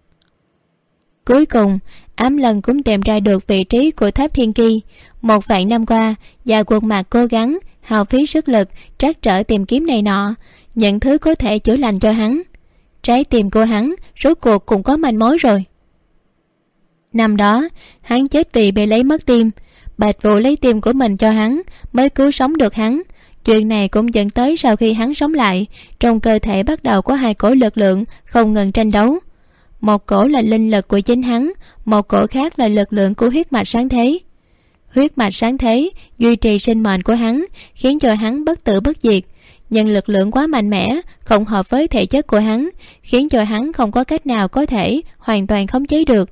Cuối cùng Ám Lần cũng tìm ra được vị trí của tháp Thiên Ki. 1 vạn năm qua, Dạ Quân Mạc cố gắng hao phí sức lực trắc trở tìm kiếm này nọ, những thứ có thể chữa lành cho hắn. Trái tim của hắn rốt cuộc cũng có manh mối rồi. Năm đó hắn chết vì bị lấy mất tim, Bạch Vũ lấy tim của mình cho hắn mới cứu sống được hắn. Chuyện này cũng dẫn tới sau khi hắn sống lại, trong cơ thể bắt đầu có 2 cổ lực lượng không ngừng tranh đấu. Một cổ là linh lực của chính hắn, một cổ khác là lực lượng của huyết mạch sáng thế. Huyết mạch sáng thế duy trì sinh mệnh của hắn, khiến cho hắn bất tử bất diệt, nhưng lực lượng quá mạnh mẽ, không hợp với thể chất của hắn, khiến cho hắn không có cách nào có thể hoàn toàn khống chế được.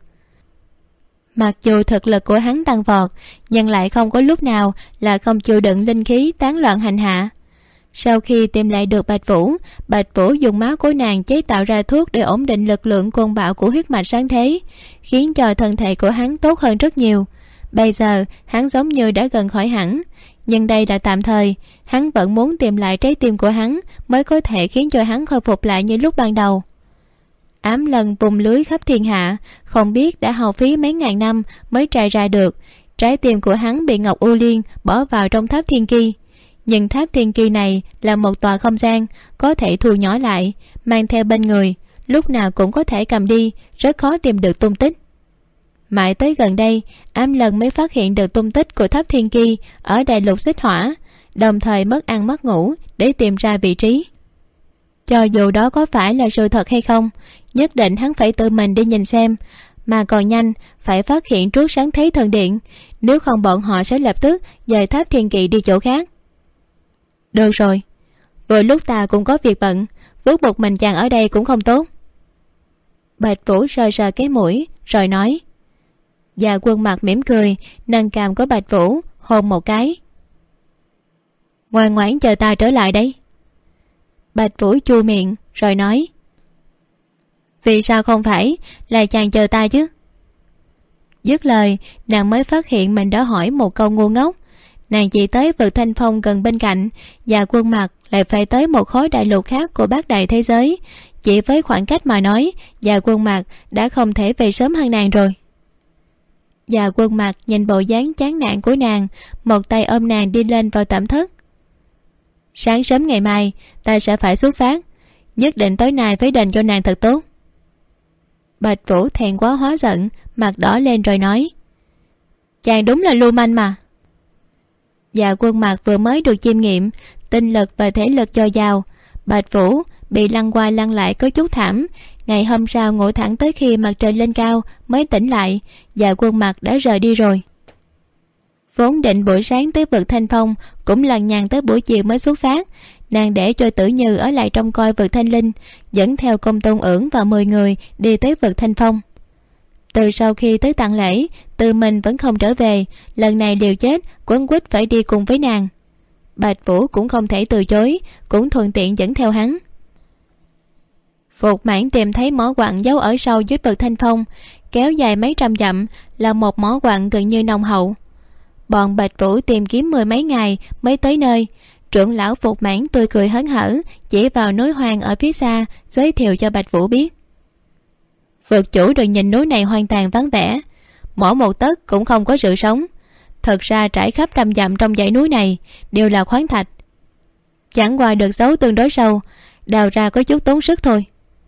Mặc dù thực lực của hắn tăng vọt, nhưng lại không có lúc nào là không chịu đựng linh khí tán loạn hành hạ. Sau khi tìm lại được Bạch Vũ dùng máu của nàng chế tạo ra thuốc để ổn định lực lượng côn bạo của huyết mạch sáng thế, khiến cho thân thể của hắn tốt hơn rất nhiều. Bây giờ hắn giống như đã gần khỏi hẳn, nhưng đây là tạm thời, hắn vẫn muốn tìm lại trái tim của hắn mới có thể khiến cho hắn khôi phục lại như lúc ban đầu. Ám Lần vùng lưới khắp thiên hạ, không biết đã hao phí mấy ngàn năm mới trải ra được. Trái tim của hắn bị Ngọc U Liên bỏ vào trong tháp Thiên Ki, nhưng tháp Thiên Ki này là một tòa không gian, có thể thu nhỏ lại, mang theo bên người, lúc nào cũng có thể cầm đi, rất khó tìm được tung tích. Mãi tới gần đây, Ám Lần mới phát hiện được tung tích của tháp Thiên Ki ở đại lục xích hỏa, đồng thời mất ăn mất ngủ để tìm ra vị trí. Cho dù đó có phải là sự thật hay không, nhất định hắn phải tự mình đi nhìn xem, mà còn nhanh, phải phát hiện trước sáng thế thần điện, nếu không bọn họ sẽ lập tức dời tháp Thiên Kỵ đi chỗ khác. Được rồi, vừa lúc ta cũng có việc bận, vứt một mình chàng ở đây cũng không tốt. Bạch Vũ sờ sờ cái mũi rồi nói. Dạ Quân Mạc mỉm cười, nâng cằm của Bạch Vũ hôn một cái. Ngoan ngoãn chờ ta trở lại đấy. Bạch Vũ chua miệng rồi nói. Vì sao không phải là chàng chờ ta chứ? Dứt lời, nàng mới phát hiện mình đã hỏi một câu ngu ngốc. Nàng chỉ tới vực Thanh Phong gần bên cạnh, và Quân Mạc lại phải tới một khối đại lục khác của bát đại thế giới. Chỉ với khoảng cách mà nói, và Quân Mạc đã không thể về sớm hơn nàng rồi. Và Quân Mạc nhìn bộ dáng chán nản của nàng, một tay ôm nàng đi lên vào tẩm thất. Sáng sớm ngày mai ta sẽ phải xuất phát, nhất định tối nay phải đền cho nàng thật tốt. Bạch Vũ thẹn quá hóa giận, mặt đỏ lên rồi nói: Chàng đúng là lưu manh mà. Dạ Quân Mặc vừa mới được chiêm nghiệm tinh lực và thể lực dồi dào, Bạch Vũ bị lăn qua lăn lại có chút thảm. Ngày hôm sau ngủ thẳng tới khi mặt trời lên cao mới tỉnh lại. Dạ Quân Mặc đã rời đi rồi. Vốn định buổi sáng tới vực Thanh Phong, cũng lằng nhằng tới buổi chiều mới xuất phát. Nàng để cho Tử Như ở lại trông coi vực Thanh Linh, dẫn theo Công Tôn Ưởng và 10 người đi tới vực Thanh Phong. Từ sau khi tới tặng lễ, Từ Mình vẫn không trở về. Lần này liều chết quấn quýt phải đi cùng với nàng. Bạch Vũ cũng không thể từ chối, cũng thuận tiện dẫn theo hắn. Phục Mãn tìm thấy mỏ quặng giấu ở sâu dưới vực Thanh Phong, kéo dài mấy trăm dặm, là một mỏ quặng gần như nồng hậu. Bọn Bạch Vũ tìm kiếm 10 mấy ngày mới tới nơi. Trưởng lão Phục Mãn tươi cười hớn hở, chỉ vào núi hoang ở phía xa, giới thiệu cho Bạch Vũ biết. Vực chủ được nhìn núi này hoang tàn vắng vẻ, mỗi một tấc cũng không có sự sống. Thật ra trải khắp trăm dặm trong dãy núi này đều là khoáng thạch, chẳng qua được giấu tương đối sâu, đào ra có chút tốn sức thôi.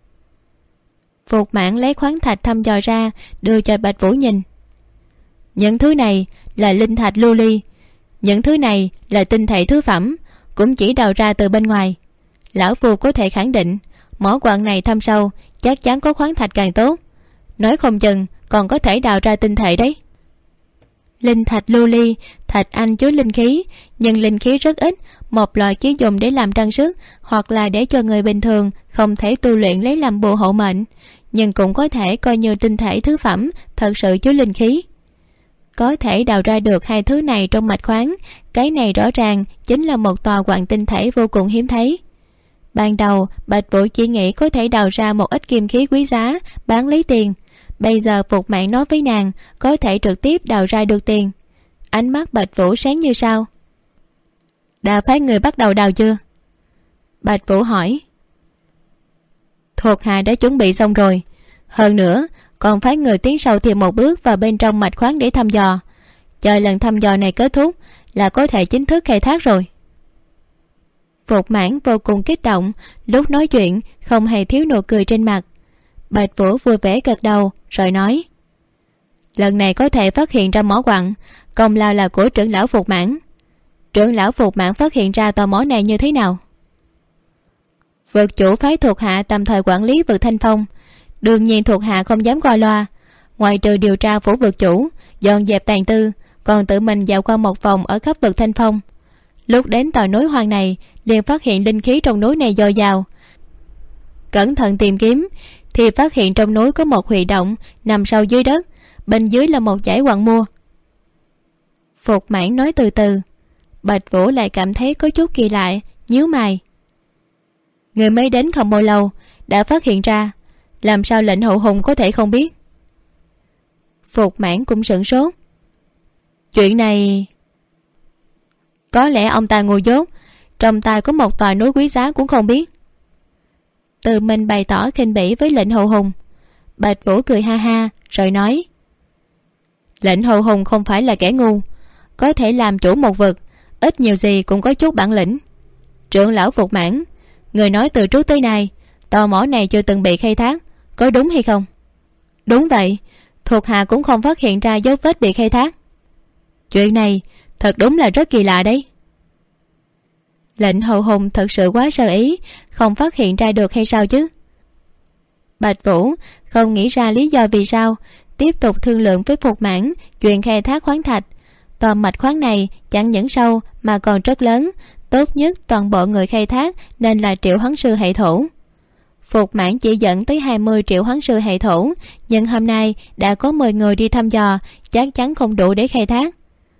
Phục Mãn lấy khoáng thạch thăm dò ra, đưa cho Bạch Vũ nhìn. Những thứ này là linh thạch lưu ly, những thứ này là tinh thể thứ phẩm, cũng chỉ đào ra từ bên ngoài. Lão Phu có thể khẳng định mỏ quặng này thăm sâu, chắc chắn có khoáng thạch càng tốt, nói không chừng còn có thể đào ra tinh thể đấy. Linh thạch lưu ly, thạch anh chứa linh khí, nhưng linh khí rất ít, một loại chỉ dùng để làm trang sức, hoặc là để cho người bình thường không thể tu luyện lấy làm bùa hộ mệnh, nhưng cũng có thể coi như tinh thể thứ phẩm thật sự chứa linh khí. Có thể đào ra được hai thứ này trong mạch khoáng, cái này rõ ràng chính là một tòa quặng tinh thể vô cùng hiếm thấy. Ban đầu Bạch Vũ chỉ nghĩ có thể đào ra một ít kim khí quý giá bán lấy tiền. Bây giờ Phục Mãn nói với nàng có thể trực tiếp đào ra được tiền. Ánh mắt Bạch Vũ sáng như sao. Đã phái người bắt đầu đào chưa? Bạch Vũ hỏi. Thuộc hạ đã chuẩn bị xong rồi, hơn nữa còn phái người tiến sâu thêm một bước vào bên trong mạch khoáng để thăm dò. Chờ lần thăm dò này kết thúc là có thể chính thức khai thác rồi. Phục Mãn vô cùng kích động, lúc nói chuyện không hề thiếu nụ cười trên mặt. Bạch Vũ vui vẻ gật đầu rồi nói: Lần này có thể phát hiện ra mỏ quặng, công lao là của trưởng lão Phục Mãn. Trưởng lão Phục Mãn phát hiện ra tòa mỏ này như thế nào? Vực chủ phái thuộc hạ tạm thời quản lý vực Thanh Phong, đương nhiên thuộc hạ không dám qua loa. Ngoài trừ điều tra phủ vực chủ, dọn dẹp tàn tư, còn tự mình dạo qua một vòng ở khắp vực Thanh Phong. Lúc đến tòa núi hoang này liền phát hiện linh khí trong núi này dồi dào. Cẩn thận tìm kiếm thì phát hiện trong núi có một huy động nằm sâu dưới đất, bên dưới là một dãy quặng mua. Phục Mãn nói từ từ. Bạch Vũ lại cảm thấy có chút kỳ lạ, nhíu mày. Người mới đến không bao lâu đã phát hiện ra, làm sao lệnh hậu hùng có thể không biết? Phục Mãn cũng sửng sốt. Chuyện này... Có lẽ ông ta ngu dốt, trong tay có một tòa núi quý giá cũng không biết. Từ mình bày tỏ khinh bỉ với lệnh hậu hùng. Bạch Vũ cười ha ha rồi nói: Lệnh hậu hùng không phải là kẻ ngu, có thể làm chủ một vực, ít nhiều gì cũng có chút bản lĩnh. Trưởng lão Phục Mãn, người nói từ trước tới nay tòa mỏ này chưa từng bị khai thác, có đúng hay không? Đúng vậy, thuộc hạ cũng không phát hiện ra dấu vết bị khai thác. Chuyện này thật đúng là rất kỳ lạ đấy. Lệnh hậu hùng thật sự quá sơ ý, không phát hiện ra được hay sao chứ? Bạch Vũ không nghĩ ra lý do vì sao, tiếp tục thương lượng với Phục Mãn chuyện khai thác khoáng thạch. Toàn mạch khoáng này chẳng những sâu mà còn rất lớn, tốt nhất toàn bộ người khai thác nên là triệu hoán sư hệ thổ. Phục Mãn chỉ dẫn tới 20 triệu hoán sư hệ thổ, nhưng hôm nay đã có 10 người đi thăm dò, chắc chắn không đủ để khai thác.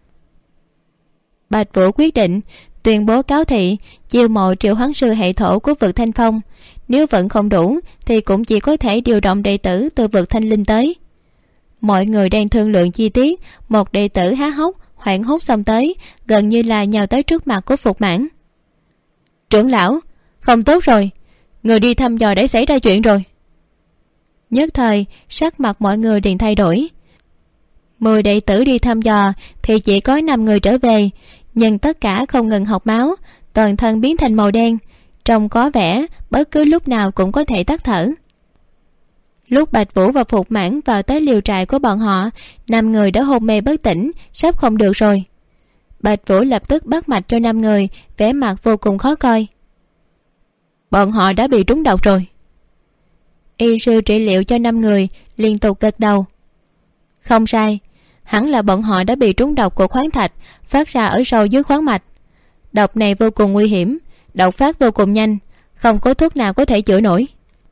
Bạch Vũ quyết định tuyên bố cáo thị chiêu mộ triệu hoán sư hệ thổ của vực Thanh Phong. Nếu vẫn không đủ thì cũng chỉ có thể điều động đệ tử từ vực Thanh Linh tới. Mọi người đang thương lượng chi tiết, một đệ tử há hốc hoảng hốt xông tới, gần như là nhào tới trước mặt của Phục Mãn. Trưởng lão, không tốt rồi, người đi thăm dò đã xảy ra chuyện rồi. Nhất thời sắc mặt mọi người liền thay đổi. 10 đệ tử đi thăm dò thì chỉ có 5 người trở về, nhưng tất cả không ngừng học máu, toàn thân biến thành màu đen, trông có vẻ bất cứ lúc nào cũng có thể tắt thở. Lúc Bạch Vũ và Phục Mãn vào tới liều trại của bọn họ, 5 người đã hôn mê bất tỉnh, sắp không được rồi. Bạch Vũ lập tức bắt mạch cho 5 người, vẻ mặt vô cùng khó coi. Bọn họ đã bị trúng độc rồi. Y sư trị liệu cho 5 người liên tục gật đầu. Không sai, hẳn là bọn họ đã bị trúng độc của khoáng thạch phát ra ở sâu dưới khoáng mạch. Độc này vô cùng nguy hiểm, độc phát vô cùng nhanh, không có thuốc nào có thể chữa nổi.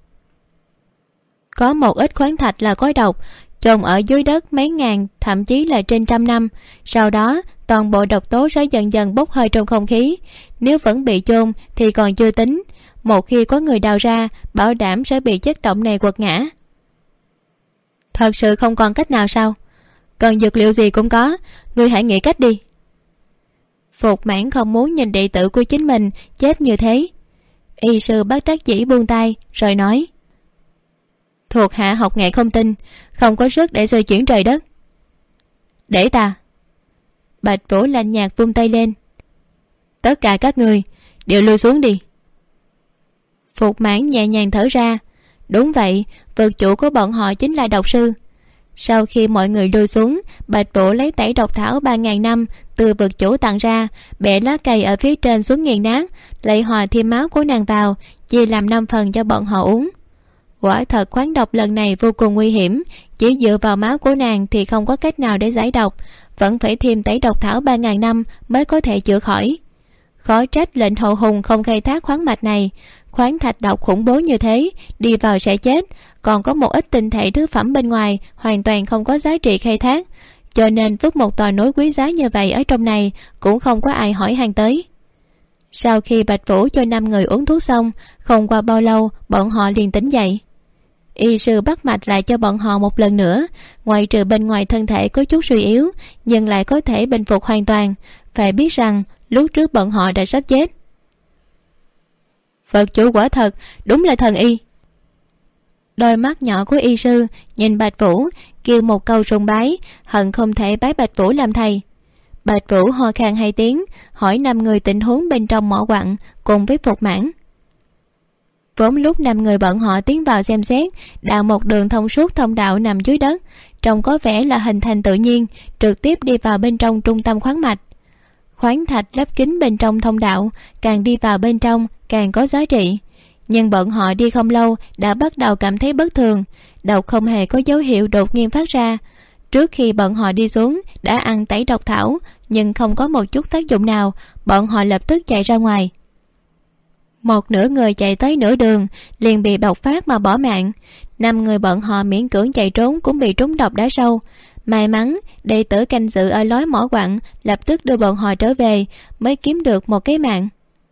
Có một ít khoáng thạch là có độc, chôn ở dưới đất mấy ngàn, thậm chí là trên trăm năm, sau đó toàn bộ độc tố sẽ dần dần bốc hơi trong không khí. Nếu vẫn bị chôn thì còn chưa tính, một khi có người đào ra, bảo đảm sẽ bị chất độc này quật ngã. Thật sự không còn cách nào sao? Cần dược liệu gì cũng có, ngươi hãy nghĩ cách đi. Phục Mãn không muốn nhìn đệ tử của chính mình chết như thế. Y sư bất đắc dĩ buông tay rồi nói: Thuộc hạ học nghệ không tinh, không có sức để xoay chuyển trời đất. Để ta. Bạch Vũ lạnh nhạt vung tay lên. Tất cả các người đều lui xuống đi. Phục Mãn nhẹ nhàng thở ra. Đúng vậy, vực chủ của bọn họ chính là độc sư. Sau khi mọi người lui xuống, Bạch Vũ lấy tẩy độc thảo 3.000 năm từ vực chủ tặng ra, bẻ lá cây ở phía trên xuống nghiền nát, lại hòa thêm máu của nàng vào, chia làm 5 phần cho bọn họ uống. Quả thật khoáng độc lần này vô cùng nguy hiểm, chỉ dựa vào máu của nàng thì không có cách nào để giải độc, vẫn phải thêm tẩy độc thảo 3.000 năm mới có thể chữa khỏi. Khó trách lệnh hậu hùng không khai thác khoáng mạch này, khoáng thạch độc khủng bố như thế, đi vào sẽ chết, còn có một ít tinh thể thứ phẩm bên ngoài hoàn toàn không có giá trị khai thác, cho nên vứt một tòa núi quý giá như vậy ở trong này cũng không có ai hỏi han tới. Sau khi Bạch Vũ cho 5 người uống thuốc xong, không qua bao lâu bọn họ liền tỉnh dậy. Y sư bắt mạch lại cho bọn họ một lần nữa, ngoại trừ bên ngoài thân thể có chút suy yếu nhưng lại có thể bình phục hoàn toàn. Phải biết rằng lúc trước bọn họ đã sắp chết. Phật chủ quả thật đúng là thần y. Đôi mắt nhỏ của y sư nhìn Bạch Vũ kêu một câu sùng bái, hận không thể bái Bạch Vũ làm thầy. Bạch Vũ ho khan 2 tiếng, hỏi 5 người tình huống bên trong mỏ quặng cùng với Phục Mãn. Vốn lúc 5 người bọn họ tiến vào xem xét, đào một đường thông suốt thông đạo nằm dưới đất, trông có vẻ là hình thành tự nhiên, trực tiếp đi vào bên trong trung tâm khoáng mạch. Khoáng thạch lấp kín bên trong thông đạo, càng đi vào bên trong càng có giá trị. Nhưng bọn họ đi không lâu đã bắt đầu cảm thấy bất thường, độc không hề có dấu hiệu đột nhiên phát ra. Trước khi bọn họ đi xuống đã ăn tẩy độc thảo, nhưng không có một chút tác dụng nào, bọn họ lập tức chạy ra ngoài. Một nửa người chạy tới nửa đường liền bị bộc phát mà bỏ mạng. 5 người bọn họ miễn cưỡng chạy trốn cũng bị trúng độc đá sâu. May mắn đệ tử canh giữ ở lối mỏ quặng lập tức đưa bọn họ trở về, mới kiếm được một cái mạng.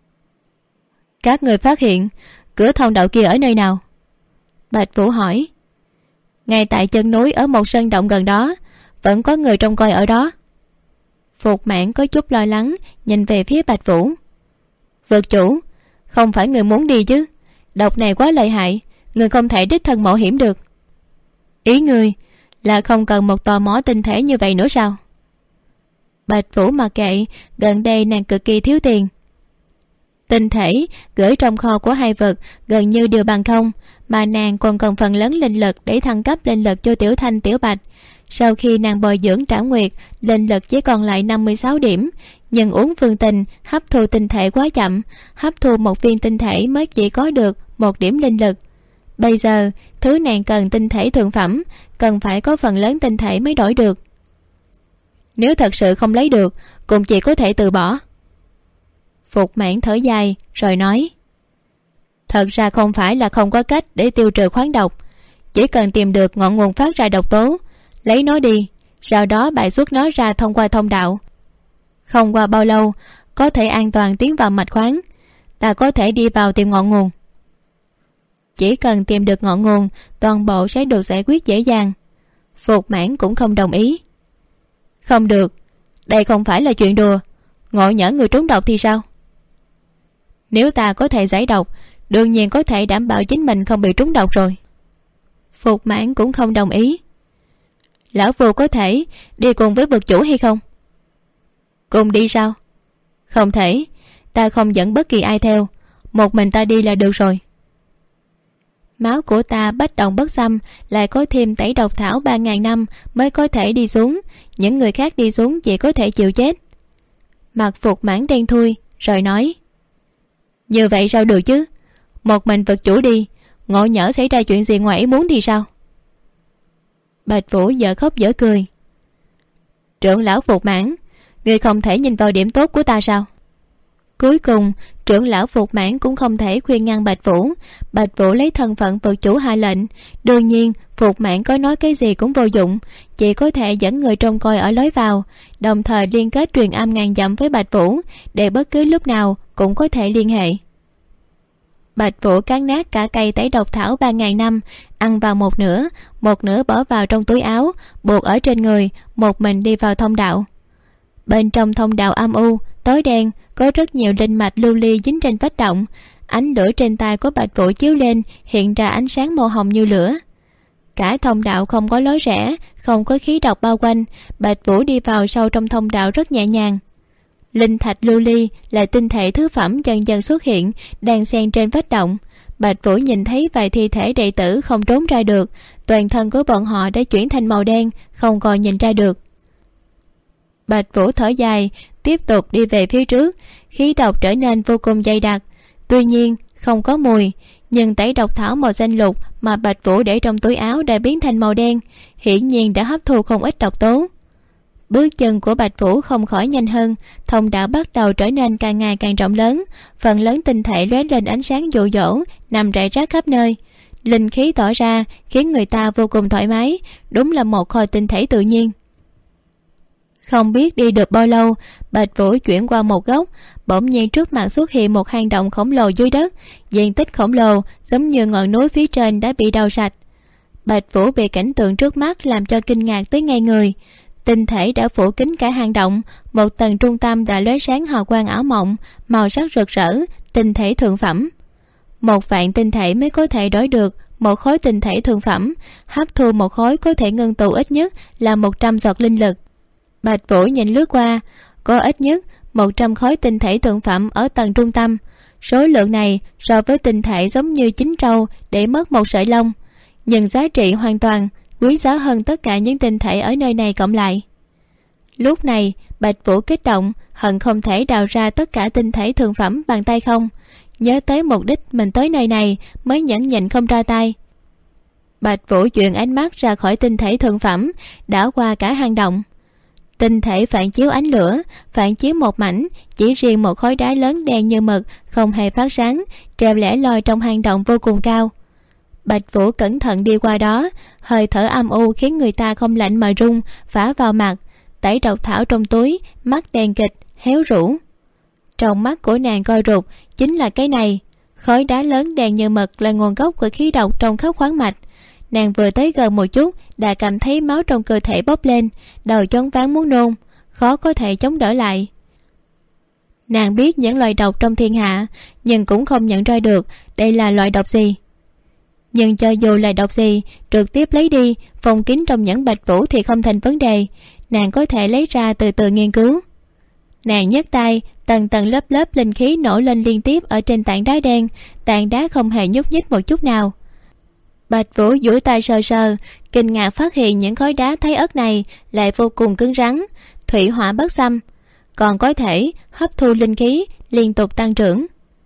Các người phát hiện cửa thông đạo kia ở nơi nào? Bạch Vũ hỏi. Ngay tại chân núi ở một sân động gần đó, vẫn có người trông coi ở đó. Phục Mãn có chút lo lắng nhìn về phía Bạch Vũ. Vực chủ, không phải người muốn đi chứ? Độc này quá lợi hại, người không thể đích thân mạo hiểm được. Ý người là không cần một tòa mỏ tinh thể như vậy nữa sao? Bạch Vũ mặc kệ, gần đây nàng cực kỳ thiếu tiền. Tinh thể gửi trong kho của hai vực gần như đều bằng không, mà nàng còn cần phần lớn linh lực để thăng cấp linh lực cho Tiểu Thanh Tiểu Bạch. Sau khi nàng bồi dưỡng Trảm Nguyệt, linh lực chỉ còn lại 56 điểm, nhưng uống phương tình hấp thu tinh thể quá chậm, hấp thu một viên tinh thể mới chỉ có được 1 điểm linh lực. Bây giờ thứ nàng cần tinh thể thượng phẩm, cần phải có phần lớn tinh thể mới đổi được. Nếu thật sự không lấy được cũng chỉ có thể từ bỏ. Phục Mãn thở dài rồi nói. Thật ra không phải là không có cách để tiêu trừ khoáng độc, chỉ cần tìm được ngọn nguồn phát ra độc tố, lấy nó đi, sau đó bài xuất nó ra thông qua thông đạo. Không qua bao lâu có thể an toàn tiến vào mạch khoáng. Ta có thể đi vào tìm ngọn nguồn. Chỉ cần tìm được ngọn nguồn, toàn bộ sẽ được giải quyết dễ dàng. Phục Mãn cũng không đồng ý. Không được, đây không phải là chuyện đùa. Ngộ nhỡ người trúng độc thì sao? Nếu ta có thể giải độc, đương nhiên có thể đảm bảo chính mình không bị trúng độc rồi. Phục Mãn cũng không đồng ý. Lão Phu có thể đi cùng với vực chủ hay không? Cùng đi sao? Không thể, ta không dẫn bất kỳ ai theo, một mình ta đi là được rồi. Máu của ta bất động bất xâm, lại có thêm tẩy độc thảo 3.000 năm mới có thể đi xuống. Những người khác đi xuống chỉ có thể chịu chết. Mặt Phục Mãn đen thui rồi nói: như vậy sao được chứ? Một mình vật chủ đi, ngộ nhỡ xảy ra chuyện gì ngoài ý muốn thì sao? Bạch Vũ dở khóc dở cười: trưởng lão Phục Mãn, ngươi không thể nhìn vào điểm tốt của ta sao? Cuối cùng trưởng lão Phục Mãn cũng không thể khuyên ngăn Bạch Vũ. Bạch Vũ lấy thân phận vật chủ hạ lệnh, đương nhiên Phục Mãn có nói cái gì cũng vô dụng, chỉ có thể dẫn người trông coi ở lối vào, đồng thời liên kết truyền âm ngàn dặm với Bạch Vũ để bất cứ lúc nào cũng có thể liên hệ. Bạch Vũ cắn nát cả cây tẩy độc thảo 3.000 năm, ăn vào một nửa bỏ vào trong túi áo, buộc ở trên người, một mình đi vào thông đạo. Bên trong thông đạo âm u tối đen, có rất nhiều linh mạch lưu ly dính trên vách động. Ánh lửa trên tay của Bạch Vũ chiếu lên, hiện ra ánh sáng màu hồng như lửa. Cả thông đạo không có lối rẽ, không có khí độc bao quanh. Bạch Vũ đi vào sâu trong thông đạo rất nhẹ nhàng. Linh thạch lưu ly là tinh thể thứ phẩm dần dần xuất hiện, đang xen trên vách động. Bạch Vũ nhìn thấy vài thi thể đệ tử không trốn ra được, toàn thân của bọn họ đã chuyển thành màu đen, không còn nhìn ra được. Bạch Vũ thở dài, tiếp tục đi về phía trước. Khí độc trở nên vô cùng dày đặc, tuy nhiên không có mùi, nhưng tẩy độc thảo màu xanh lục mà Bạch Vũ để trong túi áo đã biến thành màu đen, hiển nhiên đã hấp thu không ít độc tố. Bước chân của Bạch Vũ không khỏi nhanh hơn, thông đạo bắt đầu trở nên càng ngày càng rộng lớn, phần lớn tinh thể lóe lên ánh sáng dụ dỗ, nằm rải rác khắp nơi. Linh khí tỏa ra khiến người ta vô cùng thoải mái, đúng là một kho tinh thể tự nhiên. Không biết đi được bao lâu, Bạch Vũ chuyển qua một góc, bỗng nhiên trước mặt xuất hiện một hang động khổng lồ dưới đất, diện tích khổng lồ giống như ngọn núi phía trên đã bị đào sạch. Bạch Vũ bị cảnh tượng trước mắt làm cho kinh ngạc tới ngay người. Tinh thể đã phủ kín cả hang động, một tầng trung tâm đã lóe sáng hào quang ảo mộng, màu sắc rực rỡ, tinh thể thượng phẩm. 1.000 tinh thể mới có thể đổi được một khối tinh thể thượng phẩm, hấp thu một khối có thể ngưng tụ ít nhất là 100 giọt linh lực. Bạch Vũ nhìn lướt qua, có ít nhất 100 khối tinh thể thượng phẩm ở tầng trung tâm. Số lượng này so với tinh thể giống như chín trâu để mất một sợi lông, nhưng giá trị hoàn toàn quý giá hơn tất cả những tinh thể ở nơi này cộng lại. Lúc này Bạch Vũ kích động, hận không thể đào ra tất cả tinh thể thượng phẩm bằng tay không. Nhớ tới mục đích mình tới nơi này mới nhẫn nhịn không ra tay. Bạch Vũ chuyển ánh mắt ra khỏi tinh thể thượng phẩm, đảo qua cả hang động. Tinh thể phản chiếu ánh lửa, phản chiếu một mảnh, chỉ riêng một khối đá lớn đen như mực, không hề phát sáng, treo lẻ loi trong hang động vô cùng cao. Bạch Vũ cẩn thận đi qua đó, hơi thở âm u khiến người ta không lạnh mà run, phả vào mặt. Tẩy độc thảo trong túi, mắt đen kịch, héo rũ. Trong mắt của nàng coi rụt, chính là cái này. Khối đá lớn đen như mực là nguồn gốc của khí độc trong khắp khoáng mạch. Nàng vừa tới gần một chút đã cảm thấy máu trong cơ thể bốc lên, đầu choáng váng muốn nôn, khó có thể chống đỡ lại. Nàng biết những loại độc trong thiên hạ, nhưng cũng không nhận ra được đây là loại độc gì. Nhưng cho dù là độc gì, trực tiếp lấy đi phong kín trong nhẫn Bạch Vũ thì không thành vấn đề, nàng có thể lấy ra từ từ nghiên cứu. Nàng nhấc tay, tầng tầng lớp lớp linh khí nổ lên liên tiếp ở trên tảng đá đen, tảng đá không hề nhúc nhích một chút nào. Bạch Vũ duỗi tay sờ sờ, kinh ngạc phát hiện những khối đá thái ớt này lại vô cùng cứng rắn, thủy hỏa bất xâm, còn có thể hấp thu linh khí, liên tục tăng trưởng.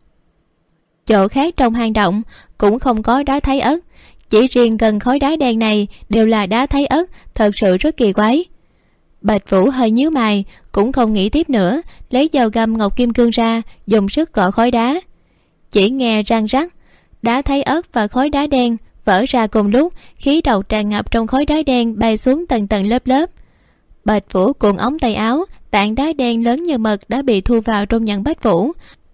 Chỗ khác trong hang động cũng không có đá thái ớt, chỉ riêng gần khối đá đen này đều là đá thái ớt, thật sự rất kỳ quái. Bạch Vũ hơi nhíu mày, cũng không nghĩ tiếp nữa, lấy dao găm ngọc kim cương ra, dùng sức gõ khối đá. Chỉ nghe răng rắc, đá thái ớt và khối đá đen vỡ ra cùng lúc, khí độc tràn ngập trong khối đá đen bay xuống tầng tầng lớp lớp. Bạch Vũ cuộn ống tay áo, tảng đá đen lớn như mực đã bị thu vào trong nhẫn Bạch Vũ,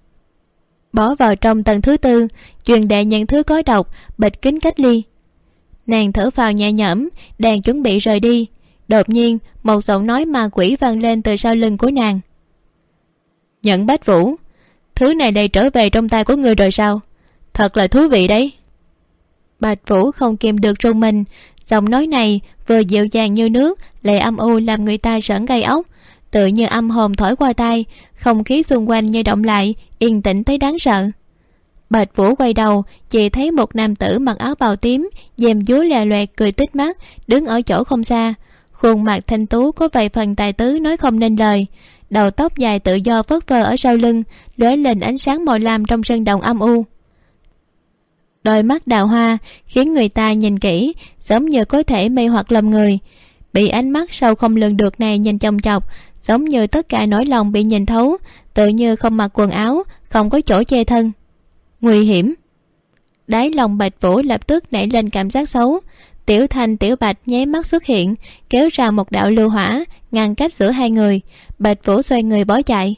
bỏ vào trong tầng thứ tư, truyền đệ những thứ có độc, bịt kín cách ly. Nàng thở phào nhẹ nhõm, đang chuẩn bị rời đi, đột nhiên một giọng nói ma quỷ vang lên từ sau lưng của nàng. Nhẫn Bạch Vũ, thứ này lại trở về trong tay của ngươi rồi sao? Thật là thú vị đấy. Bạch Vũ không kìm được run mình, giọng nói này vừa dịu dàng như nước lại âm u làm người ta sởn gai ốc. tự như âm hồn thổi qua tai, không khí xung quanh như động lại, yên tĩnh tới đáng sợ. Bạch Vũ quay đầu, chỉ thấy một nam tử mặc áo bào tím, dèm dúa lè loẹt, cười tít mắt, đứng ở chỗ không xa. Khuôn mặt thanh tú có vài phần tài tứ nói không nên lời, đầu tóc dài tự do phất phơ ở sau lưng, lóe lên ánh sáng màu lam trong sân đồng âm u. Đôi mắt đào hoa khiến người ta nhìn kỹ, giống như có thể mê hoặc lòng người. Bị ánh mắt sâu không lường được này nhìn chòng chọc, giống như tất cả nỗi lòng bị nhìn thấu, tự như không mặc quần áo, không có chỗ che thân. Nguy hiểm. Đáy lòng Bạch Vũ lập tức nảy lên cảm giác xấu. Tiểu Thanh Tiểu Bạch nháy mắt xuất hiện, kéo ra một đạo lưu hỏa ngăn cách giữa hai người. Bạch Vũ xoay người bỏ chạy.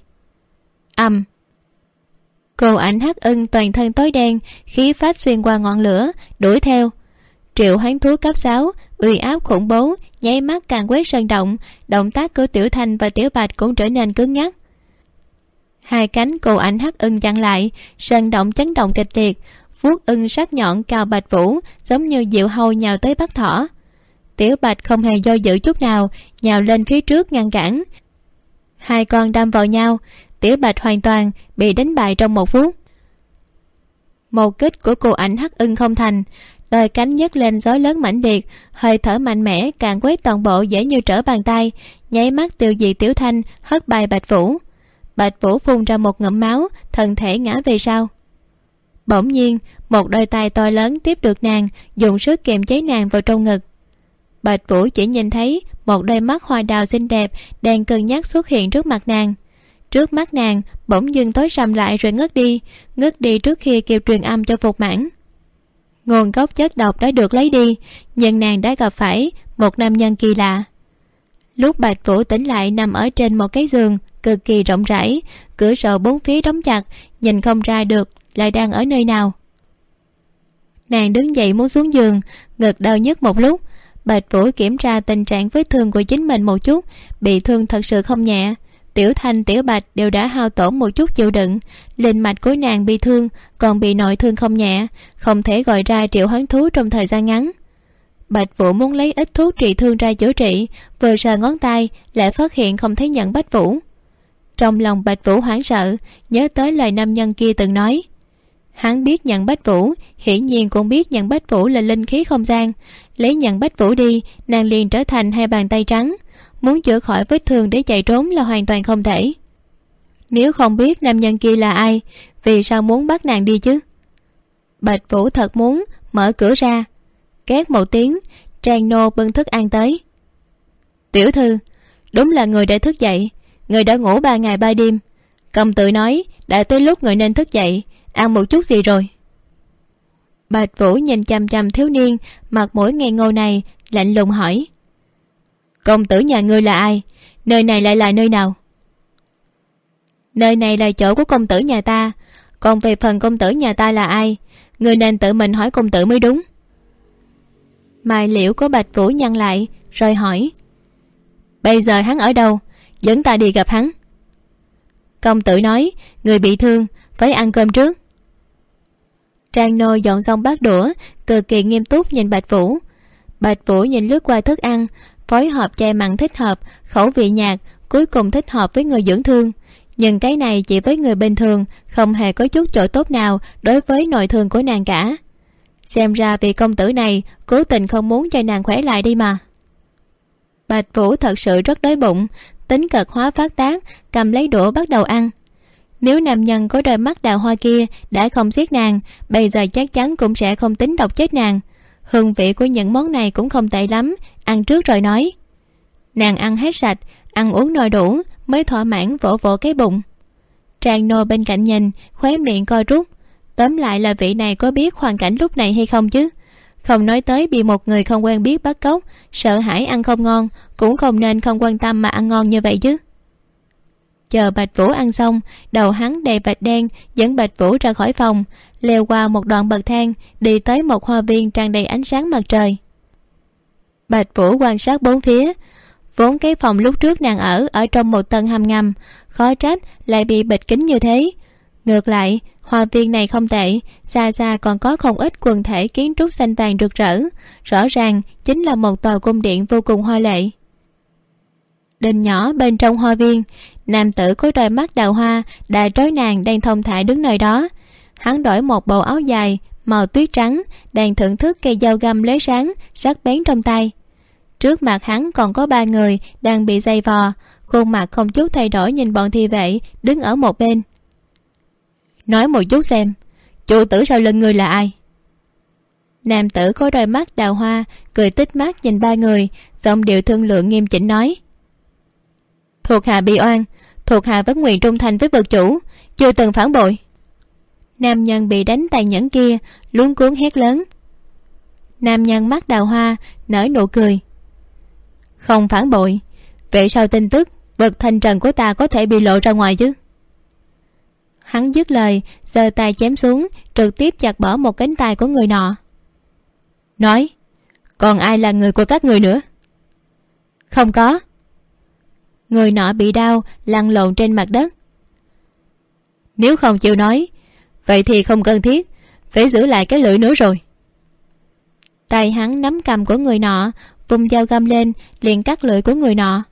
Cô ảnh Hắc Ưng toàn thân tối đen, khí phách xuyên qua ngọn lửa, đuổi theo. Triệu hoán thú cấp 6, uy áp khủng bố, nháy mắt càng quét sơn động. Động tác của Tiểu Thanh và Tiểu Bạch cũng trở nên cứng ngắc. Hai cánh cô ảnh Hắc Ưng chặn lại, sơn động chấn động kịch liệt. Vuốt ưng sắc nhọn cào Bạch Vũ, giống như diệu hâu nhào tới bắt thỏ. Tiểu Bạch không hề do dự chút nào, nhào lên phía trước ngăn cản. Hai con đâm vào nhau, Tiểu Bạch hoàn toàn bị đánh bại trong một phút. Một kích của cô ảnh Hắc Ưng không thành, đôi cánh nhấc lên gió lớn mãnh liệt, hơi thở mạnh mẽ càn quét toàn bộ dễ như trở bàn tay, nháy mắt tiêu diệt Tiểu Thanh, hất bay Bạch Vũ. Bạch Vũ phun ra một ngụm máu, thân thể ngã về sau. Bỗng nhiên một đôi tay to lớn tiếp được nàng, dùng sức kềm chế nàng vào trong ngực. Bạch Vũ chỉ nhìn thấy một đôi mắt hoa đào xinh đẹp đang cân nhắc xuất hiện trước mặt nàng. Trước mắt nàng bỗng dưng tối sầm lại rồi ngất đi trước khi kịp truyền âm cho Phục Mãn. Nguồn gốc chất độc đã được lấy đi, nhưng nàng đã gặp phải một nam nhân kỳ lạ. Lúc Bạch Vũ tỉnh lại nằm ở trên một cái giường cực kỳ rộng rãi, cửa sổ bốn phía đóng chặt, nhìn không ra được lại đang ở nơi nào. Nàng đứng dậy muốn xuống giường, ngực đau nhức một lúc. Bạch Vũ kiểm tra tình trạng vết thương của chính mình một chút, bị thương thật sự không nhẹ. Tiểu Thanh Tiểu Bạch đều đã hao tổn một chút chịu đựng, linh mạch của nàng bị thương, còn bị nội thương không nhẹ, không thể gọi ra triệu hoán thú trong thời gian ngắn. Bạch Vũ muốn lấy ít thuốc trị thương ra chữa trị, vừa sờ ngón tay lại phát hiện không thấy nhận Bách Vũ. Trong lòng Bạch Vũ hoảng sợ, nhớ tới lời nam nhân kia từng nói. Hắn biết nhận Bách Vũ, hiển nhiên cũng biết nhận Bách Vũ là linh khí không gian. Lấy nhận Bách Vũ đi, nàng liền trở thành hai bàn tay trắng. Muốn chữa khỏi vết thương để chạy trốn là hoàn toàn không thể. Nếu không biết nam nhân kia là ai, vì sao muốn bắt nàng đi chứ? Bạch Vũ thật muốn mở cửa ra. Két một tiếng, Trang Nô bưng thức ăn tới. Tiểu thư, đúng là người đã thức dậy. Người đã ngủ 3 ngày 3 đêm. Công tử nói đã tới lúc người nên thức dậy, ăn một chút gì rồi? Bạch Vũ nhìn chằm chằm thiếu niên mặt mũi ngây ngô này, lạnh lùng hỏi. Công tử nhà ngươi là ai? Nơi này lại là nơi nào? Nơi này là chỗ của công tử nhà ta. Còn về phần công tử nhà ta là ai, ngươi nên tự mình hỏi công tử mới đúng. Mày liễu của Bạch Vũ nhăn lại rồi hỏi. Bây giờ hắn ở đâu? Dẫn ta đi gặp hắn. Công tử nói người bị thương phải ăn cơm trước. Trang Nô dọn xong bát đũa, cực kỳ nghiêm túc nhìn Bạch Vũ. Bạch Vũ nhìn lướt qua thức ăn, phối hợp chay mặn thích hợp, khẩu vị nhạt, cuối cùng thích hợp với người dưỡng thương. Nhưng cái này chỉ với người bình thường, không hề có chút chỗ tốt nào đối với nội thương của nàng cả. Xem ra vị công tử này cố tình không muốn cho nàng khỏe lại đi mà. Bạch Vũ thật sự rất đói bụng, tính cật hóa phát tác, cầm lấy đũa bắt đầu ăn. Nếu nam nhân có đôi mắt đào hoa kia đã không giết nàng, bây giờ chắc chắn cũng sẽ không tính độc chết nàng. Hương vị của những món này cũng không tệ lắm, ăn trước rồi nói. Nàng ăn hết sạch, ăn uống no đủ mới thỏa mãn vỗ vỗ cái bụng. Trang Nô bên cạnh nhìn, khóe miệng co rút. Tóm lại là vị này có biết hoàn cảnh lúc này hay không chứ? Không nói tới bị một người không quen biết bắt cóc, sợ hãi ăn không ngon, cũng không nên không quan tâm mà ăn ngon như vậy chứ. Chờ Bạch Vũ ăn xong, đầu hắn đầy vạch đen, dẫn Bạch Vũ ra khỏi phòng, leo qua một đoạn bậc thang, đi tới một hoa viên tràn đầy ánh sáng mặt trời. Bạch Vũ quan sát bốn phía. Vốn cái phòng lúc trước nàng ở trong một tầng hầm ngầm, khó trách lại bị bịt kín như thế. Ngược lại, hoa viên này không tệ, xa xa còn có không ít quần thể kiến trúc xanh vàng rực rỡ, rõ ràng chính là một tòa cung điện vô cùng hoa lệ. đình nhỏ bên trong hoa viên, nam tử có đôi mắt đào hoa đã trói nàng đang thong thả đứng nơi đó. Hắn đổi một bộ áo dài màu tuyết trắng, đang thưởng thức cây dao găm lóe sáng sắc bén trong tay. Trước mặt hắn còn có 3 người đang bị giày vò, khuôn mặt không chút thay đổi nhìn bọn thị vệ đứng ở một bên. Nói một chút xem, chủ tử sau lưng ngươi là ai? Nam tử có đôi mắt đào hoa cười tít mắt nhìn 3 người, giọng điệu thương lượng nghiêm chỉnh nói: thuộc hạ bị oan, thuộc hạ vẫn nguyện trung thành với vực chủ, chưa từng phản bội. Nam nhân bị đánh tàn nhẫn kia luống cuống hét lớn. Nam nhân mắt đào hoa nở nụ cười: không phản bội, vậy sao tin tức vật thanh trần của ta có thể bị lộ ra ngoài chứ? Hắn dứt lời, giơ tay chém xuống, trực tiếp chặt bỏ một cánh tay của người nọ. Nói: còn ai là người của các người nữa? Không có. Người nọ bị đau lăn lộn trên mặt đất. Nếu không chịu nói, vậy thì không cần thiết phải giữ lại cái lưỡi nữa rồi. Tay hắn nắm cầm của người nọ, vung dao găm lên liền cắt lưỡi của người nọ.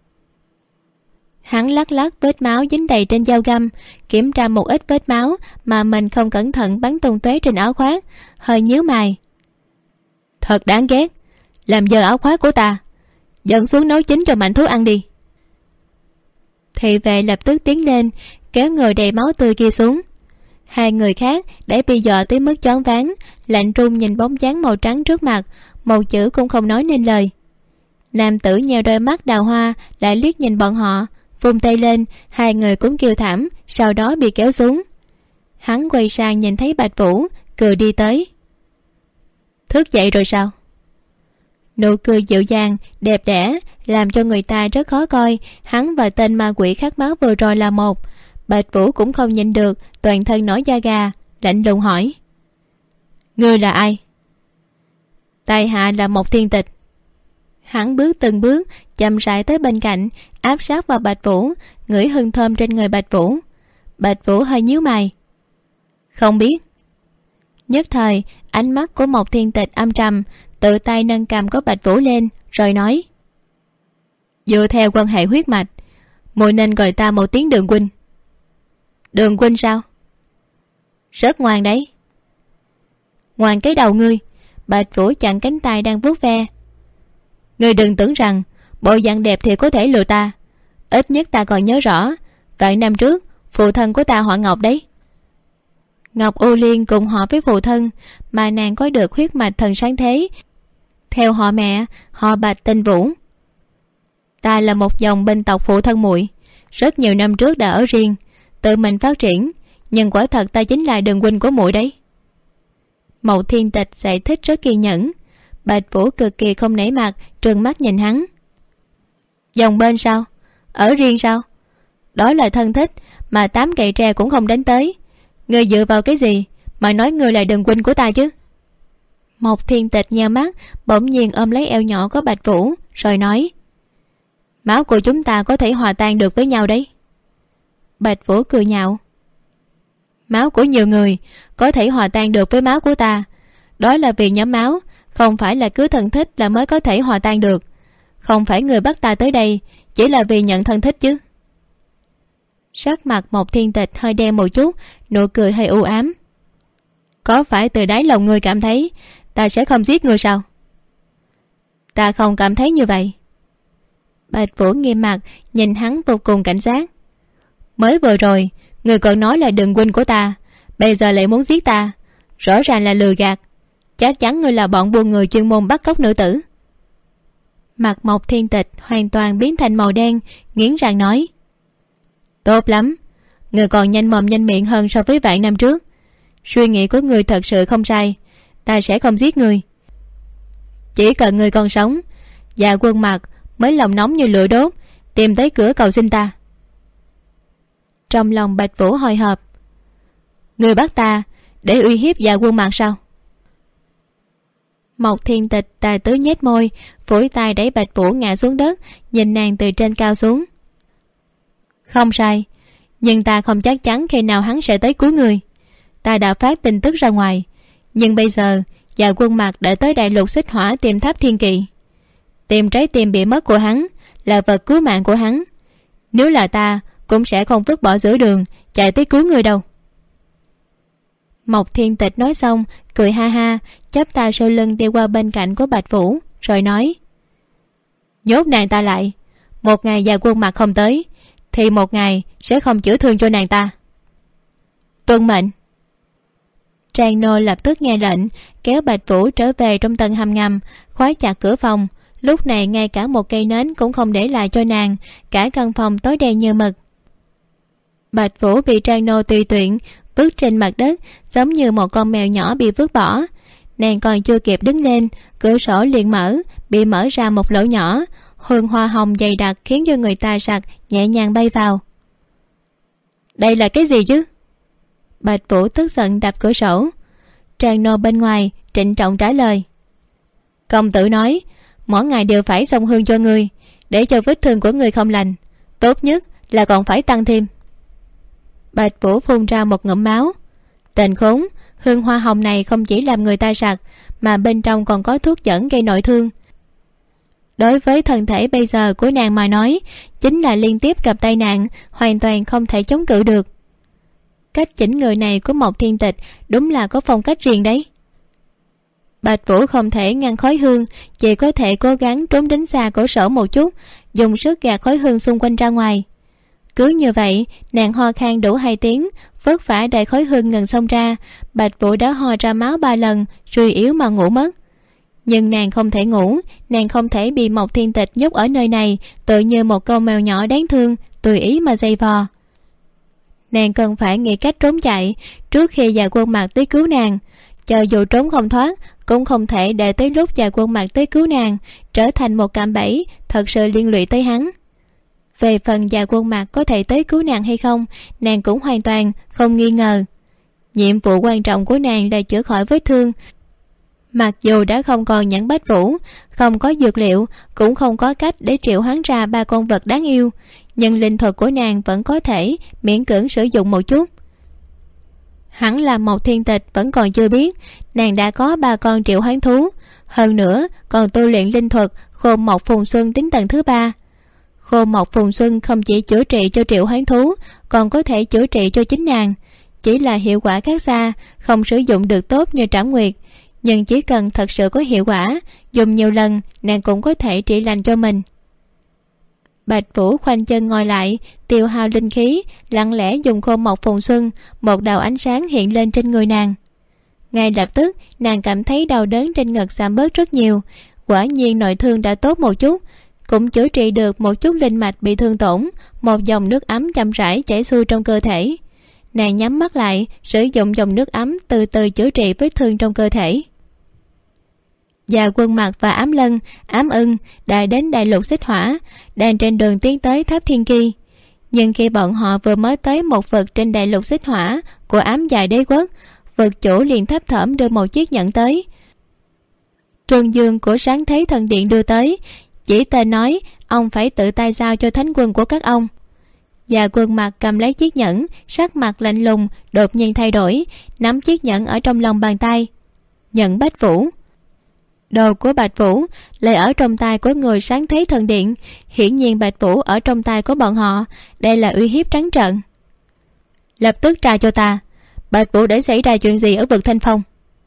Hắn lắc lắc vết máu dính đầy trên dao găm, kiểm tra một ít vết máu mà mình không cẩn thận bắn tung tóe trên áo khoác, hơi nhíu mày. Thật đáng ghét, làm dơ áo khoác của ta, dẫn xuống nấu chín cho mảnh thú ăn đi. Thị vệ lập tức tiến lên kéo người đầy máu tươi kia xuống. 2 người khác đã bị dọa tới mức choáng váng, lạnh run nhìn bóng dáng màu trắng trước mặt, một chữ cũng không nói nên lời. Nam tử nheo đôi mắt đào hoa lại liếc nhìn bọn họ, vung tay lên, 2 người cũng kêu thảm, sau đó bị kéo xuống. Hắn quay sang nhìn thấy Bạch Vũ, cười đi tới. Thức dậy rồi sao? Nụ cười dịu dàng đẹp đẽ làm cho người ta rất khó coi. Hắn và tên ma quỷ khát máu vừa rồi là một. Bạch Vũ cũng không nhịn được, toàn thân nổi da gà, lạnh lùng hỏi: ngươi là ai? Tại hạ là Mộc Thiên Tịch. Hắn bước từng bước chậm rãi tới bên cạnh, áp sát vào Bạch Vũ, ngửi hương thơm trên người Bạch Vũ. Bạch Vũ hơi nhíu mày. Không biết. Nhất thời ánh mắt của Mộc Thiên Tịch âm trầm, tự tay nâng cằm của Bạch Vũ lên rồi nói: dựa theo quan hệ huyết mạch, muội nên gọi ta một tiếng Đường huynh. Đường huynh sao? Rất ngoan đấy. Ngoan cái đầu ngươi. Bạch Vũ chặn cánh tay đang vuốt ve. Ngươi đừng tưởng rằng bộ dạng đẹp thì có thể lừa ta. Ít nhất ta còn nhớ rõ, vạn năm trước phụ thân của ta họ Ngọc đấy. Ngọc U Liên cùng họ với phụ thân, mà nàng có được huyết mạch thần sáng thế, theo họ mẹ họ Bạch tên Vũ. Ta là một dòng bên tộc phụ thân muội, rất nhiều năm trước đã ở riêng, tự mình phát triển, nhưng quả thật ta chính là Đường huynh của muội đấy. Mộc Thiên Tịch giải thích rất kiên nhẫn. Bạch Vũ cực kỳ không nể mặt, trừng mắt nhìn hắn. Dòng bên sao? Ở riêng sao? Đó là thân thích mà 8 gậy tre cũng không đánh tới. Ngươi dựa vào cái gì mà nói ngươi là Đường huynh của ta chứ? Mộc Thiên Tịch nheo mắt, bỗng nhiên ôm lấy eo nhỏ của Bạch Vũ rồi nói: máu của chúng ta có thể hòa tan được với nhau đấy. Bạch Vũ cười nhạo: máu của nhiều người có thể hòa tan được với máu của ta, đó là vì nhóm máu, không phải là cứ thân thích là mới có thể hòa tan được. Không phải người bắt ta tới đây chỉ là vì nhận thân thích chứ. Sắc mặt Mộc Thiên Tịch hơi đen một chút, nụ cười hơi u ám. Có phải từ đáy lòng ngươi cảm thấy ta sẽ không giết ngươi sao? Ta không cảm thấy như vậy. Bạch Vũ nghiêm mặt nhìn hắn vô cùng cảnh giác. Mới vừa rồi ngươi còn nói là Đường huynh của ta, bây giờ lại muốn giết ta, rõ ràng là lừa gạt. Chắc chắn ngươi là bọn buôn người chuyên môn bắt cóc nữ tử. Mặt Mộc Thiên Tịch hoàn toàn biến thành màu đen, nghiến răng nói: tốt lắm, ngươi còn nhanh mồm nhanh miệng hơn so với vạn năm trước. Suy nghĩ của ngươi thật sự không sai, ta sẽ không giết ngươi. Chỉ cần ngươi còn sống, Dạ Quân Mặt mới lòng nóng như lửa đốt tìm tới cửa cầu xin ta. Trong lòng Bạch Vũ hồi hộp. Ngươi bắt ta để uy hiếp Dạ Quân Mặt sao? Mộc Thiên Tịch tài tứ nhếch môi, phủi tay đẩy Bạch Vũ ngã xuống đất, nhìn nàng từ trên cao xuống. Không sai, nhưng ta không chắc chắn khi nào hắn sẽ tới cứu người. Ta đã phát tin tức ra ngoài, nhưng bây giờ Dạ Quân Mặt đã tới đại lục xích hỏa tìm Tháp Thiên Kỵ. Tìm trái tim bị mất của hắn là vật cứu mạng của hắn. Nếu là ta cũng sẽ không vứt bỏ giữa đường chạy tới cứu người đâu. Mộc Thiên Tịch nói xong cười ha ha, chắp tay sau lưng đi qua bên cạnh của Bạch Vũ, rồi nói: nhốt nàng ta lại, một ngày Già Quân Mặt không tới thì một ngày sẽ không chữa thương cho nàng ta. Tuân mệnh. Trang nô lập tức nghe lệnh, kéo Bạch Vũ trở về trong tầng hầm ngầm, khóa chặt cửa phòng. Lúc này ngay cả một cây nến cũng không để lại cho nàng, cả căn phòng tối đen như mực. Bạch Vũ bị Trang nô tùy tiện vứt trên mặt đất, giống như một con mèo nhỏ bị vứt bỏ. Nàng còn chưa kịp đứng lên, cửa sổ liền bị mở ra một lỗ nhỏ, hương hoa hồng dày đặc khiến cho người ta sặc nhẹ nhàng bay vào. Đây là cái gì chứ? Bạch Vũ tức giận đập cửa sổ. Trang nô bên ngoài trịnh trọng trả lời: công tử nói mỗi ngày đều phải xông hương cho ngươi, để cho vết thương của ngươi không lành, tốt nhất là còn phải tăng thêm. Bạch Vũ phun ra một ngụm máu. Tên khốn, hương hoa hồng này không chỉ làm người ta sặc, mà bên trong còn có thuốc dẫn gây nội thương. Đối với thân thể bây giờ của nàng mà nói, chính là liên tiếp gặp tai nạn, hoàn toàn không thể chống cự được. Cách chỉnh người này của Mộc Thiên Tịch đúng là có phong cách riêng đấy. Bạch Vũ không thể ngăn khói hương, chỉ có thể cố gắng trốn đến xa cửa sổ một chút, dùng sức gạt khói hương xung quanh ra ngoài. Cứ như vậy, nàng ho khan đủ 2 tiếng, vất vả đẩy khói hương ngừng xông ra. Bạch Vũ đã ho ra máu 3 lần, suy yếu mà ngủ mất. Nhưng nàng không thể ngủ, nàng không thể bị Mộc Thiên Tịch nhốt ở nơi này, tự như một con mèo nhỏ đáng thương, tùy ý mà giày vò. Nàng cần phải nghĩ cách trốn chạy trước khi Già Quân Mặt tới cứu nàng. Cho dù trốn không thoát, cũng không thể để tới lúc Già Quân Mặt tới cứu nàng trở thành một cạm bẫy thật sự liên lụy tới hắn. Về phần Già Quân Mặt có thể tới cứu nàng hay không, nàng cũng hoàn toàn không nghi ngờ. Nhiệm vụ quan trọng của nàng là chữa khỏi vết thương. Mặc dù đã không còn nhẫn Bách Vũ, không có dược liệu, cũng không có cách để triệu hoán ra 3 con vật đáng yêu, nhưng linh thuật của nàng vẫn có thể miễn cưỡng sử dụng một chút. Hẳn là Mộc Thiên Tịch vẫn còn chưa biết nàng đã có 3 con triệu hoán thú, hơn nữa còn tu luyện linh thuật Khôn Mộc Phùng Xuân đến tầng thứ 3. Khôn Mộc Phùng Xuân không chỉ chữa trị cho triệu hoán thú, còn có thể chữa trị cho chính nàng. Chỉ là hiệu quả khác xa, không sử dụng được tốt như Trảm Nguyệt, nhưng chỉ cần thật sự có hiệu quả, dùng nhiều lần nàng cũng có thể trị lành cho mình. Bạch Vũ khoanh chân ngồi lại, tiêu hao linh khí, lặng lẽ dùng Khôn Mộc Phùng Xuân, một đạo ánh sáng hiện lên trên người nàng. Ngay lập tức nàng cảm thấy đau đớn trên ngực giảm bớt rất nhiều. Quả nhiên nội thương đã tốt một chút, cũng chữa trị được một chút linh mạch bị thương tổn. Một dòng nước ấm chậm rãi chảy xuôi trong cơ thể. Nàng nhắm mắt lại, sử dụng dòng nước ấm từ từ chữa trị vết thương trong cơ thể. Già Quân Mặt và Ám Lân, Ám Ưng đã đến đại lục xích hỏa, đang trên đường tiến tới tháp Thiên Kỳ. Nhưng khi bọn họ vừa mới tới một vực trên đại lục xích hỏa của Ám Dài Đế Quốc, vực chủ liền thấp thỏm đưa một chiếc nhẫn tới. Trương Dương của Sáng Thế Thần Điện đưa tới, chỉ tên nói ông phải tự tay giao cho thánh quân của các ông. Già Quân Mặt cầm lấy chiếc nhẫn, sắc mặt lạnh lùng đột nhiên thay đổi, nắm chiếc nhẫn ở trong lòng bàn tay. Nhẫn Bách Vũ. Đồ của Bạch Vũ lại ở trong tay của người Sáng Thế Thần Điện. Hiển nhiên Bạch Vũ ở trong tay của bọn họ. Đây là uy hiếp trắng trợn. Lập tức tra cho ta, Bạch Vũ đã xảy ra chuyện gì ở vực Thanh Phong?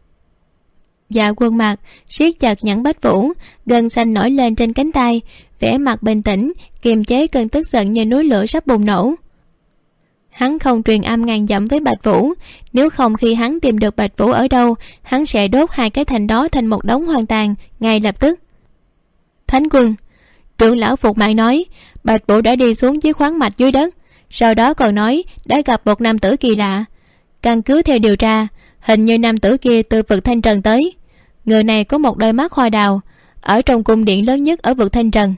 Dạ Quân Mặt siết chặt nhẫn Bách Vũ, gân xanh nổi lên trên cánh tay, vẻ mặt bình tĩnh kiềm chế cơn tức giận như núi lửa sắp bùng nổ. Hắn không truyền âm ngàn dặm với Bạch Vũ, nếu không khi hắn tìm được Bạch Vũ ở đâu, hắn sẽ đốt 2 cái thành đó thành một đống hoang tàn ngay lập tức. Thánh quân, trưởng lão Phục Mạng nói Bạch Vũ đã đi xuống dưới khoáng mạch dưới đất, sau đó còn nói đã gặp một nam tử kỳ lạ. Căn cứ theo điều tra, hình như nam tử kia từ vực Thanh Trần tới. Người này có một đôi mắt hoa đào, ở trong cung điện lớn nhất ở vực Thanh Trần.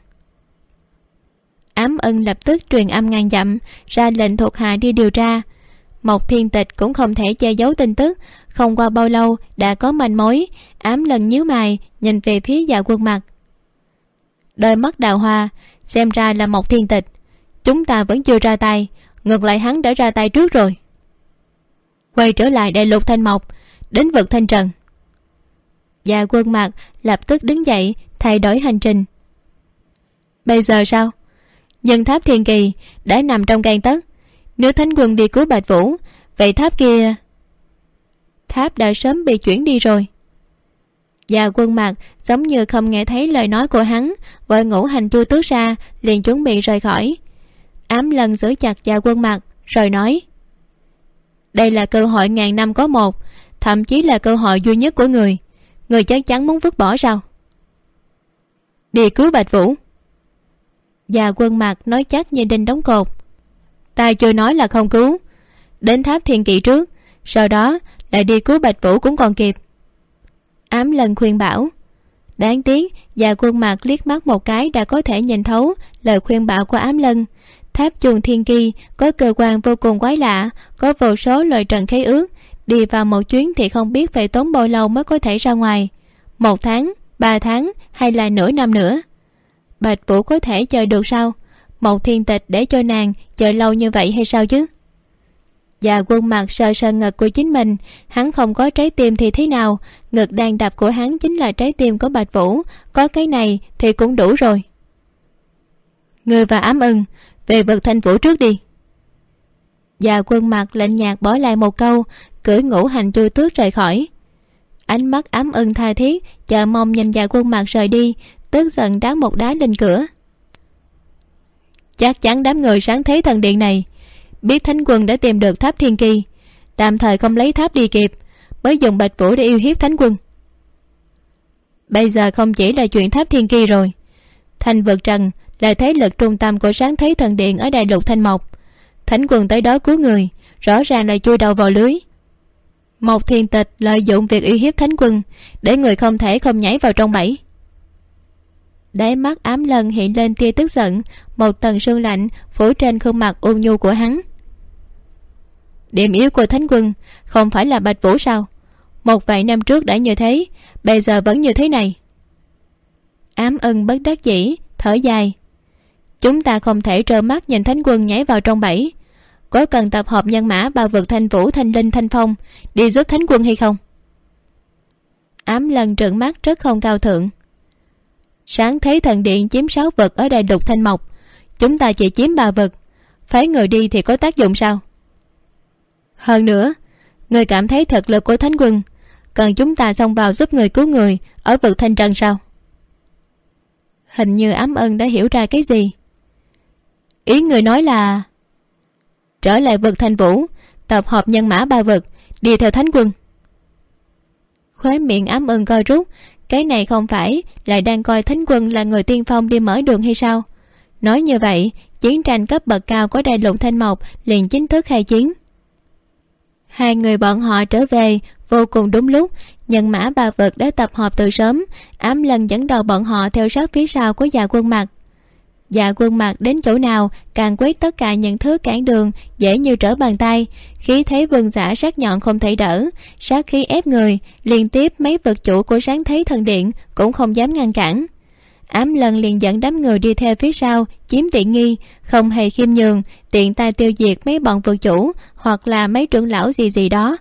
Ám Ưng lập tức truyền âm ngàn dặm, ra lệnh thuộc hạ đi điều tra. Mộc Thiên Tịch cũng không thể che giấu tin tức, không qua bao lâu đã có manh mối. Ám Lần nhíu mày nhìn về phía Dạ Quân Mặt. Đôi mắt đào hoa, xem ra là Mộc Thiên Tịch. Chúng ta vẫn chưa ra tay, ngược lại hắn đã ra tay trước rồi. Quay trở lại đại lục Thanh Mộc, đến vực Thanh Trần. Dạ Quân Mặt lập tức đứng dậy thay đổi hành trình. Bây giờ sao? Nhưng tháp Thiên Kỳ đã nằm trong gang tấc. Nếu Thánh Quân đi cứu Bạch Vũ, vậy tháp kia... Tháp đã sớm bị chuyển đi rồi. Và Quân Mặc giống như không nghe thấy lời nói của hắn, gọi Ngũ Hành Chu Tước ra, liền chuẩn bị rời khỏi. Ám Lân giữ chặt và Quân Mặc rồi nói: đây là cơ hội ngàn năm có một, thậm chí là cơ hội duy nhất của người. Người chắc chắn muốn vứt bỏ sao? Đi cứu Bạch Vũ? Và Quân Mặc nói chắc như đinh đóng cột: ta chưa nói là không cứu. Đến tháp Thiên Kỵ trước, sau đó lại đi cứu Bạch Vũ cũng còn kịp. Ám Lân khuyên bảo. Đáng tiếc và Quân Mặc liếc mắt một cái đã có thể nhìn thấu lời khuyên bảo của Ám Lân. Tháp Chuông Thiên Kỳ có cơ quan vô cùng quái lạ, có vô số lời trần khế ước. Đi vào một chuyến thì không biết phải tốn bao lâu mới có thể ra ngoài. 1 tháng, 3 tháng hay là nửa năm nữa. Bạch Vũ có thể chờ được sao? Một thiên tịch để cho nàng chờ lâu như vậy hay sao chứ? Và Quân Mặc sờ sờ ngực của chính mình. Hắn không có trái tim thì thế nào? Ngực đang đập của hắn chính là trái tim của Bạch Vũ. Có cái này thì cũng đủ rồi. Ngươi và Ám Ưng về vực Thanh Vũ trước đi. Và Quân Mặc lạnh nhạt bỏ lại một câu, cưỡi Ngũ Hành Chu Tước rời khỏi. Ánh mắt Ám Ưng tha thiết chờ mong nhìn và Quân Mặc rời đi, tức giận đá một đá lên cửa. Chắc chắn đám người Sáng Thế Thần Điện này biết Thánh Quân đã tìm được tháp Thiên Kỳ, tạm thời không lấy tháp đi kịp, mới dùng Bạch Vũ để uy hiếp Thánh Quân. Bây giờ không chỉ là chuyện tháp Thiên Kỳ rồi. Thành Vực Trần là thế lực trung tâm của Sáng Thế Thần Điện ở đại lục Thanh Mộc. Thánh Quân tới đó cứu người, rõ ràng là chui đầu vào lưới. Một thiên tịch lợi dụng việc uy hiếp Thánh Quân để người không thể không nhảy vào trong bẫy. Đáy mắt Ám Lân hiện lên tia tức giận, một tầng sương lạnh phủ trên khuôn mặt ôn nhu của hắn. Điểm yếu của Thánh Quân không phải là Bạch Vũ sao? Một vài năm trước đã như thế, bây giờ vẫn như thế này. Ám Ưng bất đắc dĩ thở dài. Chúng ta không thể trơ mắt nhìn Thánh Quân nhảy vào trong bẫy. Có cần tập hợp nhân mã bao vực Thanh Vũ, Thanh Linh, Thanh Phong đi giúp Thánh Quân hay không? Ám Lân trợn mắt rất không cao thượng. Sáng Thế Thần Điện chiếm 6 vực ở đại lục Thanh Mộc, chúng ta chỉ chiếm 3 vực. Phái người đi thì có tác dụng sao? Hơn nữa, người cảm thấy thực lực của Thánh Quân cần chúng ta xông vào giúp người cứu người ở vực Thanh Trần sao? Hình như Ám Ân đã hiểu ra cái gì. Ý người nói là trở lại vực Thanh Vũ, tập hợp nhân mã 3 vực, đi theo Thánh Quân. Khóe miệng Ám Ân coi rút. Cái này không phải lại đang coi Thánh Quân là người tiên phong đi mở đường hay sao? Nói như vậy, chiến tranh cấp bậc cao của đại lục Thanh Mộc liền chính thức khai chiến. Hai người bọn họ trở về vô cùng đúng lúc. Nhân mã 3 vực đã tập hợp từ sớm. Ám Lân dẫn đầu bọn họ theo sát phía sau của Dạ Quân Mặc. Dạ Quân Mặc đến chỗ nào càng quét tất cả những thứ cản đường dễ như trở bàn tay. Khí thế vương giả sắc nhọn không thể đỡ, sát khí ép người. Liên tiếp mấy vực chủ của Sáng Thế Thần Điện cũng không dám ngăn cản. Ám Lân liền dẫn đám người đi theo phía sau chiếm tiện nghi, không hề khiêm nhường, tiện tay tiêu diệt mấy bọn vực chủ hoặc là mấy trưởng lão gì gì đó.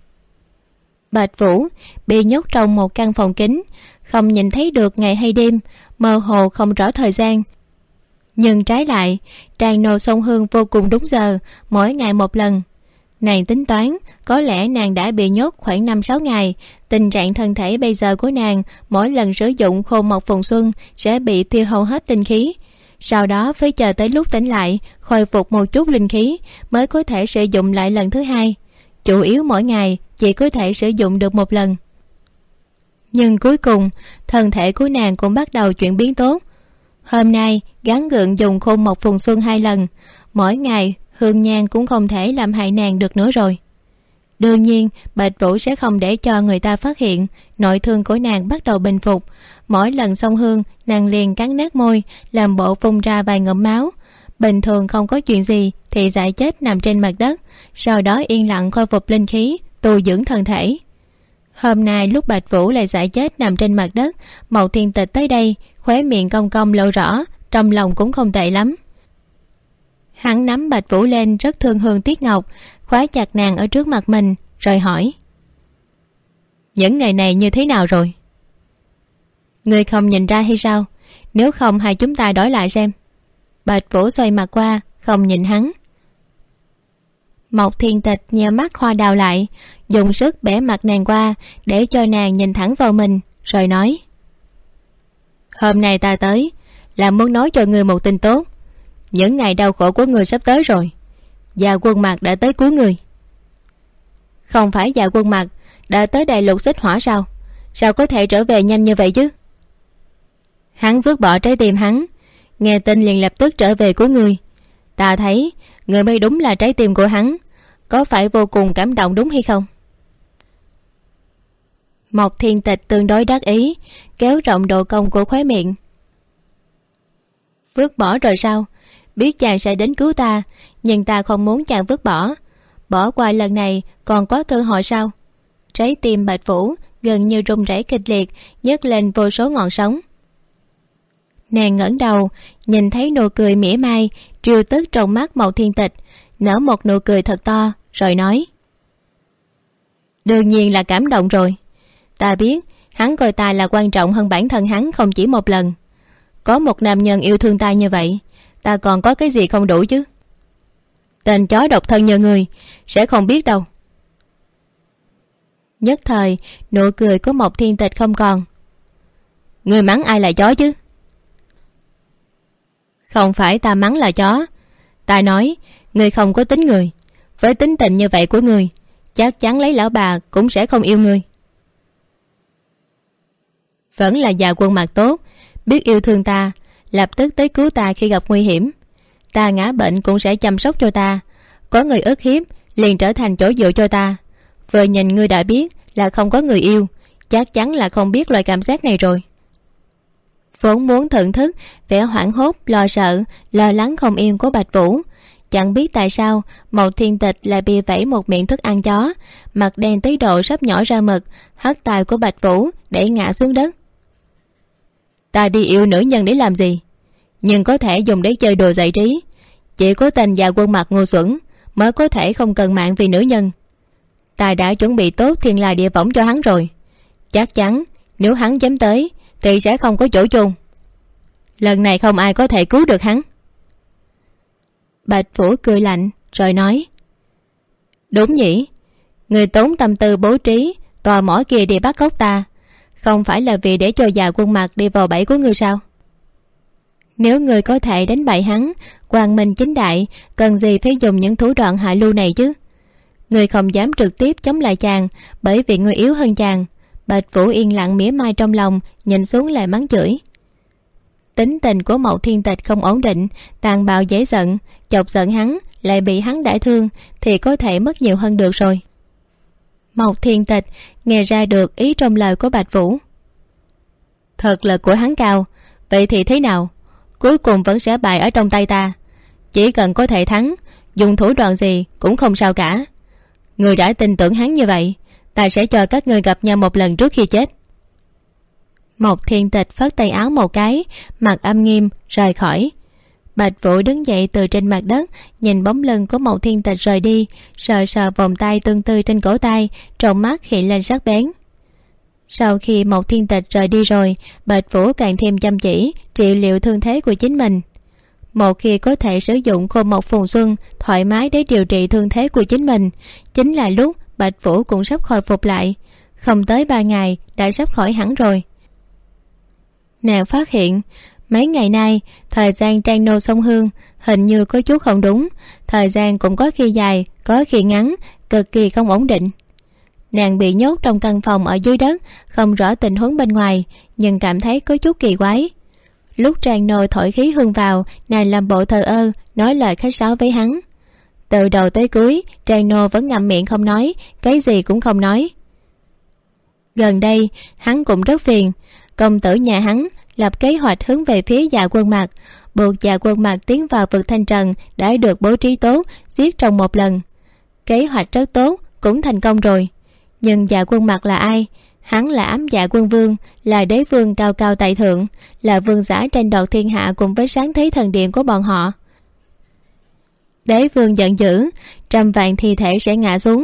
Bạch Vũ bị nhốt trong một căn phòng kín, không nhìn thấy được ngày hay đêm, mơ hồ không rõ thời gian. Nhưng trái lại, tràn nồi sông hương vô cùng đúng giờ, mỗi ngày một lần. Nàng tính toán, có lẽ nàng đã bị nhốt khoảng 5-6 ngày. Tình trạng thân thể bây giờ của nàng, mỗi lần sử dụng khôn một phùng xuân sẽ bị tiêu hao hết linh khí. Sau đó phải chờ tới lúc tỉnh lại, khôi phục một chút linh khí mới có thể sử dụng lại lần thứ hai. Chủ yếu mỗi ngày chỉ có thể sử dụng được một lần. Nhưng cuối cùng, thân thể của nàng cũng bắt đầu chuyển biến tốt. Hôm nay gắng gượng dùng khôn một phùng xuân 2 lần. Mỗi ngày hương nhang cũng không thể làm hại nàng được nữa rồi. Đương nhiên Bạch Vũ sẽ không để cho người ta phát hiện. Nội thương của nàng bắt đầu bình phục. Mỗi lần xông hương, nàng liền cắn nát môi, làm bộ phun ra vài ngụm máu. Bình thường không có chuyện gì thì dại chết nằm trên mặt đất, sau đó yên lặng khôi phục linh khí, tu dưỡng thân thể. Hôm nay lúc Bạch Vũ lại dại chết nằm trên mặt đất, Mậu Thiên Tịch tới đây, khóe miệng cong cong lộ rõ, trong lòng cũng không tệ lắm. Hắn nắm Bạch Vũ lên rất thương hương tiếc ngọc, khóa chặt nàng ở trước mặt mình, rồi hỏi: những ngày này như thế nào rồi? Ngươi không nhìn ra hay sao? nếu không hai chúng ta đổi lại xem. Bạch Vũ xoay mặt qua, không nhìn hắn. Mộc Thiên Tịch nheo mắt hoa đào lại, dùng sức bẻ mặt nàng qua để cho nàng nhìn thẳng vào mình, rồi nói: hôm nay ta tới là muốn nói cho ngươi một tin tốt. Những ngày đau khổ của ngươi sắp tới rồi. Dạ Quân Mạc đã tới cứu ngươi. Không phải Dạ Quân Mạc đã tới đại lục xích hỏa sao? Sao có thể trở về nhanh như vậy chứ? Hắn vứt bỏ trái tim hắn, nghe tin liền lập tức trở về cứu ngươi. Ta thấy người mới đúng là trái tim của hắn. Có phải vô cùng cảm động đúng hay không? Mộc Thiên Tịch tương đối đắc ý, kéo rộng độ cong của khóe miệng. Vứt bỏ rồi sao? Biết chàng sẽ đến cứu ta, nhưng ta không muốn chàng vứt bỏ. Bỏ qua lần này còn có cơ hội sao? Trái tim Bạch Vũ gần như rung rẩy kịch liệt, nhấc lên vô số ngọn sóng. Nàng ngẩng đầu, nhìn thấy nụ cười mỉa mai trêu tức trong mắt Mộc Thiên Tịch, nở một nụ cười thật to, rồi nói: đương nhiên là cảm động rồi. Ta biết hắn coi ta là quan trọng hơn bản thân hắn không chỉ một lần. Có một nam nhân yêu thương ta như vậy, ta còn có cái gì không đủ chứ? Tên chó độc thân như người sẽ không biết đâu. Nhất thời nụ cười của Mộc Thiên Tịch không còn. Người mắng ai là chó chứ? Không phải ta mắng là chó. Ta nói người không có tính người. Với tính tình như vậy của người, chắc chắn lấy lão bà cũng sẽ không yêu người. Vẫn là Dạ Quân Mạc tốt, biết yêu thương ta, lập tức tới cứu ta khi gặp nguy hiểm. Ta ngã bệnh cũng sẽ chăm sóc cho ta. Có người ức hiếp liền trở thành chỗ dựa cho ta. Vừa nhìn ngươi đã biết là không có người yêu, chắc chắn là không biết loại cảm giác này rồi. Vốn muốn thưởng thức vẻ hoảng hốt, lo sợ, lo lắng không yên của Bạch Vũ, chẳng biết tại sao Mộc Thiên Tịch lại bị vẩy một miệng thức ăn chó, mặt đen tới độ sắp nhỏ ra mực, hất tài của Bạch Vũ để ngã xuống đất. Ta đi yêu nữ nhân để làm gì? Nhưng có thể dùng để chơi đùa giải trí. Chỉ có tên Dạ Quân Mạc ngu xuẩn mới có thể không cần mạng vì nữ nhân. Ta đã chuẩn bị tốt thiên la địa võng cho hắn rồi. Chắc chắn nếu hắn dám tới thì sẽ không có chỗ chôn. Lần này không ai có thể cứu được hắn. Bạch Vũ cười lạnh rồi nói: đúng nhỉ, người tốn tâm tư bố trí tòa mỏ kia đi bắt cóc ta, không phải là vì để cho Dạ Quân Mạc đi vào bẫy của ngươi sao? Nếu ngươi có thể đánh bại hắn quang minh chính đại, cần gì phải dùng những thủ đoạn hạ lưu này chứ? Ngươi không dám trực tiếp chống lại chàng bởi vì ngươi yếu hơn chàng. Bạch Vũ yên lặng mỉa mai trong lòng, nhìn xuống lại mắng chửi. Tính tình của Mộc Thiên Tịch không ổn định, tàn bạo dễ giận, chọc giận hắn lại bị hắn đả thương thì có thể mất nhiều hơn được rồi. Mộc Thiên Tịch nghe ra được ý trong lời của Bạch Vũ. Thật là của hắn cao, vậy thì thế nào? Cuối cùng vẫn sẽ bại ở trong tay ta. Chỉ cần có thể thắng, dùng thủ đoạn gì cũng không sao cả. Người đã tin tưởng hắn như vậy, ta sẽ cho các ngươi gặp nhau một lần trước khi chết. Mộc Thiên Tịch phất tay áo một cái, mặt âm nghiêm rời khỏi. Bạch Vũ đứng dậy từ trên mặt đất, nhìn bóng lưng của Mộc Thiên Tịch rời đi, sờ sờ vòng tay tương tư trên cổ tay, trong mắt hiện lên sắc bén. Sau khi Mộc Thiên Tịch rời đi rồi, Bạch Vũ càng thêm chăm chỉ trị liệu thương thế của chính mình. Một khi có thể sử dụng Khô Mộc Phùng Xuân thoải mái để điều trị thương thế của chính mình, chính là lúc Bạch Vũ cũng sắp khôi phục lại. Không tới 3 ngày đã sắp khỏi hẳn rồi. Nàng phát hiện mấy ngày nay thời gian trang nô sông Hương hình như có chút không đúng. Thời gian cũng có khi dài, có khi ngắn, cực kỳ không ổn định. Nàng bị nhốt trong căn phòng ở dưới đất, không rõ tình huống bên ngoài, nhưng cảm thấy có chút kỳ quái. Lúc Trang Nô thổi khí hương vào, nàng làm bộ thờ ơ, nói lời khách sáo với hắn. Từ đầu tới cuối, Trang Nô vẫn ngậm miệng không nói, cái gì cũng không nói. Gần đây, hắn cũng rất phiền. Công tử nhà hắn lập kế hoạch hướng về phía Dạ Quân Mạc, buộc Dạ Quân Mạc tiến vào vực Thanh Trần đã được bố trí tốt, giết trong một lần. Kế hoạch rất tốt, cũng thành công rồi. Nhưng Dạ Quân Mạc là ai? Hắn là Ám Dạ Quân Vương, là đế vương cao cao tại thượng, là vương giả tranh đoạt thiên hạ cùng với sáng thế thần điện của bọn họ. Đế vương giận dữ, trăm vạn thi thể sẽ ngã xuống.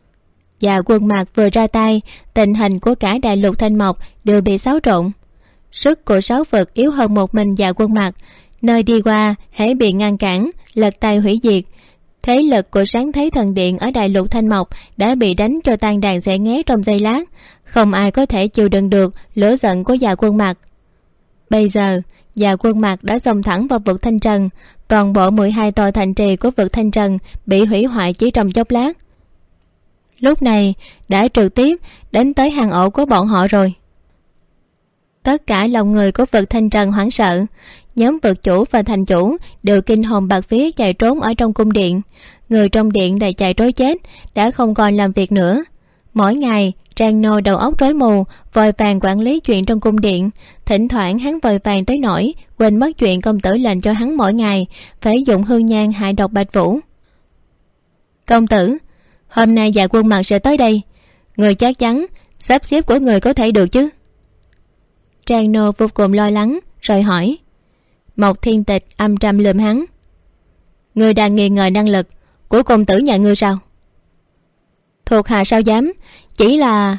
Dạ Quân Mạc vừa ra tay, tình hình của cả đại lục Thanh Mộc đều bị xáo trộn. Sức của 6 vực yếu hơn một mình Dạ Quân Mặc, nơi đi qua hễ bị ngăn cản, lật tay hủy diệt. Thế lực của Sáng Thế Thần Điện ở đại lục Thanh Mộc đã bị đánh cho tan đàn xẻ nghé trong giây lát, không ai có thể chịu đựng được lửa giận của Dạ Quân Mặc. Bây giờ Dạ Quân Mặc đã xông thẳng vào vực Thanh Trần, toàn bộ 12 tòa thành trì của vực Thanh Trần bị hủy hoại chỉ trong chốc lát. Lúc này đã trực tiếp đến tới hang ổ của bọn họ rồi. Tất cả lòng người của vực Thanh Trần hoảng sợ, nhóm vực chủ và thành chủ đều kinh hồn bạt vía chạy trốn ở trong cung điện. Người trong điện đầy chạy trối chết, đã không còn làm việc nữa. Mỗi ngày Trang Nô đầu óc rối mù, vội vàng quản lý chuyện trong cung điện. Thỉnh thoảng hắn vội vàng tới nỗi quên mất chuyện công tử lệnh cho hắn mỗi ngày phải dùng hương nhang hại độc Bạch Vũ. Công tử, hôm nay Dạ Quân Mặc sẽ tới đây, người chắc chắn sắp xếp của người có thể được chứ? Trang Nô vô cùng lo lắng rồi hỏi. Mộc Thiên Tịch âm trầm lườm hắn. Người đang nghi ngờ năng lực của công tử nhà ngươi sao? Thuộc hạ sao dám, chỉ là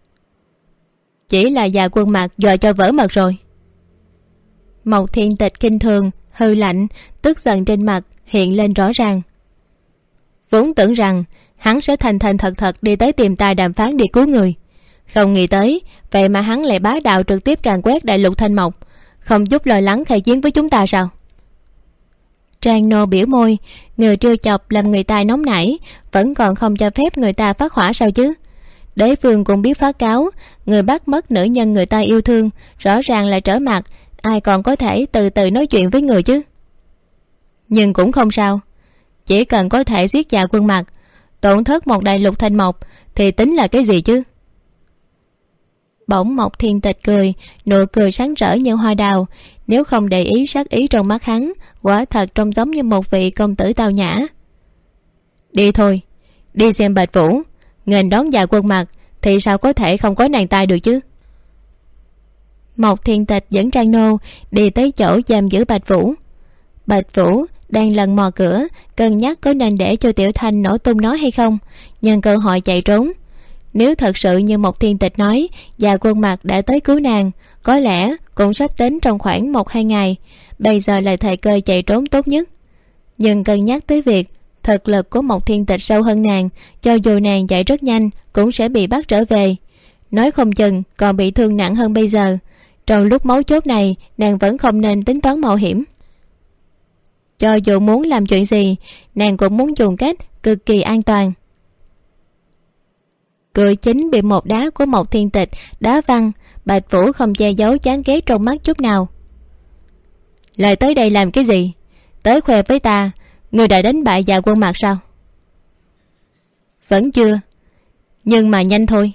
Dạ Quân Mặc dọa cho vỡ mật rồi. Mộc Thiên Tịch kinh thường hư lạnh, tức giận trên mặt hiện lên rõ ràng. Vốn tưởng rằng hắn sẽ thành thành thật thật đi tới tìm ta đàm phán đi cứu người, không nghĩ tới vậy mà hắn lại bá đạo trực tiếp càn quét đại lục Thanh Mộc, không chút lo lắng khai chiến với chúng ta sao? Trang Nô biểu môi, người trêu chọc làm người ta nóng nảy, vẫn còn không cho phép người ta phát hỏa sao chứ? Đế vương cũng biết phát cáo, người bắt mất nữ nhân người ta yêu thương rõ ràng là trở mặt, ai còn có thể từ từ nói chuyện với người chứ? Nhưng cũng không sao, chỉ cần có thể giết Dạ Quân Mặc, tổn thất một đại lục Thanh Mộc thì tính là cái gì chứ? Bỗng Mộc Thiên Tịch cười, nụ cười sáng rỡ như hoa đào, nếu không để ý sát ý trong mắt hắn, quả thật trông giống như một vị công tử tao nhã. Đi thôi, đi xem Bạch Vũ, nghênh đón Dạ Quân Mặc thì sao có thể không có nàng ta được chứ? Mộc Thiên Tịch dẫn Trang Nô đi tới chỗ giam giữ Bạch Vũ. Bạch Vũ đang lần mò cửa, cân nhắc có nên để cho Tiểu Thanh nổ tung nó hay không, nhân cơ hội chạy trốn. Nếu thật sự như Mộc Thiên Tịch nói, Dạ Quân Mặc đã tới cứu nàng, có lẽ cũng sắp đến trong khoảng 1-2 ngày. Bây giờ là thời cơ chạy trốn tốt nhất. Nhưng cân nhắc tới việc thực lực của Mộc Thiên Tịch sâu hơn nàng, cho dù nàng chạy rất nhanh cũng sẽ bị bắt trở về, nói không chừng còn bị thương nặng hơn bây giờ. Trong lúc mấu chốt này, nàng vẫn không nên tính toán mạo hiểm. Cho dù muốn làm chuyện gì, nàng cũng muốn dùng cách cực kỳ an toàn. Cửa chính bị một đá của Mộc Thiên Tịch đá văng, Bạch Vũ không che giấu chán ghét trong mắt chút nào. Lại tới đây làm cái gì? Tới khoe với ta người đã đánh bại Dạ Quân Mặc sao? Vẫn chưa, nhưng mà nhanh thôi.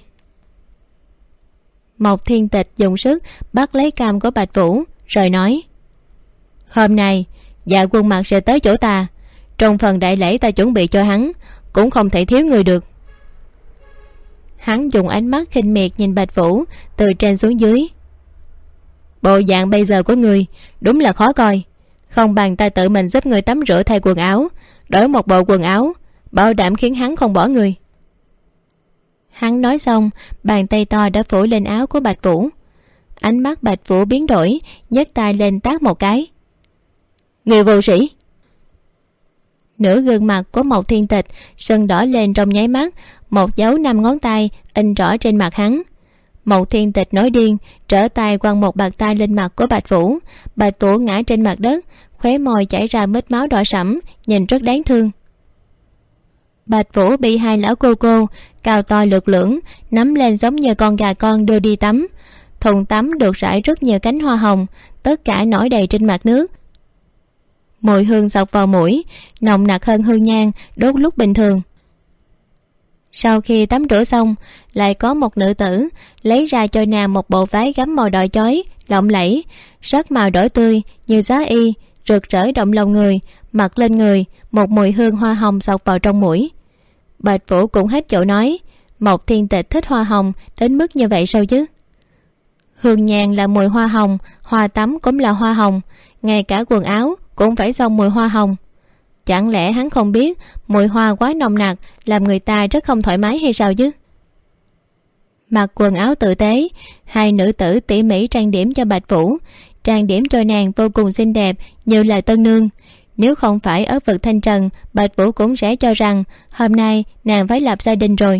Mộc Thiên Tịch dùng sức bắt lấy cằm của Bạch Vũ rồi nói. Hôm nay Dạ Quân Mặc sẽ tới chỗ ta, trong phần đại lễ ta chuẩn bị cho hắn cũng không thể thiếu người được. Hắn dùng ánh mắt khinh miệt nhìn Bạch Vũ từ trên xuống dưới. Bộ dạng bây giờ của người đúng là khó coi, không bằng ta tự mình giúp người tắm rửa thay quần áo, đổi một bộ quần áo, bảo đảm khiến hắn không bỏ người. Hắn nói xong, bàn tay to đã phủ lên áo của Bạch Vũ. Ánh mắt Bạch Vũ biến đổi, nhấc tay lên tát một cái. Người vô sĩ! Nửa gương mặt của Mộc Thiên Tịch sưng đỏ lên trong nháy mắt, một dấu 5 ngón tay in rõ trên mặt hắn. Mộc Thiên Tịch nổi điên, trở tay quăng một bạt tay lên mặt của Bạch Vũ. Bạch Vũ ngã trên mặt đất, khóe môi chảy ra mết máu đỏ sẫm, nhìn rất đáng thương. Bạch Vũ bị hai lão cô cao to lượt lưỡng nắm lên giống như con gà con đưa đi tắm. Thùng tắm được rải rất nhiều cánh hoa hồng, tất cả nổi đầy trên mặt nước. Mùi hương xộc vào mũi, nồng nặc hơn hương nhang đốt lúc bình thường. Sau khi tắm rửa xong, lại có một nữ tử lấy ra cho nàng một bộ váy gấm màu đỏ chói lộng lẫy, sắc màu đỏ tươi như giá y, rực rỡ động lòng người. Mặc lên người, một mùi hương hoa hồng xộc vào trong mũi. Bạch Vũ cũng hết chỗ nói, Mộc Thiên Tịch thích hoa hồng đến mức như vậy sao chứ? Hương nhang là mùi hoa hồng, hoa tắm cũng là hoa hồng, ngay cả quần áo cũng phải xông mùi hoa hồng. Chẳng lẽ hắn không biết mùi hoa quá nồng nặc làm người ta rất không thoải mái hay sao chứ? Mặc quần áo tử tế, hai nữ tử tỉ mỉ trang điểm cho Bạch Vũ, trang điểm cho nàng vô cùng xinh đẹp như là tân nương. Nếu không phải ở vực thanh trần, Bạch Vũ cũng sẽ cho rằng hôm nay nàng phải lập gia đình rồi.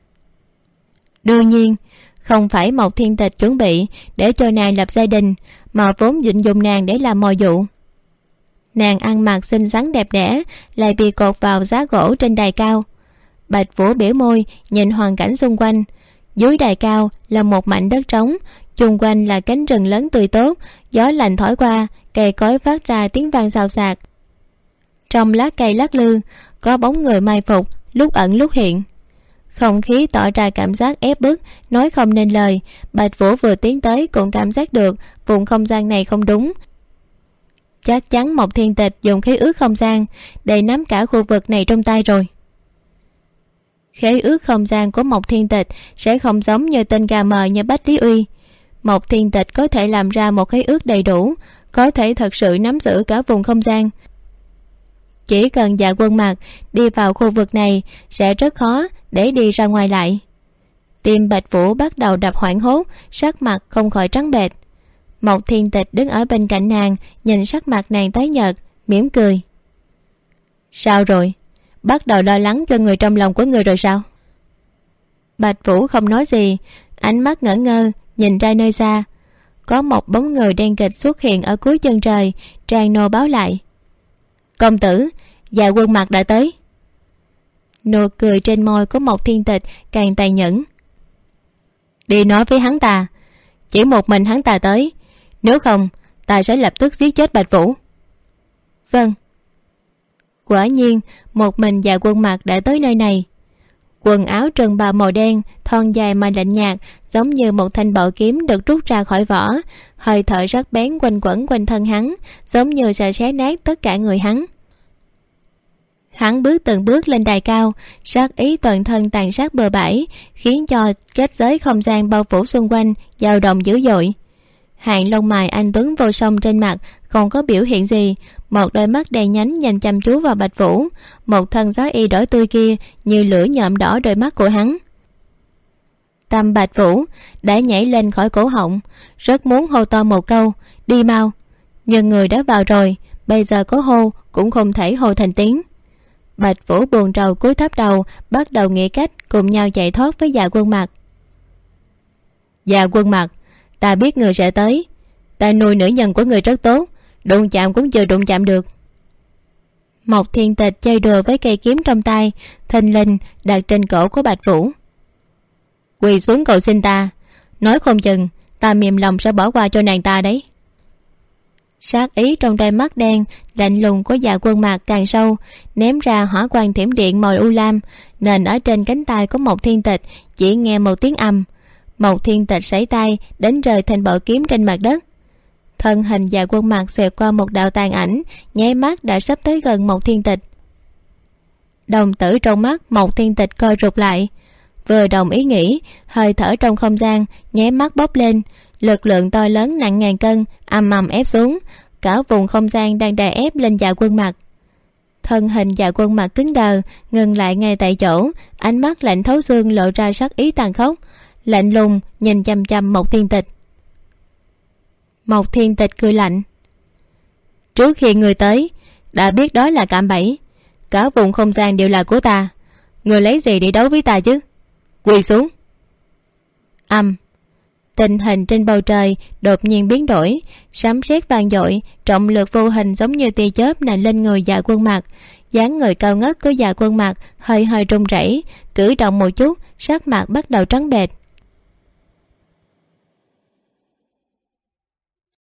Đương nhiên không phải Mộc Thiên Tịch chuẩn bị để cho nàng lập gia đình, mà vốn định dùng nàng để làm mồi dụ. Nàng ăn mặc xinh xắn đẹp đẽ, lại bị cột vào giá gỗ trên đài cao. Bạch Vũ biểu môi nhìn hoàn cảnh xung quanh. Dưới đài cao là một mảnh đất trống, chung quanh là cánh rừng lớn tươi tốt, gió lạnh thổi qua, cây cối phát ra tiếng vang xào xạc. Trong lá cây lắc lư có bóng người mai phục, lúc ẩn lúc hiện. Không khí tỏ ra cảm giác ép bức, nói không nên lời. Bạch Vũ vừa tiến tới cũng cảm giác được vùng không gian này không đúng. Chắc chắn Mộc Thiên Tịch dùng khế ước không gian để nắm cả khu vực này trong tay rồi. Khế ước không gian của Mộc Thiên Tịch sẽ không giống như tên gà mờ như Bách Lý Uy. Mộc Thiên Tịch có thể làm ra một khế ước đầy đủ, có thể thật sự nắm giữ cả vùng không gian. Chỉ cần Dạ Quân Mặc đi vào khu vực này sẽ rất khó để đi ra ngoài lại. Tim Bạch Vũ bắt đầu đập hoảng hốt, sắc mặt không khỏi trắng bệch. Mộc Thiên Tịch đứng ở bên cạnh nàng, nhìn sắc mặt nàng tái nhợt, mỉm cười. Sao rồi? Bắt đầu lo lắng cho người trong lòng của người rồi sao? Bạch Vũ không nói gì, ánh mắt ngỡ ngơ nhìn ra nơi xa. Có một bóng người đen kịt xuất hiện ở cuối chân trời. Trang nô báo lại: công tử, Dạ Quân Mặc đã tới. Nụ cười trên môi của Mộc Thiên Tịch càng tàn nhẫn. Đi nói với hắn ta, chỉ một mình hắn ta tới, nếu không ta sẽ lập tức giết chết Bạch Vũ. Vâng. Quả nhiên một mình Dạ Quân Mặc đã tới nơi này. Quần áo trần bào màu đen, thon dài mà lạnh nhạt, giống như một thanh bảo kiếm được rút ra khỏi vỏ. Hơi thở sắc bén quanh quẩn quanh thân hắn, giống như sẽ xé nát tất cả người hắn. Hắn bước từng bước lên đài cao, sát ý toàn thân tàn sát bừa bãi, khiến cho kết giới không gian bao phủ xung quanh dao động dữ dội. Hàng lông mày anh tuấn vô song trên mặt không có biểu hiện gì, một đôi mắt đen nhánh nhìn chăm chú vào Bạch Vũ, một thân gió y đỏ tươi kia như lửa nhuộm đỏ đôi mắt của hắn. Tâm Bạch Vũ đã nhảy lên khỏi cổ họng, rất muốn hô to một câu đi mau, nhưng người đã vào rồi, bây giờ có hô cũng không thể hô thành tiếng. Bạch Vũ buồn rầu cúi thấp đầu, bắt đầu nghĩ cách cùng nhau chạy thoát với Dạ Quân Mặc. Dạ Quân Mặc, ta biết người sẽ tới, ta nuôi nữ nhân của người rất tốt, đụng chạm cũng chưa đụng chạm được. Mộc Thiên Tịch chơi đùa với cây kiếm trong tay, thình lình đặt trên cổ của Bạch Vũ. Quỳ xuống cầu xin ta, nói không chừng ta mềm lòng sẽ bỏ qua cho nàng ta đấy. Sát ý trong đôi mắt đen lạnh lùng của Dạ Quân Mặc càng sâu, ném ra hỏa quang thiểm điện màu u lam, nên ở trên cánh tay của Mộc Thiên Tịch chỉ nghe một tiếng ầm. Mộc Thiên Tịch sẩy tay đánh rơi thanh bảo kiếm trên mặt đất. Thân hình Dạ Quân Mặc xẹt qua một đạo tàn ảnh, nháy mắt đã sắp tới gần Mộc Thiên Tịch. Đồng tử trong mắt Mộc Thiên Tịch co rụt lại, vừa đồng ý nghĩ, hơi thở trong không gian nháy mắt bốc lên, lực lượng to lớn nặng ngàn cân ầm ầm ép xuống, cả vùng không gian đang đè ép lên Dạ Quân Mặc. Thân hình Dạ Quân Mặc cứng đờ, ngừng lại ngay tại chỗ, ánh mắt lạnh thấu xương lộ ra sắc ý tàn khốc, lạnh lùng nhìn chăm chăm Mộc Thiên Tịch. Mộc Thiên Tịch cười lạnh: trước khi người tới đã biết đó là cạm bẫy, cả vùng không gian đều là của ta, người lấy gì để đấu với ta chứ? Quỳ xuống. Tình hình trên bầu trời đột nhiên biến đổi, sấm sét vang dội, trọng lực vô hình giống như tia chớp nện lên người Dạ Quân Mặc. Dáng người cao ngất của Dạ Quân Mặc hơi hơi run rẩy, cử động một chút, sắc mặt bắt đầu trắng bệch.